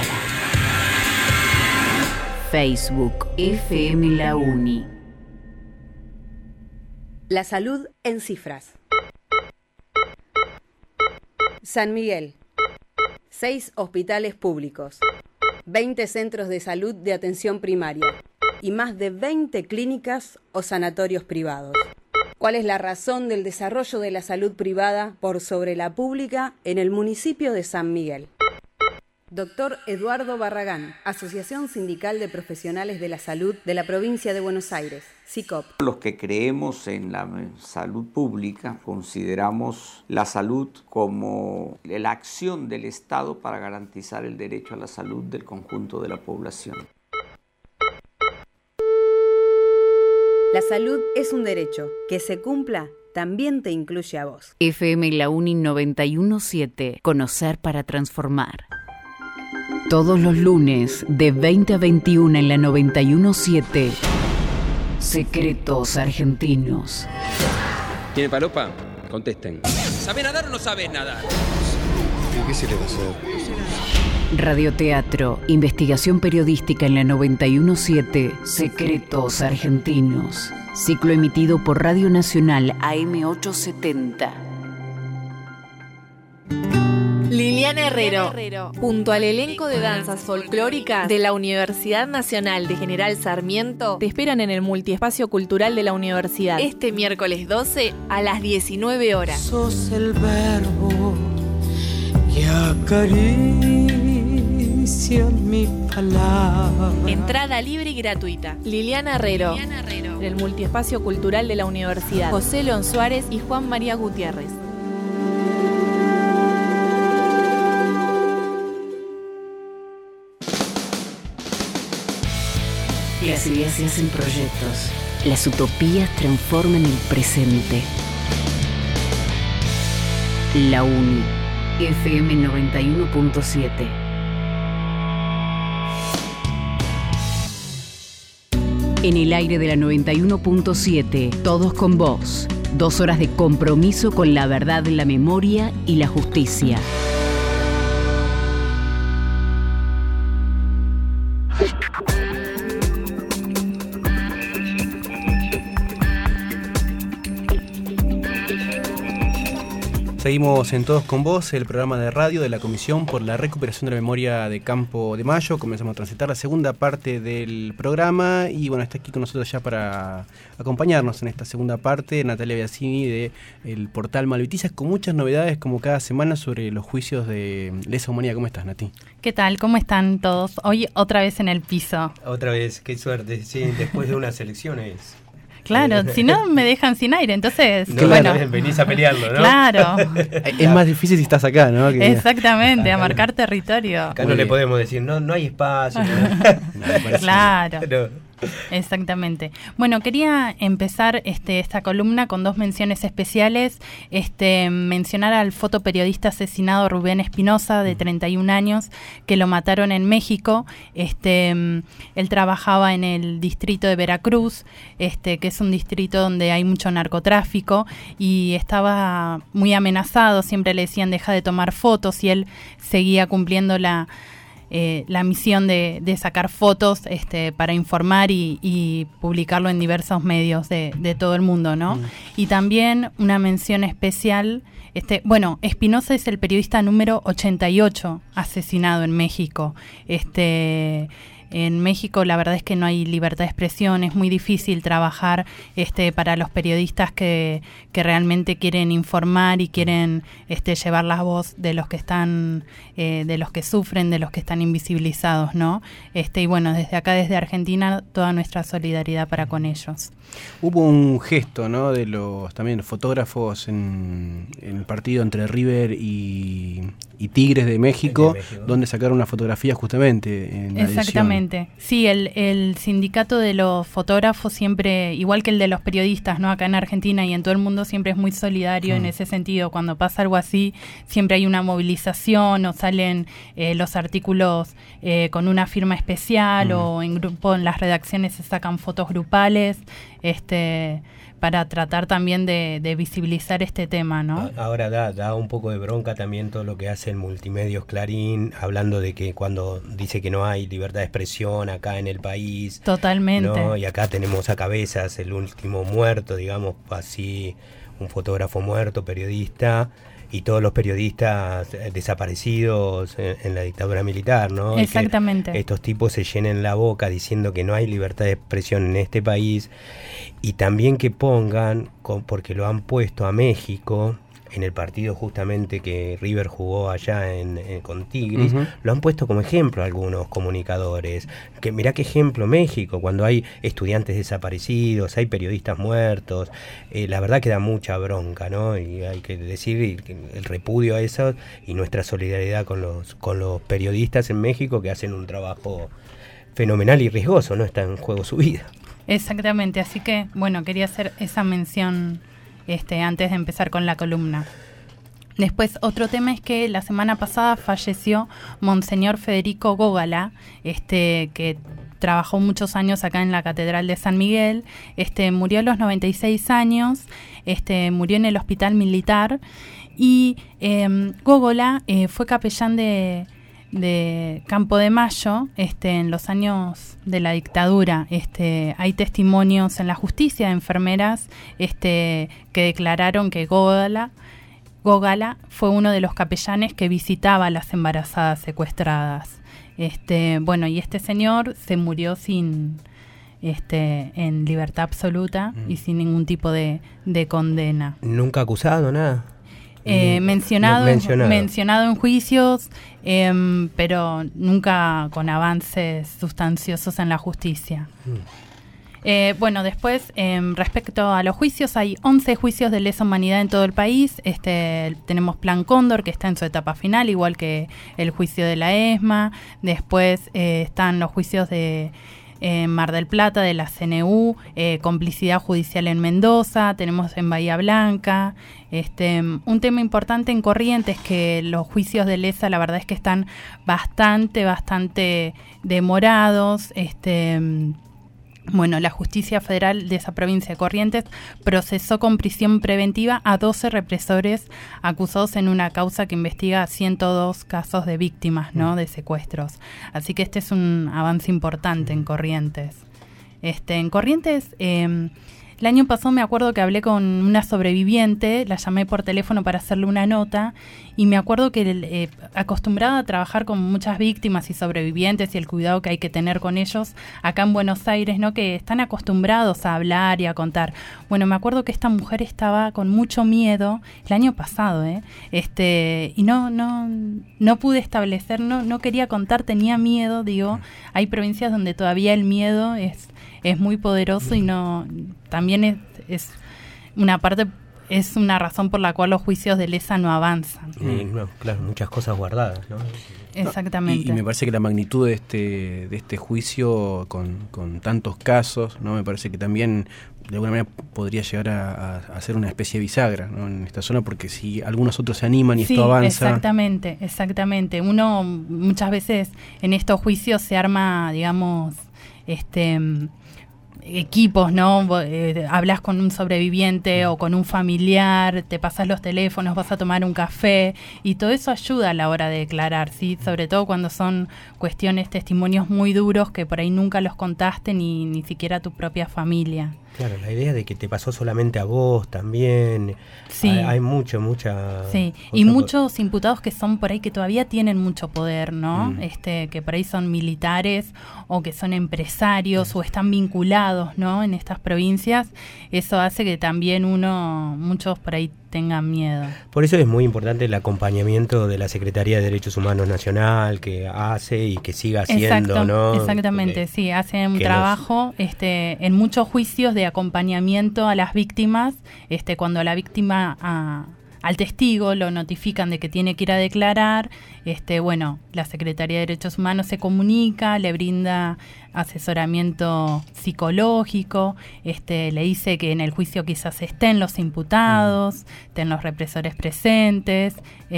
Facebook, F M La Uni. La salud en cifras. San Miguel. Seis hospitales públicos. veinte centros de salud de atención primaria. Y más de veinte clínicas o sanatorios privados. ¿Cuál es la razón del desarrollo de la salud privada por sobre la pública en el municipio de San Miguel? Doctor Eduardo Barragán, Asociación Sindical de Profesionales de la Salud de la Provincia de Buenos Aires, SICOP. Los que creemos en la salud pública consideramos la salud como la acción del Estado para garantizar el derecho a la salud del conjunto de la población. La salud es un derecho. Que se cumpla también te incluye a vos. F M La Uni noventa y uno punto siete. Conocer para transformar. Todos los lunes de veinte a veintiuno en la noventa y uno punto siete. Secretos argentinos. ¿Tiene palopa? Contesten. ¿Sabe nadar o no sabe nadar? ¿Qué se le va a hacer? Radioteatro, investigación periodística en la noventa y uno punto siete. Secretos argentinos. Ciclo emitido por Radio Nacional A M ochocientos setenta. Liliana Herrero, Herrero, junto al elenco de danzas folclóricas de la Universidad Nacional de General Sarmiento, te esperan en el Multiespacio Cultural de la Universidad este miércoles doce a las diecinueve horas. Sos el verbo que acaricia mi palabra. Entrada libre y gratuita. Liliana Herrero, Liliana Herrero, del Multiespacio Cultural de la Universidad. José León Suárez y Juan María Gutiérrez. Las ideas se hacen proyectos. Las utopías transforman el presente. La Uni, F M noventa y uno punto siete. En el aire de la noventa y uno punto siete, todos con vos. Dos horas de compromiso con la verdad, la memoria y la justicia. Seguimos en Todos con Vos, el programa de radio de la Comisión por la Recuperación de la Memoria de Campo de Mayo. Comenzamos a transitar la segunda parte del programa y bueno, está aquí con nosotros ya para acompañarnos en esta segunda parte Natalia Biasini de el portal Malviticias, con muchas novedades como cada semana sobre los juicios de lesa humanidad. ¿Cómo estás, Nati? ¿Qué tal? ¿Cómo están todos? Hoy otra vez en el piso. Otra vez, qué suerte, sí, después de unas elecciones. Claro, eh, si no me dejan sin aire, entonces... No, bueno, venís a pelearlo, ¿no? Claro. Es más difícil si estás acá, ¿no? Que... Exactamente, a marcar territorio. Acá Muy no bien. Le podemos decir, no, no hay espacio. No, claro. No. Exactamente. Bueno, quería empezar este, esta columna con dos menciones especiales. Este, mencionar al fotoperiodista asesinado Rubén Espinosa, de treinta y un años, que lo mataron en México. Este, él trabajaba en el distrito de Veracruz, este, que es un distrito donde hay mucho narcotráfico, y estaba muy amenazado. Siempre le decían deja de tomar fotos, y él seguía cumpliendo la Eh, la misión de, de sacar fotos este, para informar y, y publicarlo en diversos medios de, de todo el mundo, ¿no? Mm. Y también una mención especial, este, bueno, Espinosa es el periodista número ochenta y ocho asesinado en México. Este... En México la verdad es que no hay libertad de expresión, es muy difícil trabajar este, para los periodistas que, que realmente quieren informar y quieren este, llevar la voz de los que están, eh, de los que sufren, de los que están invisibilizados, ¿no? Este, y bueno, desde acá, desde Argentina, toda nuestra solidaridad para con ellos. Hubo un gesto, ¿no?, de los también fotógrafos en, en el partido entre River y, y Tigres de México, de México, donde sacaron una fotografía justamente en la Exactamente. Edición. Sí, el, el sindicato de los fotógrafos siempre, igual que el de los periodistas, ¿no?, acá en Argentina y en todo el mundo, siempre es muy solidario mm. en ese sentido. Cuando pasa algo así, siempre hay una movilización o salen eh, los artículos eh, con una firma especial mm. o en grupo, en las redacciones se sacan fotos grupales. Este, para tratar también de, de visibilizar este tema, ¿no? Ahora da, da un poco de bronca también todo lo que hace el Multimedios Clarín, hablando de que cuando dice que no hay libertad de expresión acá en el país. Totalmente. ¿No? Y acá tenemos a Cabezas, el último muerto, digamos así, un fotógrafo muerto, periodista, y todos los periodistas desaparecidos en, en la dictadura militar, ¿no? Exactamente. Y que estos tipos se llenen la boca diciendo que no hay libertad de expresión en este país, y también que pongan, con, porque lo han puesto a México, en el partido justamente que River jugó allá en, en, con Tigres, uh-huh. lo han puesto como ejemplo a algunos comunicadores. Que mirá qué ejemplo México, cuando hay estudiantes desaparecidos, hay periodistas muertos, eh, la verdad que da mucha bronca, ¿no? Y hay que decir el repudio a eso y nuestra solidaridad con los, con los periodistas en México que hacen un trabajo fenomenal y riesgoso, ¿no? Está en juego su vida. Exactamente, así que, bueno, quería hacer esa mención Este, antes de empezar con la columna. Después, otro tema es que la semana pasada falleció Monseñor Federico Gógala, este, que trabajó muchos años acá en la Catedral de San Miguel. Este, murió a los noventa y seis años, este, murió en el Hospital Militar, y eh, Gógala eh, fue capellán de de Campo de Mayo este, en los años de la dictadura. Este, hay testimonios en la justicia de enfermeras este, que declararon que Gógala, Gógala fue uno de los capellanes que visitaba a las embarazadas secuestradas. Este, bueno, y este señor se murió sin este, en libertad absoluta mm. y sin ningún tipo de, de condena. ¿Nunca acusado, nada? Eh, mencionado, mencionado. mencionado en juicios, eh, pero nunca con avances sustanciosos en la justicia. Mm. Eh, bueno, después, eh, respecto a los juicios, hay once juicios de lesa humanidad en todo el país. Este, tenemos Plan Cóndor, que está en su etapa final, igual que el juicio de la ESMA. Después eh, están los juicios de en Mar del Plata, de la C N U, eh, complicidad judicial en Mendoza, tenemos en Bahía Blanca. Este, un tema importante en Corrientes es que los juicios de lesa, la verdad es que están bastante, bastante demorados. Este, bueno, la Justicia Federal de esa provincia de Corrientes procesó con prisión preventiva a doce represores acusados en una causa que investiga ciento dos casos de víctimas, ¿no?, de secuestros. Así que este es un avance importante en Corrientes. Este, en Corrientes, eh, El año pasado me acuerdo que hablé con una sobreviviente, la llamé por teléfono para hacerle una nota, y me acuerdo que eh, acostumbrada a trabajar con muchas víctimas y sobrevivientes y el cuidado que hay que tener con ellos acá en Buenos Aires, ¿no? Que están acostumbrados a hablar y a contar. Bueno, me acuerdo que esta mujer estaba con mucho miedo el año pasado, ¿eh? Este, y no, no, no pude establecer, no, no quería contar, tenía miedo, digo. Hay provincias donde todavía el miedo es, es muy poderoso y no, también es, es una parte, es una razón por la cual los juicios de lesa no avanzan. Eh, no, claro, muchas cosas guardadas, ¿no? Exactamente. Y, y me parece que la magnitud de este de este juicio con, con tantos casos, no, me parece que también de alguna manera podría llegar a, a ser una especie de bisagra, ¿no? En esta zona, porque si algunos otros se animan y sí, esto avanza. Exactamente, exactamente. Uno muchas veces en estos juicios se arma, digamos, este equipos, ¿no? Eh, hablas con un sobreviviente o con un familiar, te pasas los teléfonos, vas a tomar un café y todo eso ayuda a la hora de declarar, ¿sí? Sobre todo cuando son cuestiones, testimonios muy duros que por ahí nunca los contaste ni, ni siquiera a tu propia familia. Claro, la idea de que te pasó solamente a vos también. Sí. Hay, hay mucho, mucha... Sí, y muchos imputados que son por ahí que todavía tienen mucho poder, ¿no? Mm. Este, que por ahí son militares o que son empresarios mm. o están vinculados, ¿no? En estas provincias. Eso hace que también uno, muchos por ahí tengan miedo. Por eso es muy importante el acompañamiento de la Secretaría de Derechos Humanos Nacional que hace y que siga haciendo, Exacto, ¿no? Exactamente, Porque, sí, hacen un trabajo nos... este, en muchos juicios de acompañamiento a las víctimas, este, cuando la víctima a, al testigo lo notifican de que tiene que ir a declarar, este, bueno, la Secretaría de Derechos Humanos se comunica, le brinda asesoramiento psicológico, este, le dice que en el juicio quizás estén los imputados, mm. estén los represores presentes,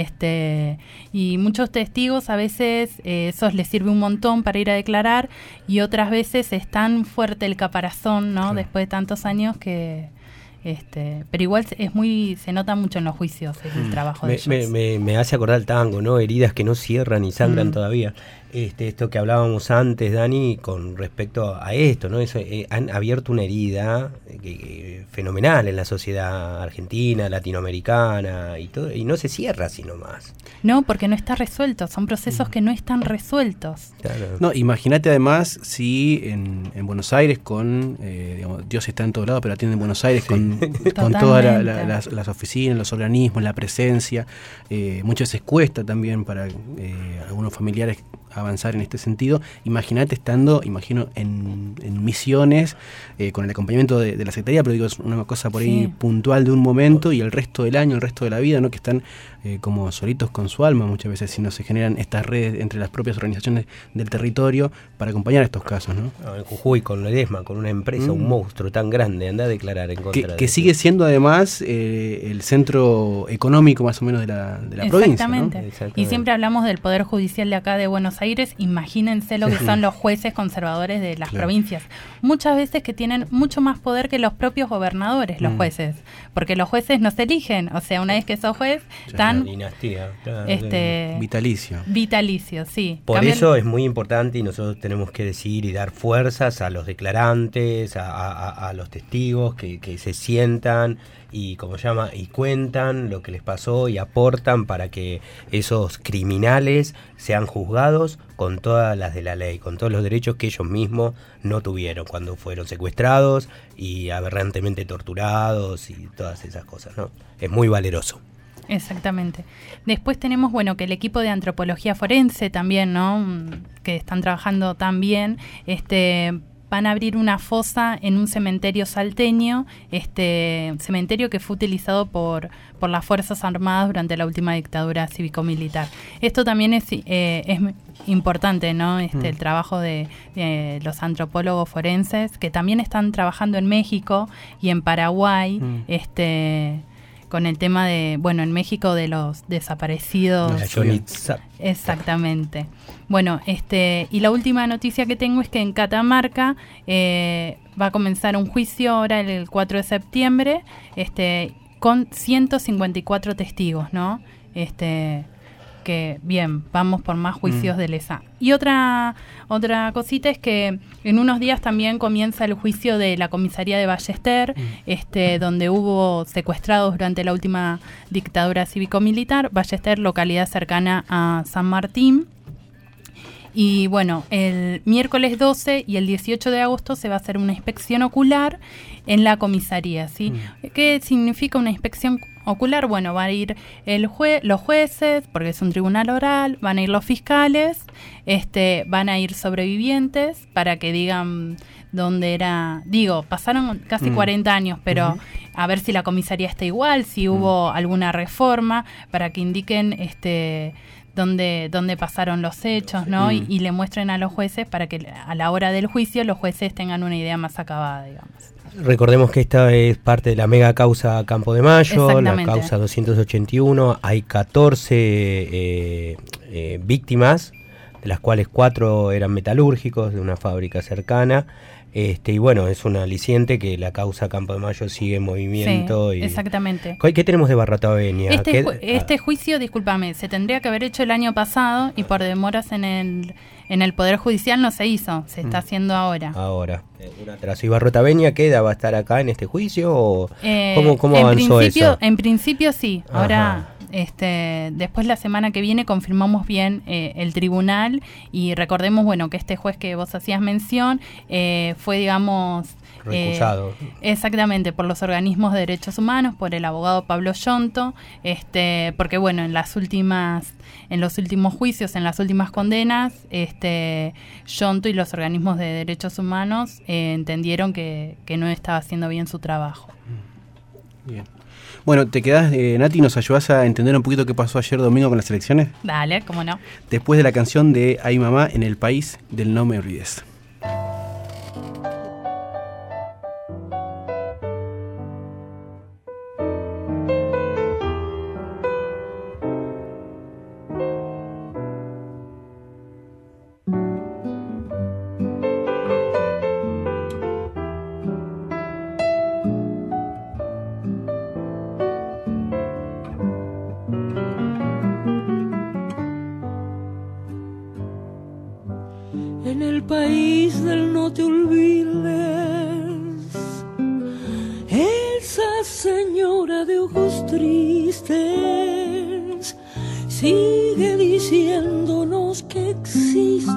este, y muchos testigos a veces eh, eso les sirve un montón para ir a declarar y otras veces es tan fuerte el caparazón, ¿no? Sí. Después de tantos años que Este, pero igual es muy, se nota mucho en los juicios el mm. trabajo de me, ellos. Me, me, me hace acordar el tango, ¿no? Heridas que no cierran y sangran mm. todavía. Este, esto que hablábamos antes, Dani, con respecto a esto, ¿no? Eso, eh, han abierto una herida eh, eh, fenomenal en la sociedad argentina, latinoamericana y todo, y no se cierra así nomás. No, porque no está resuelto, son procesos mm. que no están resueltos. Claro. No, imagínate además si en, en Buenos Aires con, eh, digamos, Dios está en todo lado, pero atiende en Buenos Aires sí. con, con todas la, la, las, las oficinas, los organismos, la presencia, eh, muchas veces cuesta también para eh, algunos familiares avanzar en este sentido. Imagínate estando, imagino, en, en misiones, eh, con el acompañamiento de, de la Secretaría, pero digo, es una cosa por ahí sí. puntual de un momento y el resto del año, el resto de la vida, ¿no? Que están eh, como solitos con su alma muchas veces, si no se generan estas redes entre las propias organizaciones del territorio para acompañar estos casos, ¿no? No, en Jujuy, con Ledesma, con una empresa, mm. un monstruo tan grande, anda a declarar en contra que, de que sigue siendo además eh, el centro económico más o menos de la, de la Exactamente. provincia, ¿no? Exactamente. Y siempre hablamos del Poder Judicial de acá de Buenos Aires, imagínense lo que son los jueces conservadores de las claro. provincias. Muchas veces que tienen mucho más poder que los propios gobernadores, los mm. jueces, porque los jueces no se eligen, o sea, una vez que sos juez, están... dinastía, claro, este, vitalicio. Vitalicio, sí. Por Cambian... eso es muy importante y nosotros tenemos que decir y dar fuerzas a los declarantes, a, a, a los testigos que, que se sientan y como se llama y cuentan lo que les pasó y aportan para que esos criminales sean juzgados con todas las de la ley, con todos los derechos que ellos mismos no tuvieron cuando fueron secuestrados y aberrantemente torturados y todas esas cosas, ¿no? Es muy valeroso. Exactamente. Después tenemos, bueno, que el equipo de antropología forense también, ¿no? Que están trabajando tan bien, este... van a abrir una fosa en un cementerio salteño, este cementerio que fue utilizado por, por las Fuerzas Armadas durante la última dictadura cívico-militar. Esto también es, eh, es importante, ¿no? Este, mm. El trabajo de, de los antropólogos forenses, que también están trabajando en México y en Paraguay, mm. este... con el tema de, bueno, en México de los desaparecidos. Exactamente. Bueno, este y la última noticia que tengo es que en Catamarca eh, va a comenzar un juicio ahora el cuatro de septiembre, este con ciento cincuenta y cuatro testigos, ¿no? Este que, bien, vamos por más juicios Mm. de lesa. Y otra otra cosita es que en unos días también comienza el juicio de la comisaría de Ballester, Mm. este, donde hubo secuestrados durante la última dictadura cívico-militar. Ballester, localidad cercana a San Martín. Y bueno, el miércoles doce y el dieciocho de agosto se va a hacer una inspección ocular en la comisaría, ¿sí? Mm. ¿Qué significa una inspección ocular? Bueno, van a ir el jue los jueces, porque es un tribunal oral, van a ir los fiscales, este, van a ir sobrevivientes para que digan dónde era... Digo, pasaron casi Mm. cuarenta años, pero Ujú. a ver si la comisaría está igual, si hubo alguna reforma, para que indiquen... este Dónde, dónde pasaron los hechos, ¿no? Mm. Y, y le muestren a los jueces para que a la hora del juicio los jueces tengan una idea más acabada, digamos. Recordemos que esta es parte de la mega causa Campo de Mayo, la Exactamente. causa doscientos ochenta y uno. Hay catorce eh, eh, víctimas, de las cuales cuatro eran metalúrgicos de una fábrica cercana. Este, y bueno, es un aliciente que la causa Campo de Mayo sigue en movimiento. Sí, y exactamente. ¿Qué tenemos de Barrataveña? Este, ¿Qué- ju- este juicio, discúlpame, se tendría que haber hecho el año pasado y por demoras en el en el Poder Judicial no se hizo, se está Mm. haciendo ahora. Ahora, eh, un atraso. ¿Y Barrataveña queda? ¿Va a estar acá en este juicio? ¿O Eh, ¿Cómo, cómo en avanzó principio, eso? En principio sí, Ajá. ahora este después la semana que viene confirmamos bien eh, el tribunal y recordemos, bueno, que este juez que vos hacías mención eh, fue, digamos... eh, Recusado. exactamente, por los organismos de derechos humanos, por el abogado Pablo Yonto, este, porque bueno, en las últimas, en los últimos juicios, en las últimas condenas, este, Yonto y los organismos de derechos humanos eh, entendieron que, que no estaba haciendo bien su trabajo. Bien. Bueno, te quedás, eh, Nati, ¿nos ayudás a entender un poquito qué pasó ayer domingo con las elecciones? Dale, cómo no. Después de la canción de Ay Mamá, en el país del No Me Olvides. En el país del no te olvides, esa señora de ojos tristes sigue diciéndonos que existe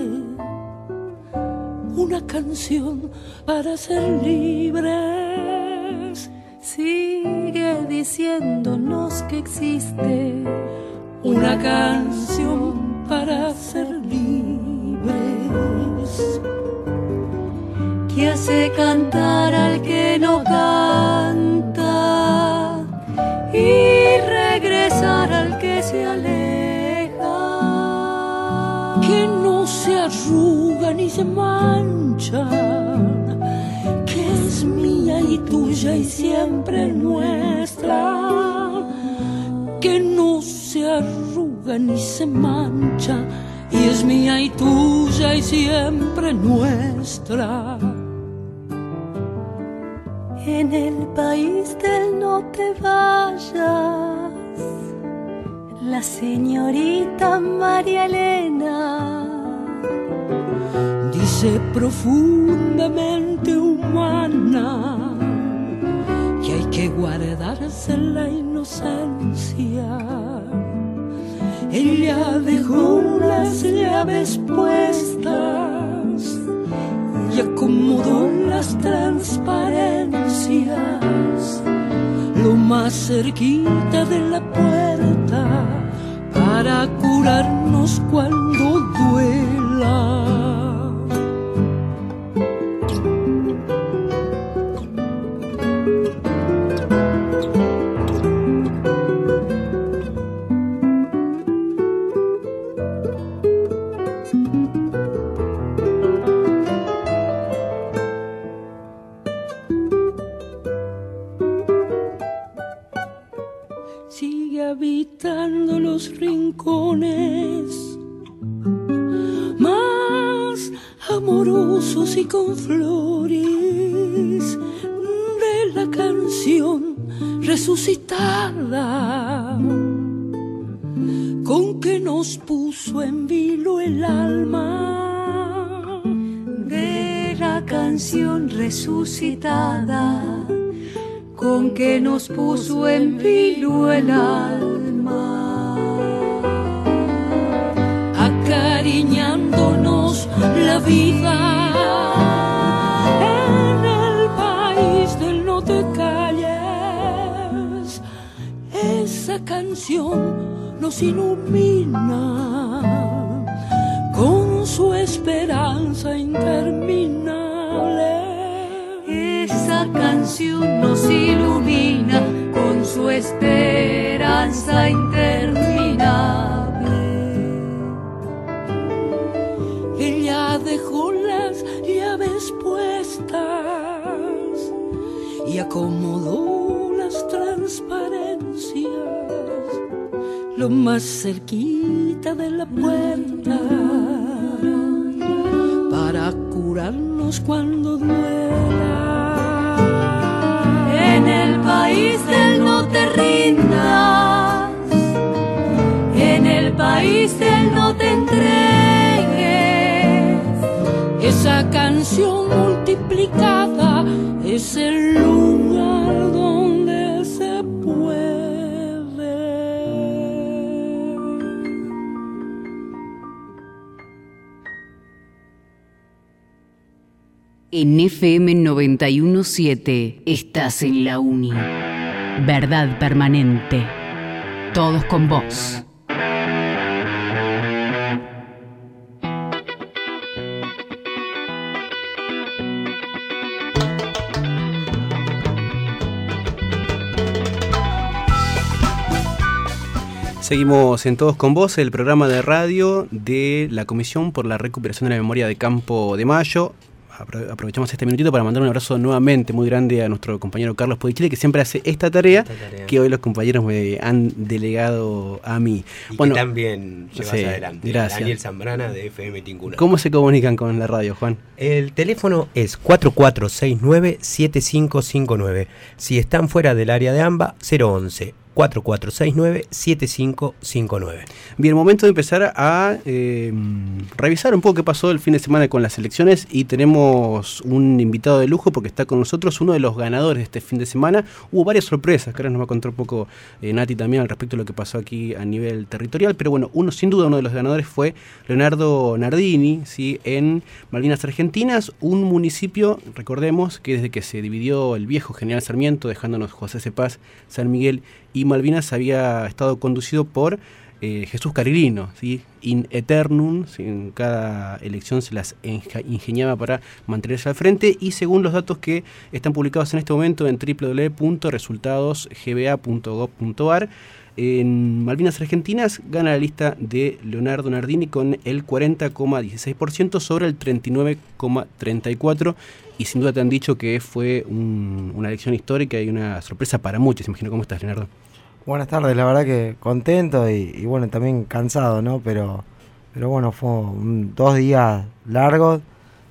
una canción para ser libres. Sigue diciéndonos que existe una canción para ser libres, que hace cantar al que no canta y regresar al que se aleja, que no se arruga ni se manchan, que es mía y tuya y siempre nuestra, que no se arruga ni se mancha y es mía y tuya y siempre nuestra. En el país del no te vayas, la señorita María Elena dice profundamente humana que hay que guardarse la inocencia. Ella dejó las llaves puestas y acomodó las transparencias lo más cerquita de la puerta para curarnos cuando duela. Sigue habitando los rincones más amorosos y con flores de la canción resucitada con que nos puso en vilo el alma, de la canción resucitada con que nos puso en vilo el alma, acariñándonos la vida. En el país del no te calles, esa canción nos ilumina con su esperanza interminable. Esa canción nos ilumina con su esperanza interminable. Ella dejó las llaves puestas y acomodó las transparencias lo más cerquita de la puerta para curarnos cuando duela. En el país del no te rindas, en el país del no te entregues, esa canción multiplicada es el lugar donde se puede. En F M noventa y uno punto siete estás en la Uni. Verdad permanente. Todos con vos. Seguimos en Todos con Vos, el programa de radio de la Comisión por la Recuperación de la Memoria de Campo de Mayo. Aprovechamos este minutito para mandar un abrazo nuevamente muy grande a nuestro compañero Carlos Podichile, que siempre hace esta tarea, esta tarea que hoy los compañeros me han delegado a mí. Y bueno, que también llevas sí, adelante. Gracias. Daniel Zambrana de F M Tincuna. ¿Cómo se comunican con la radio, Juan? El teléfono es cuatro cuatro seis nueve siete cinco cinco nueve. Si están fuera del área de AMBA, cero once cuatro cuatro seis nueve siete cinco cinco nueve. Bien, momento de empezar a eh, revisar un poco qué pasó el fin de semana con las elecciones, y tenemos un invitado de lujo porque está con nosotros uno de los ganadores de este fin de semana. Hubo varias sorpresas que ahora nos va a contar un poco eh, Nati también al respecto de lo que pasó aquí a nivel territorial, pero bueno, uno sin duda uno de los ganadores fue Leonardo Nardini, ¿sí? En Malvinas Argentinas, un municipio, recordemos, que desde que se dividió el viejo General Sarmiento, dejándonos José Cepaz, San Miguel y Malvinas, había estado conducido por eh, Jesús Carilino, ¿sí? In eternum, ¿sí? En cada elección se las ingeniaba para mantenerse al frente, y según los datos que están publicados en este momento en doble u doble u doble u punto resultados g b a punto gov punto a r, en Malvinas Argentinas gana la lista de Leonardo Nardini con el cuarenta coma dieciséis por ciento sobre el treinta y nueve coma treinta y cuatro por ciento, y sin duda te han dicho que fue un, una elección histórica y una sorpresa para muchos. Imagino. ¿Cómo estás, Leonardo? Buenas tardes, la verdad que contento y, y bueno, también cansado, ¿no? Pero, pero bueno, fue un, dos días largos,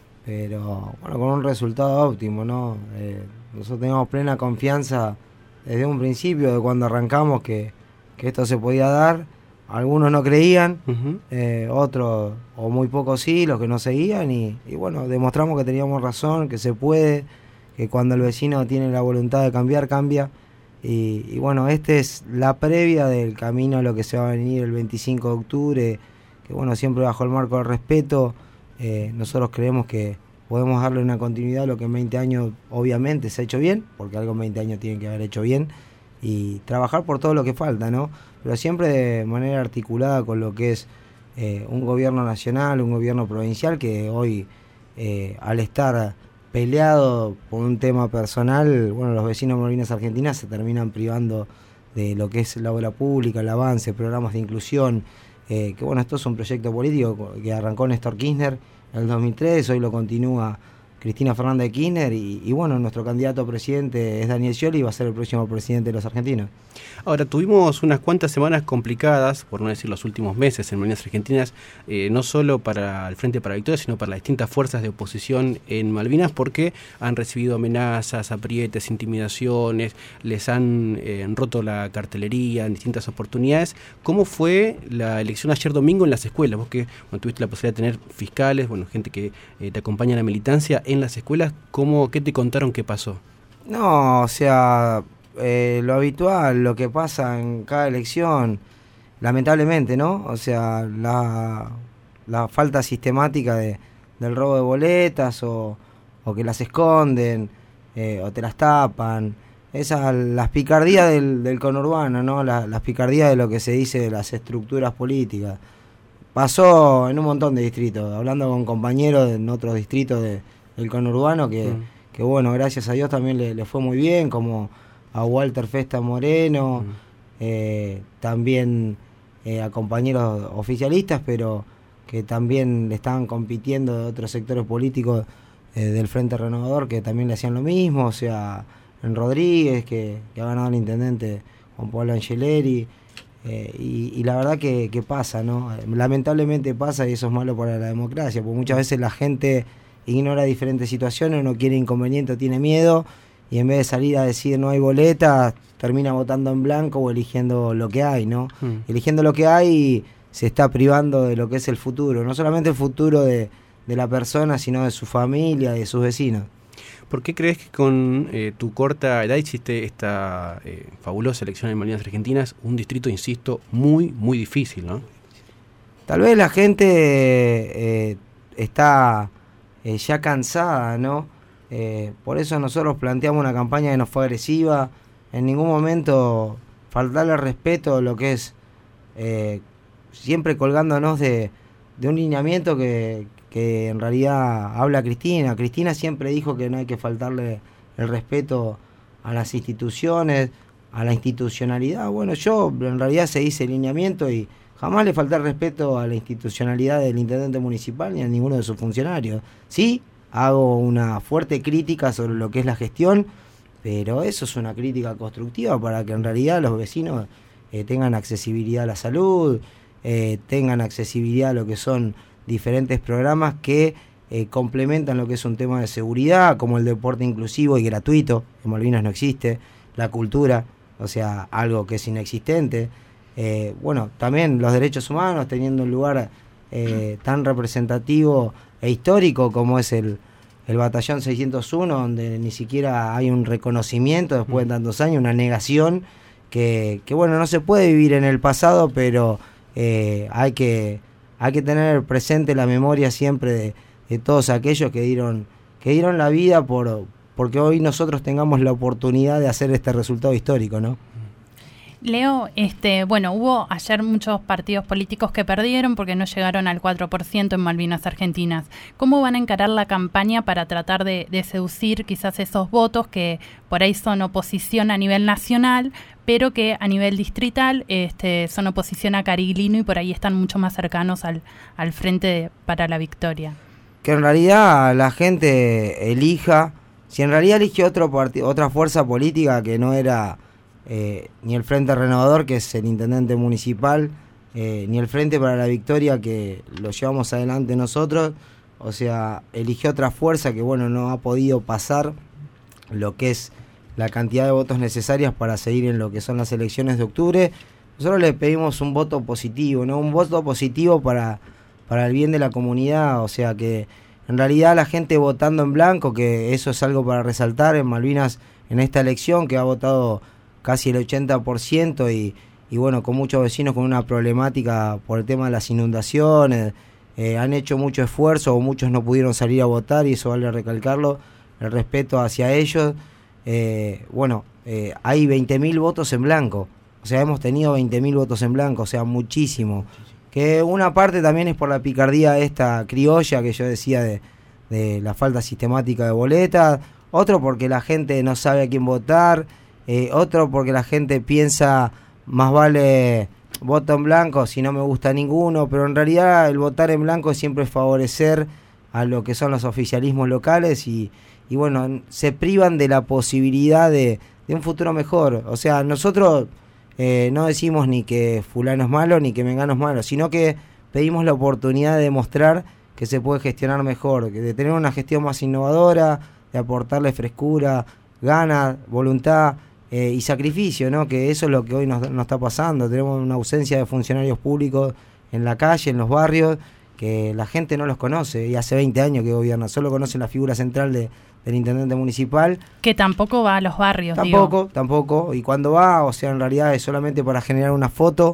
pero bueno, con un resultado óptimo, ¿no? Eh, nosotros teníamos plena confianza desde un principio, de cuando arrancamos, que, que esto se podía dar. Algunos no creían, uh-huh. eh, otros o muy pocos sí, los que no seguían, y, y bueno, demostramos que teníamos razón, que se puede, que cuando el vecino tiene la voluntad de cambiar, cambia. Y, y bueno, esta es la previa del camino a lo que se va a venir el veinticinco de octubre, que bueno, siempre bajo el marco del respeto. Eh, nosotros creemos que podemos darle una continuidad a lo que en veinte años obviamente se ha hecho bien, porque algo en veinte años tienen que haber hecho bien, y trabajar por todo lo que falta, ¿no? Pero siempre de manera articulada con lo que es eh, un gobierno nacional, un gobierno provincial, que hoy, eh, al estar peleado por un tema personal, bueno, los vecinos de Malvinas Argentinas se terminan privando de lo que es la obra pública, el avance, programas de inclusión, eh, que bueno, esto es un proyecto político que arrancó Néstor Kirchner en el dos mil tres, hoy lo continúa Cristina Fernández de Kirchner y, y bueno, nuestro candidato a presidente es Daniel Scioli y va a ser el próximo presidente de los argentinos. Ahora, tuvimos unas cuantas semanas complicadas, por no decir los últimos meses en Malvinas Argentinas, eh, no solo para el Frente para la Victoria, sino para las distintas fuerzas de oposición en Malvinas, porque han recibido amenazas, aprietes, intimidaciones, les han eh, roto la cartelería en distintas oportunidades. ¿Cómo fue la elección ayer domingo en las escuelas? Vos que bueno, tuviste la posibilidad de tener fiscales, bueno, gente que eh, te acompaña en la militancia en las escuelas, ¿cómo, qué te contaron que pasó? No, o sea... Eh, lo habitual, lo que pasa en cada elección, lamentablemente, ¿no? O sea, la, la falta sistemática de, del robo de boletas o, o que las esconden eh, o te las tapan, esas las picardías del, del conurbano, ¿no? La, las picardías de lo que se dice de las estructuras políticas. Pasó en un montón de distritos, hablando con compañeros en otros distritos de, del conurbano que, mm. que, bueno, gracias a Dios también le, le fue muy bien, como a Walter Festa Moreno, mm. eh, también eh, a compañeros oficialistas, pero que también le estaban compitiendo de otros sectores políticos eh, del Frente Renovador, que también le hacían lo mismo, o sea, en Rodríguez, que, que ha ganado el intendente Juan Pablo Angeleri, eh, y, y la verdad que, que pasa, ¿no? Lamentablemente pasa y eso es malo para la democracia, porque muchas veces la gente ignora diferentes situaciones, no quiere inconveniente, tiene miedo, y en vez de salir a decir no hay boletas, termina votando en blanco o eligiendo lo que hay, ¿no? Mm. Eligiendo lo que hay se está privando de lo que es el futuro, no solamente el futuro de, de la persona, sino de su familia y de sus vecinos. ¿Por qué crees que con eh, tu corta edad hiciste esta eh, fabulosa elección en Malvinas Argentinas, un distrito, insisto, muy, muy difícil, ¿no? Tal vez la gente eh, está eh, ya cansada, ¿no? Eh, por eso nosotros planteamos una campaña que no fue agresiva, en ningún momento faltarle respeto a lo que es, eh, siempre colgándonos de, de un lineamiento que, que en realidad habla Cristina. Cristina siempre dijo que no hay que faltarle el respeto a las instituciones, a la institucionalidad. Bueno, yo en realidad seguí ese lineamiento y jamás le falté el respeto a la institucionalidad del intendente municipal ni a ninguno de sus funcionarios. Sí, hago una fuerte crítica sobre lo que es la gestión, pero eso es una crítica constructiva para que en realidad los vecinos eh, tengan accesibilidad a la salud, eh, tengan accesibilidad a lo que son diferentes programas que eh, complementan lo que es un tema de seguridad, como el deporte inclusivo y gratuito, en Malvinas no existe, la cultura, o sea, algo que es inexistente, eh, bueno, también los derechos humanos teniendo un lugar eh, tan representativo e histórico como es el, el batallón seiscientos uno, donde ni siquiera hay un reconocimiento después de tantos años, una negación que, que bueno, no se puede vivir en el pasado, pero eh, hay que hay que tener presente la memoria siempre de, de todos aquellos que dieron que dieron la vida por porque hoy nosotros tengamos la oportunidad de hacer este resultado histórico, ¿no? Leo, este, bueno, hubo ayer muchos partidos políticos que perdieron porque no llegaron al cuatro por ciento en Malvinas Argentinas. ¿Cómo van a encarar la campaña para tratar de, de seducir quizás esos votos que por ahí son oposición a nivel nacional, pero que a nivel distrital este, son oposición a Cariglino y por ahí están mucho más cercanos al, al Frente para la Victoria? Que en realidad la gente elija, si en realidad elige otro partido, otra fuerza política que no era... Eh, ni el Frente Renovador, que es el intendente municipal, eh, ni el Frente para la Victoria, que lo llevamos adelante nosotros, o sea, eligió otra fuerza que, bueno, no ha podido pasar lo que es la cantidad de votos necesarias para seguir en lo que son las elecciones de octubre. Nosotros le pedimos un voto positivo, ¿no? Un voto positivo para, para el bien de la comunidad, o sea que en realidad la gente votando en blanco, que eso es algo para resaltar en Malvinas en esta elección, que ha votado casi el ochenta por ciento y, y bueno, con muchos vecinos con una problemática por el tema de las inundaciones, eh, han hecho mucho esfuerzo o muchos no pudieron salir a votar y eso vale recalcarlo, el respeto hacia ellos. Eh, bueno, eh, hay veinte mil votos en blanco, o sea, hemos tenido veinte mil votos en blanco, o sea, muchísimo. Que una parte también es por la picardía esta criolla que yo decía de, de la falta sistemática de boletas, otro porque la gente no sabe a quién votar, Eh, otro porque la gente piensa más vale voto en blanco si no me gusta ninguno, pero en realidad el votar en blanco siempre es favorecer a lo que son los oficialismos locales y, y bueno, se privan de la posibilidad de, de un futuro mejor. O sea, nosotros eh, no decimos ni que fulano es malo ni que mengano es malo, sino que pedimos la oportunidad de demostrar que se puede gestionar mejor, de tener una gestión más innovadora, de aportarle frescura, ganas, voluntad eh, y sacrificio, ¿no? Que eso es lo que hoy nos, nos está pasando. Tenemos una ausencia de funcionarios públicos en la calle, en los barrios, que la gente no los conoce, y hace veinte años que gobierna, solo conocen la figura central de, del intendente municipal. Que tampoco va a los barrios, Tampoco, digo. tampoco, y cuando va, o sea, en realidad es solamente para generar una foto,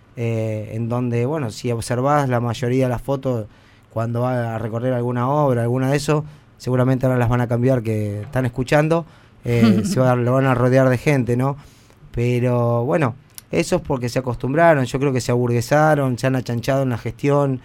eh, en donde, bueno, si observás la mayoría de las fotos, cuando va a recorrer alguna obra, alguna de eso, seguramente ahora las van a cambiar, que están escuchando, eh, se va, lo van a rodear de gente, ¿no? Pero, bueno, eso es porque se acostumbraron, yo creo que se aburguesaron, se han achanchado en la gestión,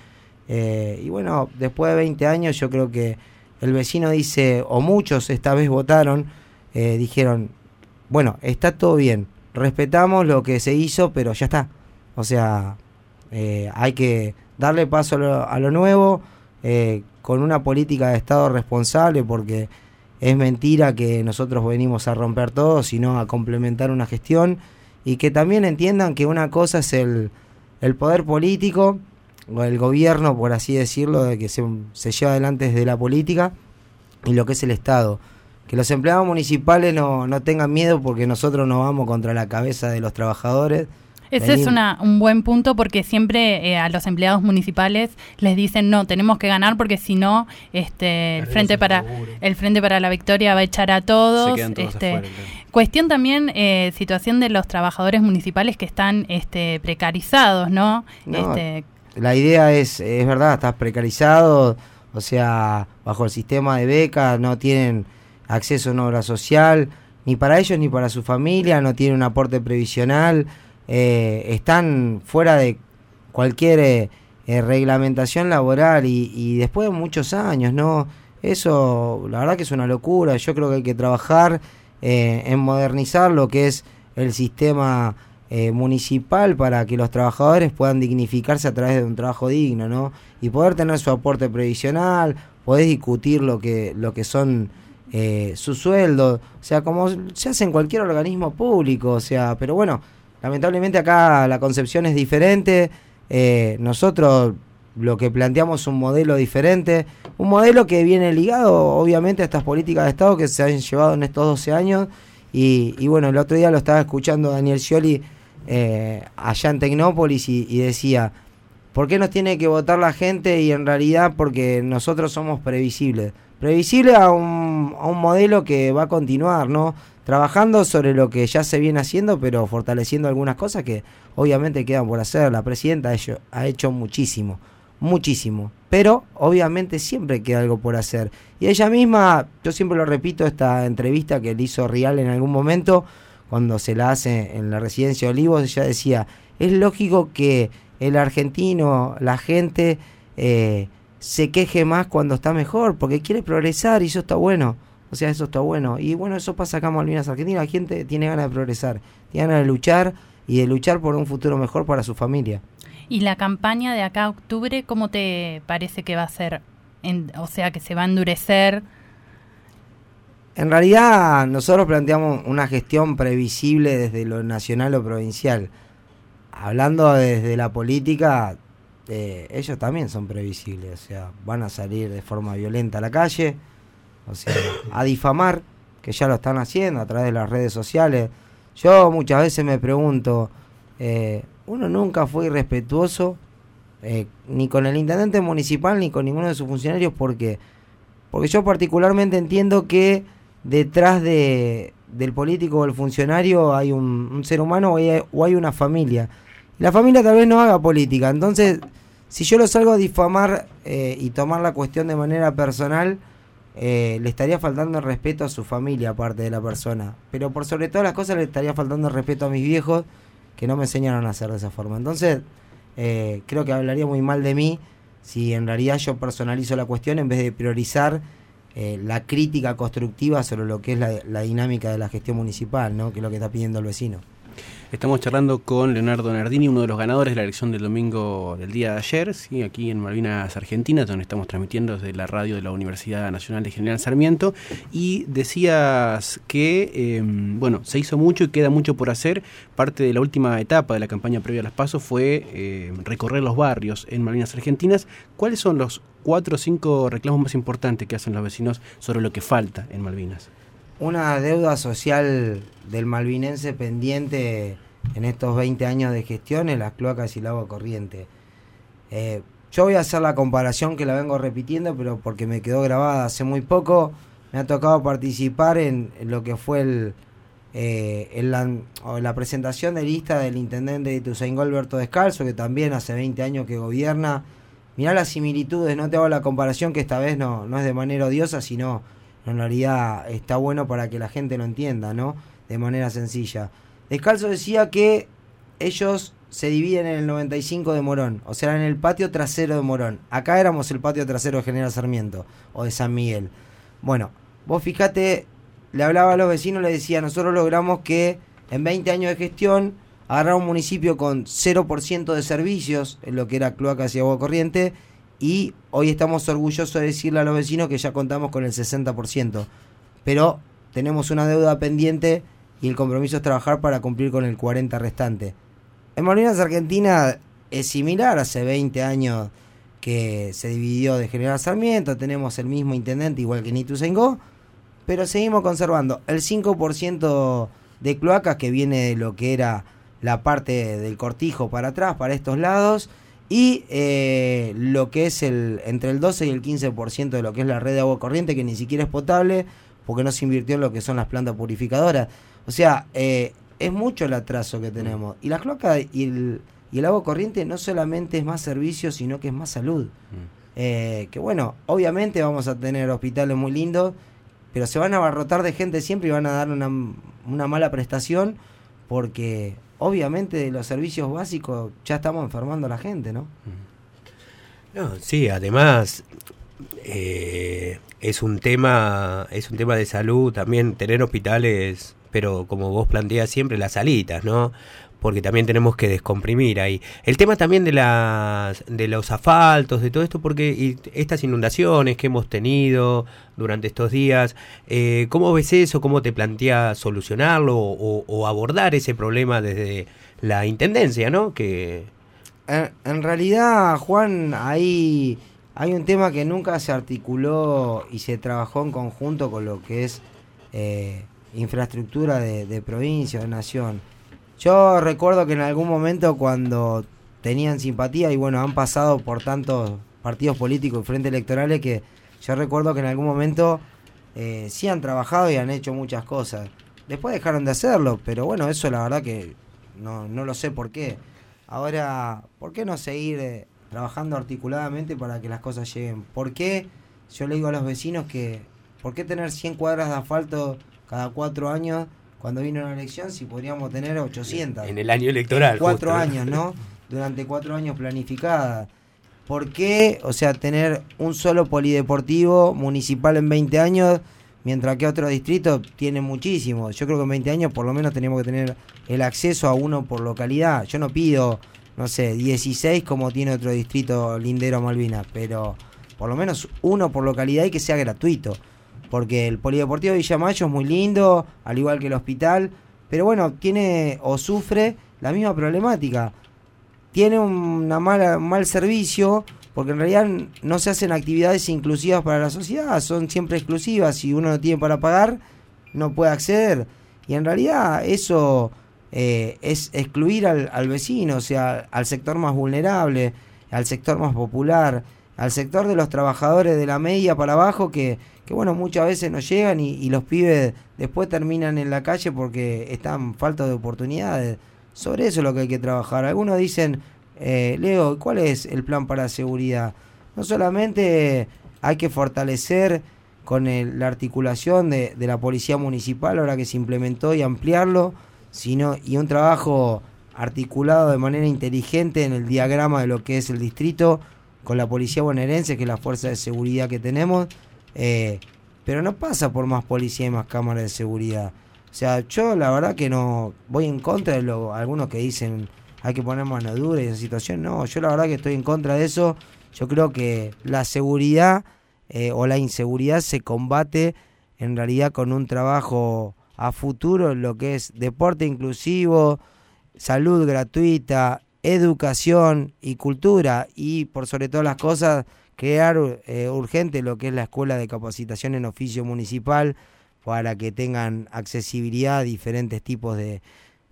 eh, y bueno, después de veinte años yo creo que el vecino dice, o muchos esta vez votaron, eh, dijeron, bueno, está todo bien, respetamos lo que se hizo, pero ya está. O sea, eh, hay que darle paso a lo, a lo nuevo, eh, con una política de Estado responsable, porque es mentira que nosotros venimos a romper todo, sino a complementar una gestión, y que también entiendan que una cosa es el, el poder político, o el gobierno, por así decirlo, de que se, se lleva adelante desde la política, y lo que es el Estado. Que los empleados municipales no, no tengan miedo, porque nosotros no vamos contra la cabeza de los trabajadores. Ese es una, un buen punto, porque siempre eh, a los empleados municipales les dicen no, tenemos que ganar, porque si no, este, el frente para el Frente para la Victoria va a echar a todos. todos este, afuera, cuestión también, eh, situación de los trabajadores municipales que están este, precarizados, ¿no? no este, la idea es, es verdad, estás precarizado, o sea, bajo el sistema de becas, no tienen acceso a una obra social, ni para ellos ni para su familia, no tienen un aporte previsional. Eh, están fuera de cualquier eh, eh, reglamentación laboral y, y después de muchos años, ¿no? Eso, la verdad que es una locura. Yo creo que hay que trabajar eh, en modernizar lo que es el sistema eh, municipal, para que los trabajadores puedan dignificarse a través de un trabajo digno, ¿no? Y poder tener su aporte previsional, poder discutir lo que, lo que son eh, sus sueldos, o sea, como se hace en cualquier organismo público, o sea, pero bueno, lamentablemente acá la concepción es diferente. Eh, nosotros lo que planteamos es un modelo diferente, un modelo que viene ligado obviamente a estas políticas de Estado que se han llevado en estos doce años, y, y bueno, el otro día lo estaba escuchando Daniel Scioli eh, allá en Tecnópolis, y, y decía, ¿por qué nos tiene que votar la gente? Y en realidad porque nosotros somos previsibles, previsibles a un, a un modelo que va a continuar, ¿no? Trabajando sobre lo que ya se viene haciendo, pero fortaleciendo algunas cosas que obviamente quedan por hacer. La presidenta ha hecho, ha hecho muchísimo, muchísimo, pero obviamente siempre queda algo por hacer. Y ella misma, yo siempre lo repito, esta entrevista que le hizo Rial en algún momento, cuando se la hace en la residencia de Olivos, ella decía, es lógico que el argentino, la gente, eh, se queje más cuando está mejor, porque quiere progresar, y eso está bueno. O sea, eso está bueno. Y bueno, eso pasa acá en Malvinas Argentina. La gente tiene ganas de progresar, tiene ganas de luchar, y de luchar por un futuro mejor para su familia. ¿Y la campaña de acá a octubre, cómo te parece que va a ser? En, o sea, que se va a endurecer. En realidad, nosotros planteamos una gestión previsible desde lo nacional o provincial. Hablando desde la política, eh, ellos también son previsibles. O sea, van a salir de forma violenta a la calle, o sea, a difamar, que ya lo están haciendo a través de las redes sociales. Yo muchas veces me pregunto, eh, uno nunca fue irrespetuoso, eh, ni con el intendente municipal, ni con ninguno de sus funcionarios. ¿Por qué? Porque yo particularmente entiendo que detrás de, del político o el funcionario hay un, un ser humano, o hay, o hay una familia. La familia tal vez no haga política, entonces, si yo lo salgo a difamar eh, y tomar la cuestión de manera personal, Eh, le estaría faltando el respeto a su familia, aparte de la persona. Pero por sobre todas las cosas le estaría faltando el respeto a mis viejos, que no me enseñaron a hacer de esa forma. Entonces, eh, creo que hablaría muy mal de mí si en realidad yo personalizo la cuestión en vez de priorizar eh, la crítica constructiva sobre lo que es la, la dinámica de la gestión municipal, ¿no? Que es lo que está pidiendo el vecino. Estamos charlando con Leonardo Nardini, uno de los ganadores de la elección del domingo del día de ayer, ¿sí? Aquí en Malvinas Argentinas, donde estamos transmitiendo desde la radio de la Universidad Nacional de General Sarmiento. Y decías que, eh, bueno, se hizo mucho y queda mucho por hacer. Parte de la última etapa de la campaña previa a las PASO fue eh, recorrer los barrios en Malvinas Argentinas. ¿Cuáles son los cuatro o cinco reclamos más importantes que hacen los vecinos sobre lo que falta en Malvinas? Una deuda social del malvinense pendiente en estos veinte años de gestión es las cloacas y el agua corriente. Eh, yo voy a hacer la comparación que la vengo repitiendo, pero porque me quedó grabada hace muy poco. Me ha tocado participar en, en lo que fue el, eh, en la, o la presentación de lista del intendente de Ituzaingó, Alberto Descalzo, que también hace veinte años que gobierna. Mirá las similitudes, no te hago la comparación, que esta vez no, no es de manera odiosa, sino en realidad está bueno para que la gente lo entienda, ¿no? De manera sencilla. Descalzo decía que ellos se dividen en el noventa y cinco de Morón, o sea, en el patio trasero de Morón. Acá éramos el patio trasero de General Sarmiento o de San Miguel. Bueno, vos fíjate, le hablaba a los vecinos, le decía, nosotros logramos que en veinte años de gestión agarrar un municipio con cero por ciento de servicios, en lo que era cloacas y agua corriente, y hoy estamos orgullosos de decirle a los vecinos que ya contamos con el sesenta por ciento. Pero tenemos una deuda pendiente y el compromiso es trabajar para cumplir con el cuarenta por ciento restante. En Malvinas Argentina es similar, hace veinte años que se dividió de General Sarmiento, tenemos el mismo intendente igual que en Ituzaingó, pero seguimos conservando el cinco por ciento de cloacas, que viene de lo que era la parte del Cortijo para atrás, para estos lados, y eh, lo que es el entre el doce y el quince por ciento de lo que es la red de agua corriente, que ni siquiera es potable porque no se invirtió en lo que son las plantas purificadoras. O sea, eh, es mucho el atraso que tenemos. Y las cloacas y el, y el agua corriente no solamente es más servicio, sino que es más salud. Mm. Eh, que bueno, obviamente vamos a tener hospitales muy lindos, pero se van a abarrotar de gente siempre y van a dar una, una mala prestación, porque obviamente de los servicios básicos ya estamos enfermando a la gente, ¿no? No, sí, además eh, es un tema, es un tema de salud también tener hospitales, pero como vos planteás siempre, las salitas, ¿no? Porque también tenemos que descomprimir ahí. El tema también de las de los asfaltos, de todo esto, porque y estas inundaciones que hemos tenido durante estos días, eh, ¿cómo ves eso? ¿Cómo te planteas solucionarlo o, o abordar ese problema desde la intendencia, ¿no? Que en, en realidad, Juan, hay, hay un tema que nunca se articuló y se trabajó en conjunto con lo que es eh, infraestructura de, de provincia, de nación. Yo recuerdo que en algún momento, cuando tenían simpatía, y bueno, han pasado por tantos partidos políticos y frentes electorales, que yo recuerdo que en algún momento eh, sí han trabajado y han hecho muchas cosas. Después dejaron de hacerlo, pero bueno, eso la verdad que no, no lo sé por qué. Ahora, ¿por qué no seguir eh, trabajando articuladamente para que las cosas lleguen? ¿Por qué? Yo le digo a los vecinos que, ¿por qué tener cien cuadras de asfalto cada cuatro años? Cuando vino una elección, si podríamos tener ochocientas. En el año electoral. Cuatro justo. años, ¿no? Durante cuatro años planificada. ¿Por qué? O sea, tener un solo polideportivo municipal en veinte años, mientras que otros distritos tienen muchísimos. Yo creo que en veinte años por lo menos tenemos que tener el acceso a uno por localidad. Yo no pido, no sé, dieciséis como tiene otro distrito lindero a Malvinas, pero por lo menos uno por localidad y que sea gratuito. Porque el polideportivo de Villa Mayo es muy lindo, al igual que el hospital, pero bueno, tiene o sufre la misma problemática. Tiene una mala, un mal servicio, porque en realidad no se hacen actividades inclusivas para la sociedad, son siempre exclusivas. Si uno no tiene para pagar, no puede acceder. Y en realidad eso eh, es excluir al, al vecino, o sea, al sector más vulnerable, al sector más popular, al sector de los trabajadores de la media para abajo, que, que bueno, muchas veces no llegan y, y los pibes después terminan en la calle porque están faltos de oportunidades. Sobre eso es lo que hay que trabajar. Algunos dicen, eh, Leo, ¿cuál es el plan para la seguridad? No solamente hay que fortalecer con el, la articulación de, de la policía municipal, ahora que se implementó, y ampliarlo, sino y un trabajo articulado de manera inteligente en el diagrama de lo que es el distrito, con la policía bonaerense, que es la fuerza de seguridad que tenemos, eh, pero no pasa por más policía y más cámaras de seguridad. O sea, yo la verdad que no voy en contra de lo, algunos que dicen hay que poner mano dura y esa situación. No, yo la verdad que estoy en contra de eso. Yo creo que la seguridad eh, o la inseguridad se combate en realidad con un trabajo a futuro en lo que es deporte inclusivo, salud gratuita, educación y cultura, y por sobre todas las cosas crear eh, urgente lo que es la escuela de capacitación en oficio municipal para que tengan accesibilidad a diferentes tipos de,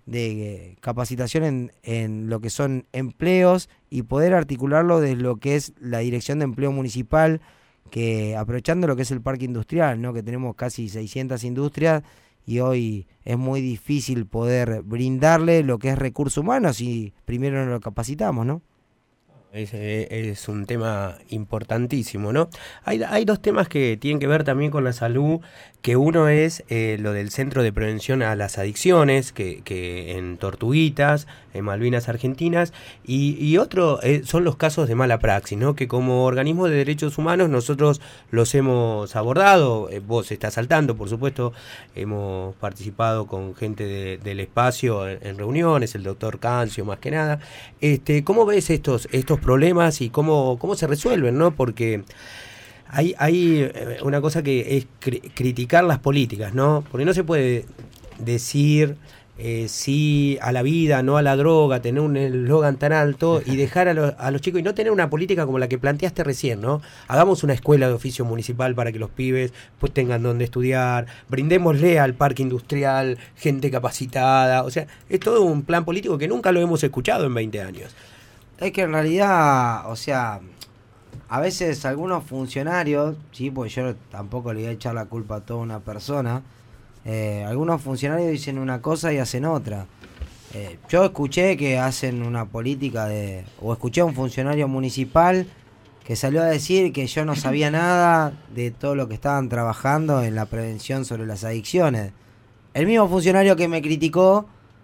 de capacitación en, en lo que son empleos y poder articularlo desde lo que es la Dirección de Empleo Municipal, que aprovechando lo que es el parque industrial, ¿no? Que tenemos casi seiscientas industrias y hoy es muy difícil poder brindarle lo que es recursos humanos si primero no lo capacitamos, ¿no? Es, es un tema importantísimo, ¿no? Hay, hay dos temas que tienen que ver también con la salud, que uno es eh, lo del Centro de Prevención a las Adicciones, que, que en Tortuguitas, en Malvinas Argentinas, y, y otro eh, son los casos de mala praxis, ¿no? Que como organismo de derechos humanos nosotros los hemos abordado, eh, vos estás al tanto, por supuesto, hemos participado con gente de, del espacio en, en reuniones, el doctor Cancio más que nada. Este, ¿cómo ves estos, estos problemas y cómo, cómo se resuelven, ¿no? Porque hay, hay una cosa que es cri- criticar las políticas, ¿no? Porque no se puede decir eh, sí a la vida, no a la droga, tener un eslogan tan alto y dejar a, lo, a los chicos y no tener una política como la que planteaste recién, ¿no? Hagamos una escuela de oficio municipal para que los pibes pues tengan donde estudiar, brindémosle al parque industrial gente capacitada, o sea, es todo un plan político que nunca lo hemos escuchado en veinte años. Es que en realidad, o sea, a veces algunos funcionarios, sí, porque yo tampoco le voy a echar la culpa a toda una persona, eh, algunos funcionarios dicen una cosa y hacen otra. Eh, yo escuché que hacen una política de, o escuché a un funcionario municipal que salió a decir que yo no sabía nada de todo lo que estaban trabajando en la prevención sobre las adicciones. El mismo funcionario que me criticó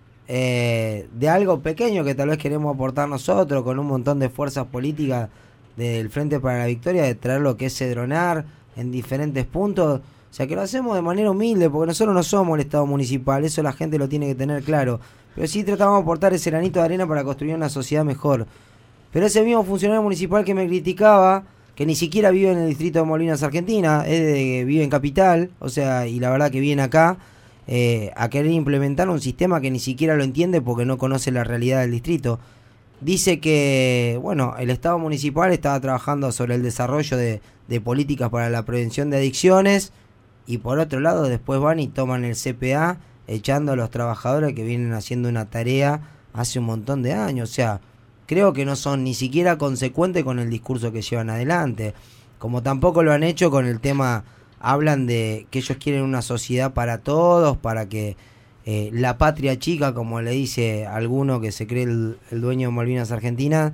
Eh, de algo pequeño que tal vez queremos aportar nosotros con un montón de fuerzas políticas del Frente para la Victoria, de traer lo que es Cedronar en diferentes puntos, o sea que lo hacemos de manera humilde porque nosotros no somos el Estado municipal, eso la gente lo tiene que tener claro, pero sí tratamos de aportar ese granito de arena para construir una sociedad mejor. Pero ese mismo funcionario municipal que me criticaba, que ni siquiera vive en el distrito de Malvinas Argentina, es de, vive en Capital, o sea, y la verdad que viene acá Eh, a querer implementar un sistema que ni siquiera lo entiende porque no conoce la realidad del distrito. Dice que, bueno, el Estado municipal estaba trabajando sobre el desarrollo de, de políticas para la prevención de adicciones y por otro lado después van y toman el C P A echando a los trabajadores que vienen haciendo una tarea hace un montón de años. O sea, creo que no son ni siquiera consecuentes con el discurso que llevan adelante, como tampoco lo han hecho con el tema. Hablan de que ellos quieren una sociedad para todos, para que eh, la patria chica, como le dice alguno que se cree el, el dueño de Malvinas Argentina,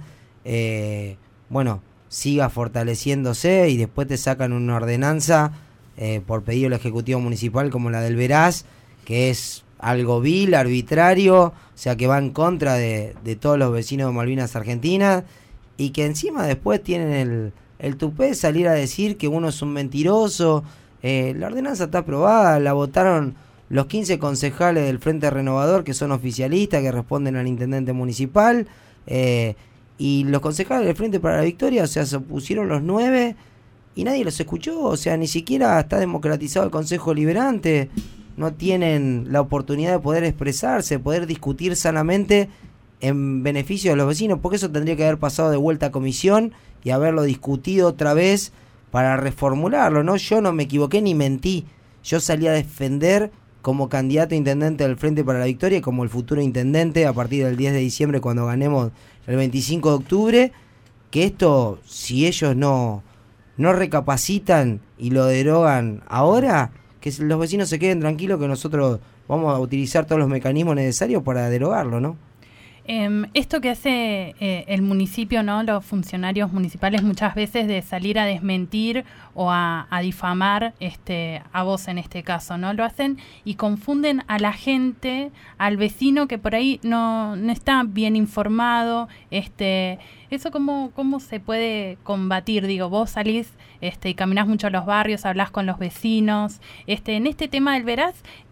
eh, bueno, siga fortaleciéndose y después te sacan una ordenanza eh, por pedido del Ejecutivo Municipal como la del Veraz, que es algo vil, arbitrario, o sea que va en contra de, de todos los vecinos de Malvinas Argentina y que encima después tienen el, el tupé de salir a decir que uno es un mentiroso. Eh, la ordenanza está aprobada, la votaron los quince concejales del Frente Renovador que son oficialistas, que responden al intendente municipal, eh, y los concejales del Frente para la Victoria, o sea, se opusieron los nueve y nadie los escuchó, o sea, ni siquiera está democratizado el Consejo Liberante, no tienen la oportunidad de poder expresarse, poder discutir sanamente en beneficio de los vecinos, porque eso tendría que haber pasado de vuelta a comisión y haberlo discutido otra vez para reformularlo, ¿no? Yo no me equivoqué ni mentí. Yo salí a defender como candidato a intendente del Frente para la Victoria y como el futuro intendente a partir del diez de diciembre cuando ganemos el veinticinco de octubre, que esto, si ellos no, no recapacitan y lo derogan ahora, que los vecinos se queden tranquilos que nosotros vamos a utilizar todos los mecanismos necesarios para derogarlo, ¿no? Eh, esto que hace eh, el municipio, ¿no? Los funcionarios municipales muchas veces de salir a desmentir o a, a difamar este, a vos en este caso, ¿no? Lo hacen y confunden a la gente, al vecino que por ahí no, no está bien informado. Este, ¿Eso cómo, cómo se puede combatir? Digo, vos salís este, y caminás mucho a los barrios, hablás con los vecinos. Este, en este tema del Veraz,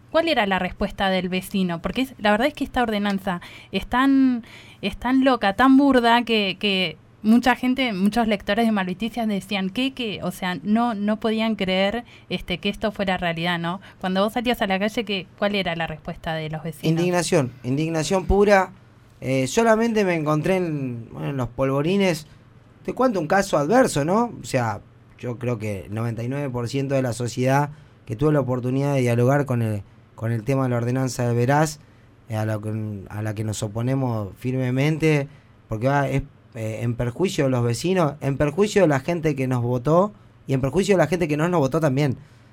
¿cuál era la respuesta del vecino? Porque es, la verdad es que esta ordenanza es tan, es tan loca, tan burda, que, que mucha gente, muchos lectores de Malviticias decían que, que o sea, no no podían creer este que esto fuera realidad, ¿no? Cuando vos salías a la calle, que, ¿cuál era la respuesta de los vecinos? Indignación, indignación pura. Eh, solamente me encontré en, bueno, en los polvorines, te cuento un caso adverso, ¿no? O sea, yo creo que el noventa y nueve por ciento de la sociedad que tuvo la oportunidad de dialogar con el, con el tema de la ordenanza del Veraz, eh, a, la que, a la que nos oponemos firmemente, porque va, es eh, en perjuicio de los vecinos, en perjuicio de la gente que nos votó y en perjuicio de la gente que no nos votó también.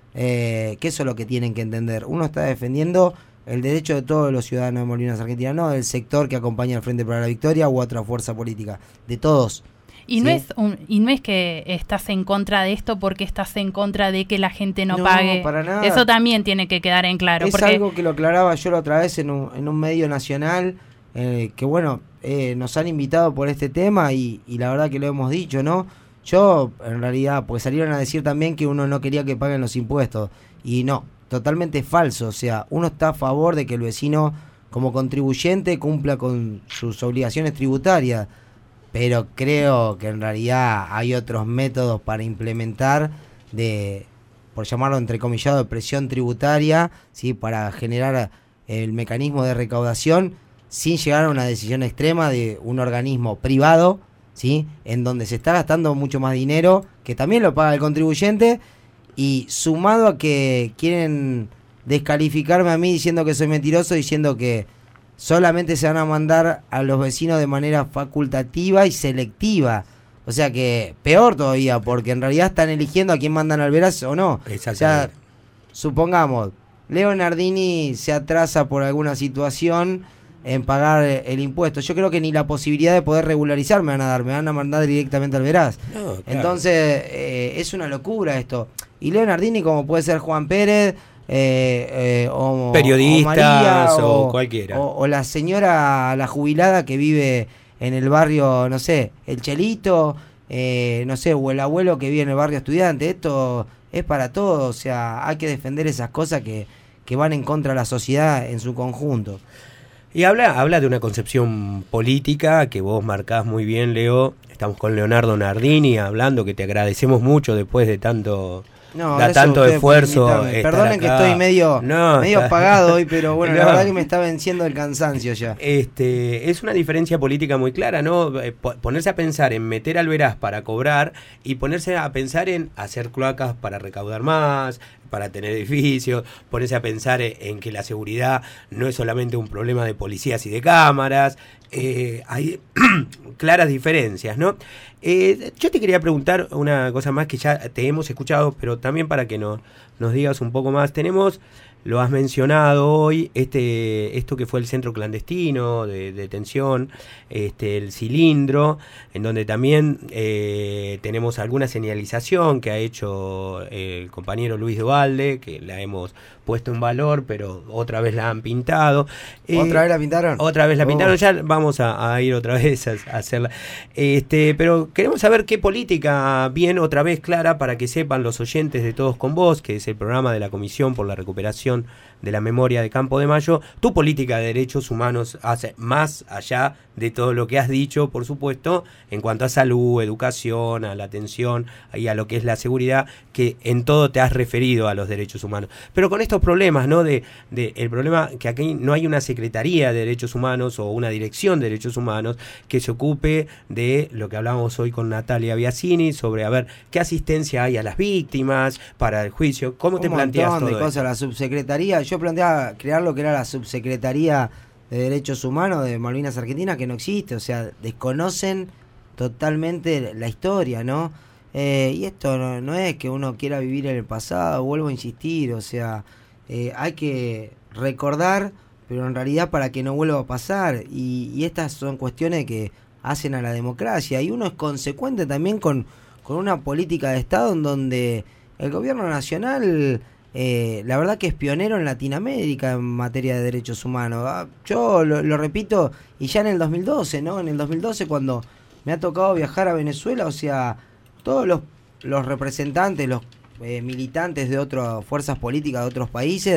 Eh, que eso es lo que tienen que entender. Uno está defendiendo el derecho de todos los ciudadanos de Malvinas Argentinas, no del sector que acompaña al Frente para la Victoria u otra fuerza política, de todos. Y, ¿sí? no es un, y no es que estás en contra de esto porque estás en contra de que la gente no, no pague. Para nada. Eso también tiene que quedar en claro. Es porque... algo que lo aclaraba yo la otra vez en un, en un medio nacional, eh, que bueno, eh, nos han invitado por este tema y, y la verdad que lo hemos dicho, ¿no? Yo, en realidad, pues salieron a decir también que uno no quería que paguen los impuestos. Y no, totalmente falso. O sea, uno está a favor de que el vecino, como contribuyente, cumpla con sus obligaciones tributarias. Pero creo que en realidad hay otros métodos para implementar de, por llamarlo entrecomillado, de presión tributaria, ¿sí? Para generar el mecanismo de recaudación sin llegar a una decisión extrema de un organismo privado, ¿sí? En donde se está gastando mucho más dinero, que también lo paga el contribuyente, y sumado a que quieren descalificarme a mí diciendo que soy mentiroso, diciendo que solamente se van a mandar a los vecinos de manera facultativa y selectiva. O sea que peor todavía, porque en realidad están eligiendo a quién mandan al Veraz o no. O sea, supongamos, Leo Nardini se atrasa por alguna situación en pagar el impuesto. Yo creo que ni la posibilidad de poder regularizar me van a dar, me van a mandar directamente al Veraz. No, claro. Entonces, eh, es una locura esto. Y Leo Nardini, como puede ser Juan Pérez, Eh, eh, o periodistas o, María, o, o cualquiera o, o la señora, la jubilada que vive en el barrio, no sé, el Chelito, eh, no sé, o el abuelo que vive en el barrio Estudiante. Esto es para todos, o sea, hay que defender esas cosas que, que van en contra de la sociedad en su conjunto. Y habla, habla de una concepción política que vos marcás muy bien, Leo. Estamos con Leonardo Nardini hablando, que te agradecemos mucho después de tanto... No, da tanto esfuerzo. Perdonen que estoy medio, no, medio apagado hoy, pero bueno, no. La verdad que me está venciendo el cansancio ya. Este, es una diferencia política muy clara, ¿no? Ponerse a pensar en meter al Veraz para cobrar y ponerse a pensar en hacer cloacas para recaudar más, para tener edificios, ponerse a pensar en que la seguridad no es solamente un problema de policías y de cámaras. Eh, hay claras diferencias, ¿no? Eh, yo te quería preguntar una cosa más que ya te hemos escuchado, pero también para que no, nos digas un poco más. Tenemos, lo has mencionado hoy, este esto que fue el centro clandestino de detención, este el cilindro, en donde también eh, tenemos alguna señalización que ha hecho el compañero Luis Duvalde, que la hemos puesto en valor, pero otra vez la han pintado. ¿Otra eh, vez la pintaron? Otra vez la oh. pintaron, ya vamos a, a ir otra vez a, a hacerla. Este, pero queremos saber qué política bien otra vez clara para que sepan los oyentes de Todos con Vos, que es el programa de la Comisión por la Recuperación de la Memoria de Campo de Mayo. Tu política de derechos humanos hace más allá de todo lo que has dicho, por supuesto, en cuanto a salud, educación, a la atención y a lo que es la seguridad, que en todo te has referido a los derechos humanos. Pero con estos problemas, ¿no? De, de el problema que aquí no hay una Secretaría de Derechos Humanos o una Dirección de Derechos Humanos que se ocupe de lo que hablábamos hoy con Natalia Biasini sobre a ver qué asistencia hay a las víctimas para el juicio. ¿Cómo te planteas todo Un montón de cosas. La subsecretaría, yo planteaba crear lo que era la Subsecretaría de Derechos Humanos de Malvinas Argentinas, que no existe, o sea, desconocen totalmente la historia, ¿no? Eh, y esto no, no es que uno quiera vivir en el pasado, vuelvo a insistir, o sea, eh, hay que recordar, pero en realidad para que no vuelva a pasar, y, y estas son cuestiones que hacen a la democracia, y uno es consecuente también con, con una política de Estado en donde el gobierno nacional... Eh, la verdad que es pionero en Latinoamérica en materia de derechos humanos. Ah, yo lo, lo repito, y ya en el dos mil doce, ¿no? En el dos mil doce, cuando me ha tocado viajar a Venezuela, o sea, todos los, los representantes, los eh, militantes de otras fuerzas políticas de otros países,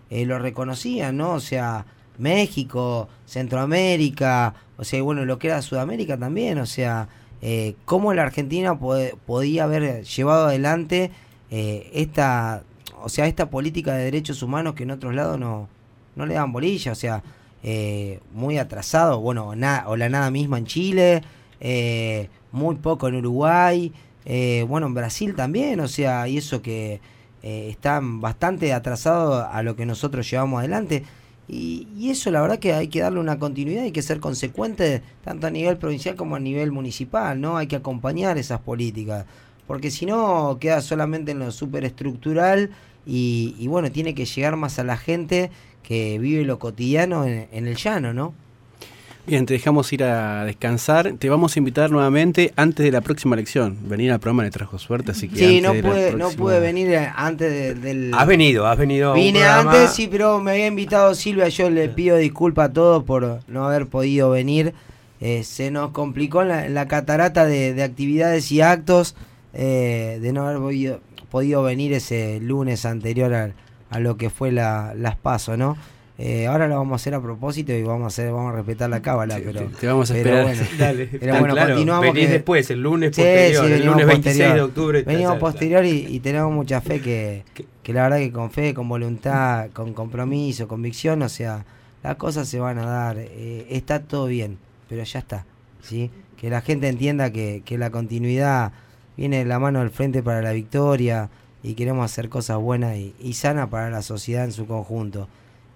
eh, lo reconocían, ¿no? O sea, México, Centroamérica, o sea, bueno, lo que era Sudamérica también, o sea, eh, cómo la Argentina pod- podía haber llevado adelante eh, esta, o sea, esta política de derechos humanos que en otros lados no, no le dan bolilla, o sea, eh, muy atrasado, bueno, na- o la nada misma en Chile, eh, muy poco en Uruguay, eh, bueno, en Brasil también, o sea, y eso que eh, están bastante atrasados a lo que nosotros llevamos adelante. Y, y eso la verdad que hay que darle una continuidad, hay que ser consecuente tanto a nivel provincial como a nivel municipal, ¿no? Hay que acompañar esas políticas, porque si no queda solamente en lo superestructural y, y bueno, tiene que llegar más a la gente que vive lo cotidiano en, en el llano, ¿no? Bien, te dejamos ir a descansar. Te vamos a invitar nuevamente antes de la próxima elección. Venir al programa le trajo suerte, así que sí, antes no de la pude, próxima... no pude venir antes de- del... Has venido, has venido. a un Vine programa. antes, sí, pero me había invitado Silvia. Yo le pido disculpas a todos por no haber podido venir. Eh, se nos complicó en la, en la catarata de, de actividades y actos eh, de no haber podido, podido venir ese lunes anterior a, a lo que fue la, las PASO, ¿no? Eh, ahora lo vamos a hacer a propósito y vamos a hacer, vamos a respetar la cábala, pero te, te vamos a pero esperar. Bueno, Dale, pero tan bueno, claro. continuamos. Venís que- después, el lunes Sí, posterior, sí, el venimos lunes veintiséis posterior. de octubre. está- Venimos está- posterior y, y tenemos mucha fe que, que la verdad que con fe, con voluntad, con compromiso, convicción, o sea, las cosas se van a dar. Eh, está todo bien, pero ya está, ¿sí? Que la gente entienda que, que la continuidad viene de la mano del Frente para la Victoria y queremos hacer cosas buenas y, y sanas para la sociedad en su conjunto.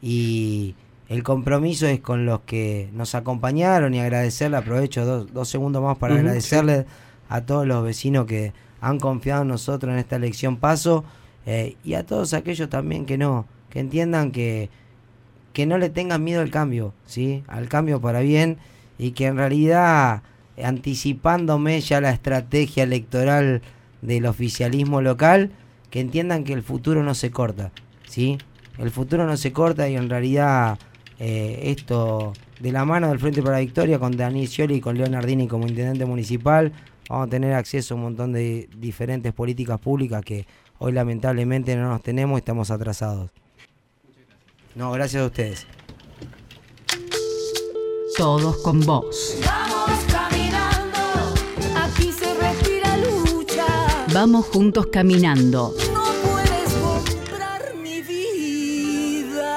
Y el compromiso es con los que nos acompañaron y agradecerle, aprovecho dos, dos segundos más para Ujú, agradecerle a todos los vecinos que han confiado en nosotros en esta elección paso eh, y a todos aquellos también que no, que entiendan que, que no le tengan miedo al cambio, ¿sí? Al cambio para bien y que en realidad, anticipándome ya la estrategia electoral del oficialismo local, que entiendan que el futuro no se corta, ¿sí? El futuro no se corta y en realidad eh, esto de la mano del Frente para la Victoria con Daniel Scioli y con Leonardini como intendente municipal vamos a tener acceso a un montón de diferentes políticas públicas que hoy lamentablemente no nos tenemos y estamos atrasados. No, gracias a ustedes. Todos con vos. Vamos caminando, aquí se respira lucha. Vamos juntos caminando. No puedes comprar mi vida.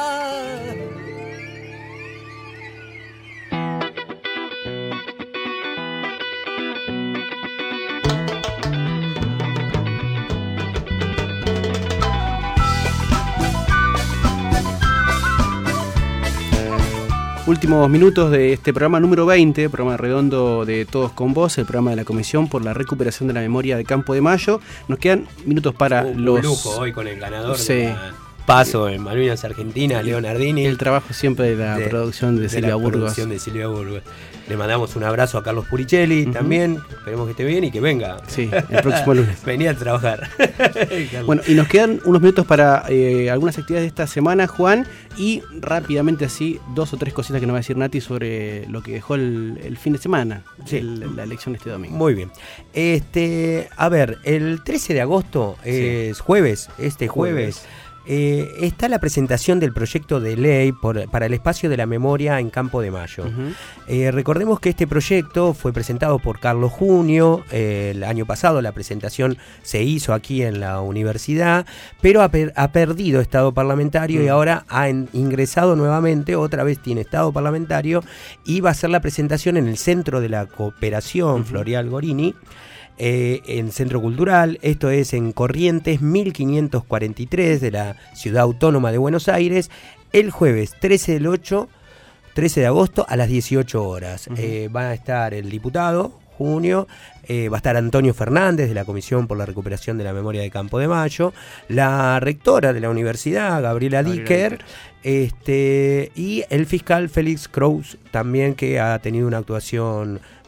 Últimos minutos de este programa número veinte, programa redondo de Todos con Vos, el programa de la Comisión por la Recuperación de la Memoria de Campo de Mayo. Nos quedan minutos para Un los... lujo hoy con el ganador Sí. de la PASO en Malvinas Argentina, Leonardini. El trabajo siempre de la de- producción de, de Silvia la Burgos. producción de Silvia Burgos. Le mandamos un abrazo a Carlos Puricelli también. Esperemos que esté bien y que venga. Sí, el próximo lunes. Venía a trabajar. Bueno, y nos quedan unos minutos para eh, algunas actividades de esta semana, Juan, y rápidamente así, dos o tres cositas que nos va a decir Nati sobre lo que dejó el, el fin de semana, Sí. el- la elección de este domingo. Muy bien. Este, a ver, el trece de agosto es jueves, este jueves. Jueves. eh, está la presentación del proyecto de ley por- para el espacio de la memoria en Campo de Mayo. Ujú. Eh, recordemos que este proyecto fue presentado por Carlos Junio, eh, el año pasado la presentación se hizo aquí en la universidad, pero ha, per- ha perdido estado parlamentario Mm. y ahora ha en- ingresado nuevamente, otra vez tiene estado parlamentario y va a ser la presentación en el Centro de la Cooperación Ujú. Florial Gorini. Eh, en Centro Cultural, esto es en Corrientes mil quinientos cuarenta y tres de la Ciudad Autónoma de Buenos Aires, el jueves trece del ocho, trece de agosto a las dieciocho horas. Ujú. Eh, va a estar el diputado Junio, eh, va a estar Antonio Fernández de la Comisión por la Recuperación de la Memoria de Campo de Mayo, la rectora de la universidad, Gabriela, Gabriela Dicker, Dicker. este, y el fiscal Félix Kraus también, que ha tenido una actuación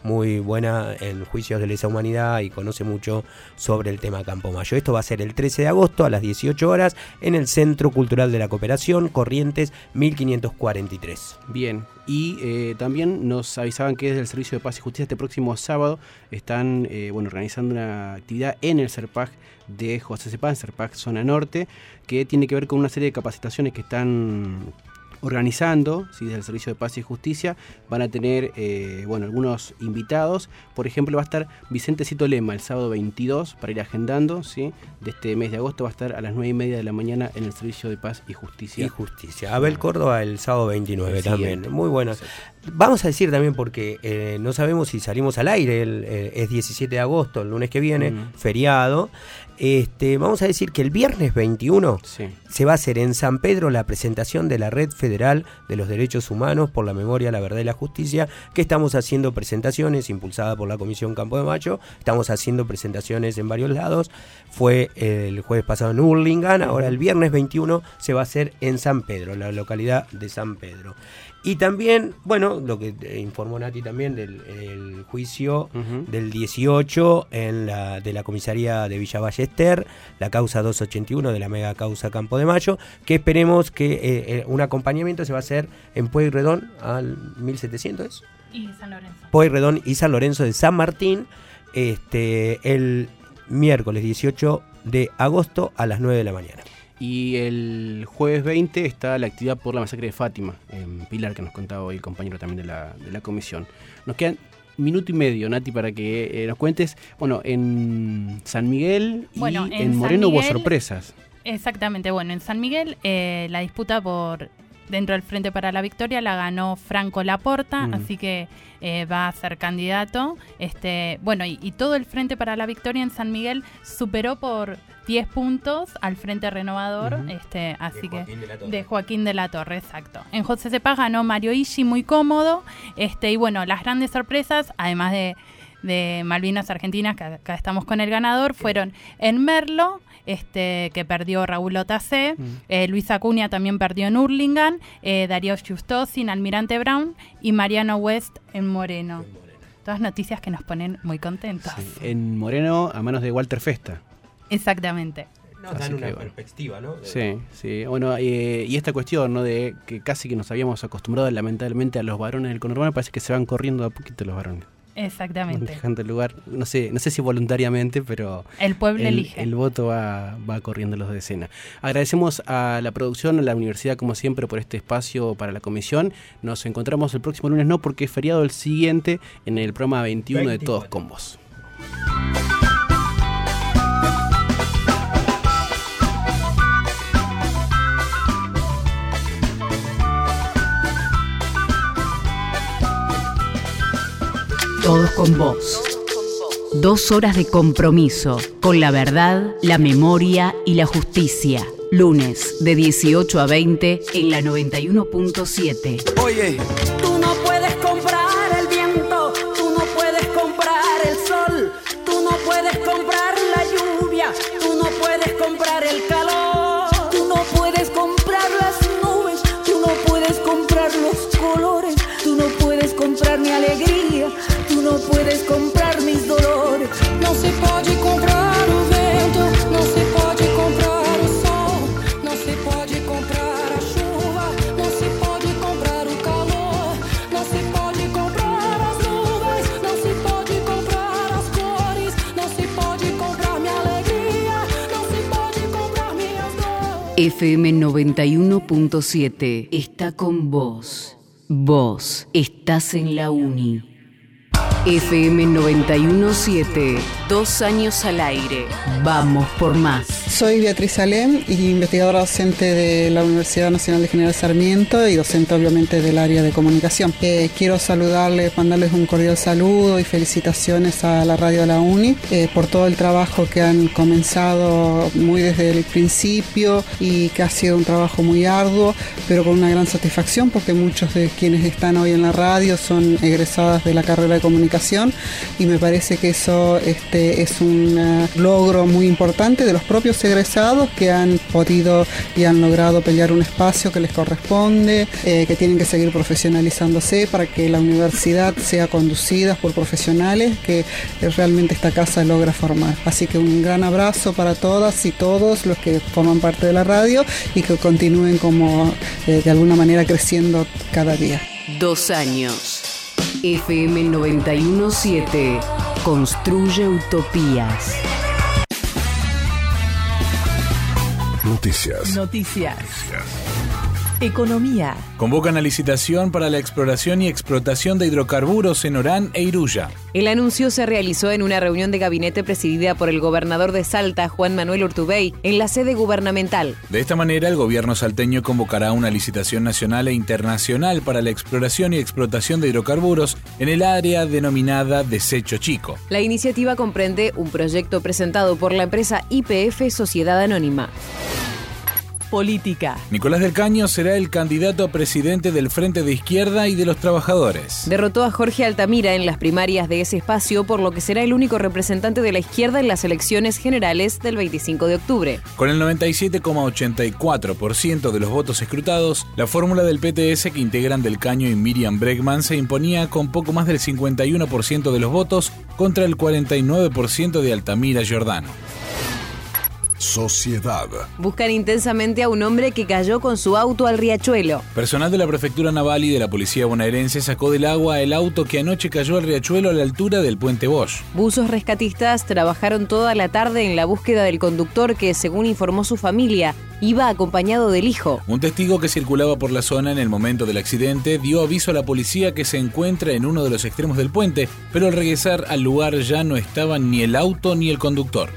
muy buena en juicios de lesa humanidad y conoce mucho sobre el tema Campo Mayo. Esto va a ser el trece de agosto a las dieciocho horas en el Centro Cultural de la Cooperación, Corrientes mil quinientos cuarenta y tres. Bien, y eh, también nos avisaban que desde el Servicio de Paz y Justicia este próximo sábado están eh, bueno, organizando una actividad en el CERPAG de José Cepaz, CERPAG Zona Norte, que tiene que ver con una serie de capacitaciones que están organizando, ¿sí? Desde el Servicio de Paz y Justicia. Van a tener eh, bueno, algunos invitados. Por ejemplo, va a estar Vicente Cito Lema el sábado veintidós, para ir agendando, ¿sí? De este mes de agosto. Va a estar a las nueve y media de la mañana en el Servicio de Paz y Justicia. Y Justicia. Abel Córdoba el sábado veintinueve sí, también. bien. Muy buena. Vamos a decir también, porque eh, no sabemos si salimos al aire, el, eh, es diecisiete de agosto, el lunes que viene, mm. feriado. Este, vamos a decir que el viernes veintiuno sí. se va a hacer en San Pedro la presentación de la Red Federal de los Derechos Humanos por la Memoria, la Verdad y la Justicia, que estamos haciendo presentaciones, impulsada por la Comisión Campo de Mayo. Estamos haciendo presentaciones en varios lados. Fue el jueves pasado en Hurlingham, ahora el viernes veintiuno se va a hacer en San Pedro, en la localidad de San Pedro. Y también, bueno, lo que informó Nati también del el juicio uh-huh. del dieciocho en la, de la comisaría de Villa Ballester, la causa doscientos ochenta y uno de la mega causa Campo de Mayo, que esperemos que eh, eh, un acompañamiento se va a hacer en Pueyrredón al mil setecientos. Y San Lorenzo. Pueyrredón y San Lorenzo de San Martín, este, el miércoles dieciocho de agosto a las nueve de la mañana. Y el jueves veinte está la actividad por la masacre de Fátima, en Pilar, que nos contaba hoy el compañero también de la, de la comisión. Nos quedan un minuto y medio, Nati, para que eh, nos cuentes. Bueno, en San Miguel y bueno, en, en Moreno Miguel, hubo sorpresas. Exactamente, bueno, en San Miguel eh, la disputa por dentro del Frente para la Victoria la ganó Franco Laporta, mm. así que eh, va a ser candidato. Este, bueno, y, y todo el Frente para la Victoria en San Miguel superó por diez puntos al Frente Renovador, uh-huh. este, así de que de, de Joaquín de la Torre, exacto. En José Cepaz ganó Mario Ishi, muy cómodo, este, y bueno, las grandes sorpresas, además de, de Malvinas Argentinas, que acá estamos con el ganador, fueron en Merlo, este, que perdió Raúl Otacé, uh-huh. eh, Luis Acuña también perdió en Hurlingham, eh, Darío Justosin, Almirante Brown y Mariano West en Moreno. en Moreno. Todas noticias que nos ponen muy contentos. Sí, en Moreno, a manos de Walter Festa. Exactamente. Nos dan una perspectiva, ¿no? Sí, sí. Bueno, eh, y esta cuestión, ¿no? De que casi que nos habíamos acostumbrado lamentablemente a los varones del conurbano, parece que se van corriendo a poquito los varones. Exactamente. Dejando el lugar, no sé, no sé si voluntariamente, pero el pueblo el, elige. El voto va, va corriendo los de escena. Agradecemos a la producción, a la universidad como siempre por este espacio para la comisión. Nos encontramos el próximo lunes, no porque es feriado, el siguiente en el programa veintiuno veinticuatro de Todos con Vos. Todos con Vos. Dos horas de compromiso con la verdad, la memoria y la justicia. Lunes de dieciocho a veinte en la noventa y uno punto siete. Oye, tú no puedes comprar el viento, tú no puedes comprar el sol, tú no puedes comprar la lluvia, tú no puedes comprar el calor, tú no puedes comprar las nubes, tú no puedes comprar los colores, tú no puedes comprar mi alegría. Não puedes comprar mis dolores. Não se pode comprar o vento, não se pode comprar o sol, não se pode comprar a chuva, não se pode comprar o calor, não se pode comprar as nuvens, não se pode comprar as cores, não se pode comprar minha alegria, não se pode comprar minhas dores. F M noventa y uno punto siete está con vos. Vos estás en la uni. F M noventa y uno punto siete, dos años al aire. Vamos por más. Soy Beatriz Salem, investigadora docente de la Universidad Nacional de General Sarmiento y docente obviamente del área de comunicación. Eh, quiero saludarles, mandarles un cordial saludo y felicitaciones a la radio de la UNI eh, por todo el trabajo que han comenzado muy desde el principio y que ha sido un trabajo muy arduo, pero con una gran satisfacción porque muchos de quienes están hoy en la radio son egresadas de la carrera de comunicación comunicación, y me parece que eso este, es un uh, logro muy importante de los propios egresados que han podido y han logrado pelear un espacio que les corresponde, eh, que tienen que seguir profesionalizándose para que la universidad sea conducida por profesionales que eh, realmente esta casa logra formar. Así que un gran abrazo para todas y todos los que forman parte de la radio y que continúen como eh, de alguna manera creciendo cada día. Dos años. F M noventa y uno punto siete. Construye utopías. Noticias. Noticias. Economía. Convocan a licitación para la exploración y explotación de hidrocarburos en Orán e Iruya. El anuncio se realizó en una reunión de gabinete presidida por el gobernador de Salta, Juan Manuel Urtubey, en la sede gubernamental. De esta manera, el gobierno salteño convocará una licitación nacional e internacional para la exploración y explotación de hidrocarburos en el área denominada Desecho Chico. La iniciativa comprende un proyecto presentado por la empresa Y P F Sociedad Anónima. Política. Nicolás del Caño será el candidato a presidente del Frente de Izquierda y de los Trabajadores. Derrotó a Jorge Altamira en las primarias de ese espacio, por lo que será el único representante de la izquierda en las elecciones generales del veinticinco de octubre. Con el noventa y siete coma ochenta y cuatro por ciento de los votos escrutados, la fórmula del P T S que integran Del Caño y Miriam Bregman se imponía con poco más del cincuenta y uno por ciento de los votos contra el cuarenta y nueve por ciento de Altamira Giordano. Sociedad. Buscan intensamente a un hombre que cayó con su auto al riachuelo. Personal de la Prefectura Naval y de la Policía Bonaerense sacó del agua el auto que anoche cayó al riachuelo a la altura del Puente Bosch. Buzos rescatistas trabajaron toda la tarde en la búsqueda del conductor que, según informó su familia, iba acompañado del hijo. Un testigo que circulaba por la zona en el momento del accidente dio aviso a la policía que se encuentra en uno de los extremos del puente, pero al regresar al lugar ya no estaban ni el auto ni el conductor.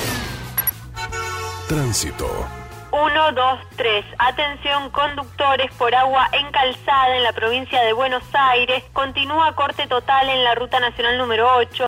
Tránsito. uno, dos, tres. Atención, conductores por agua en Calzada, en la provincia de Buenos Aires. Continúa corte total en la ruta nacional número ocho.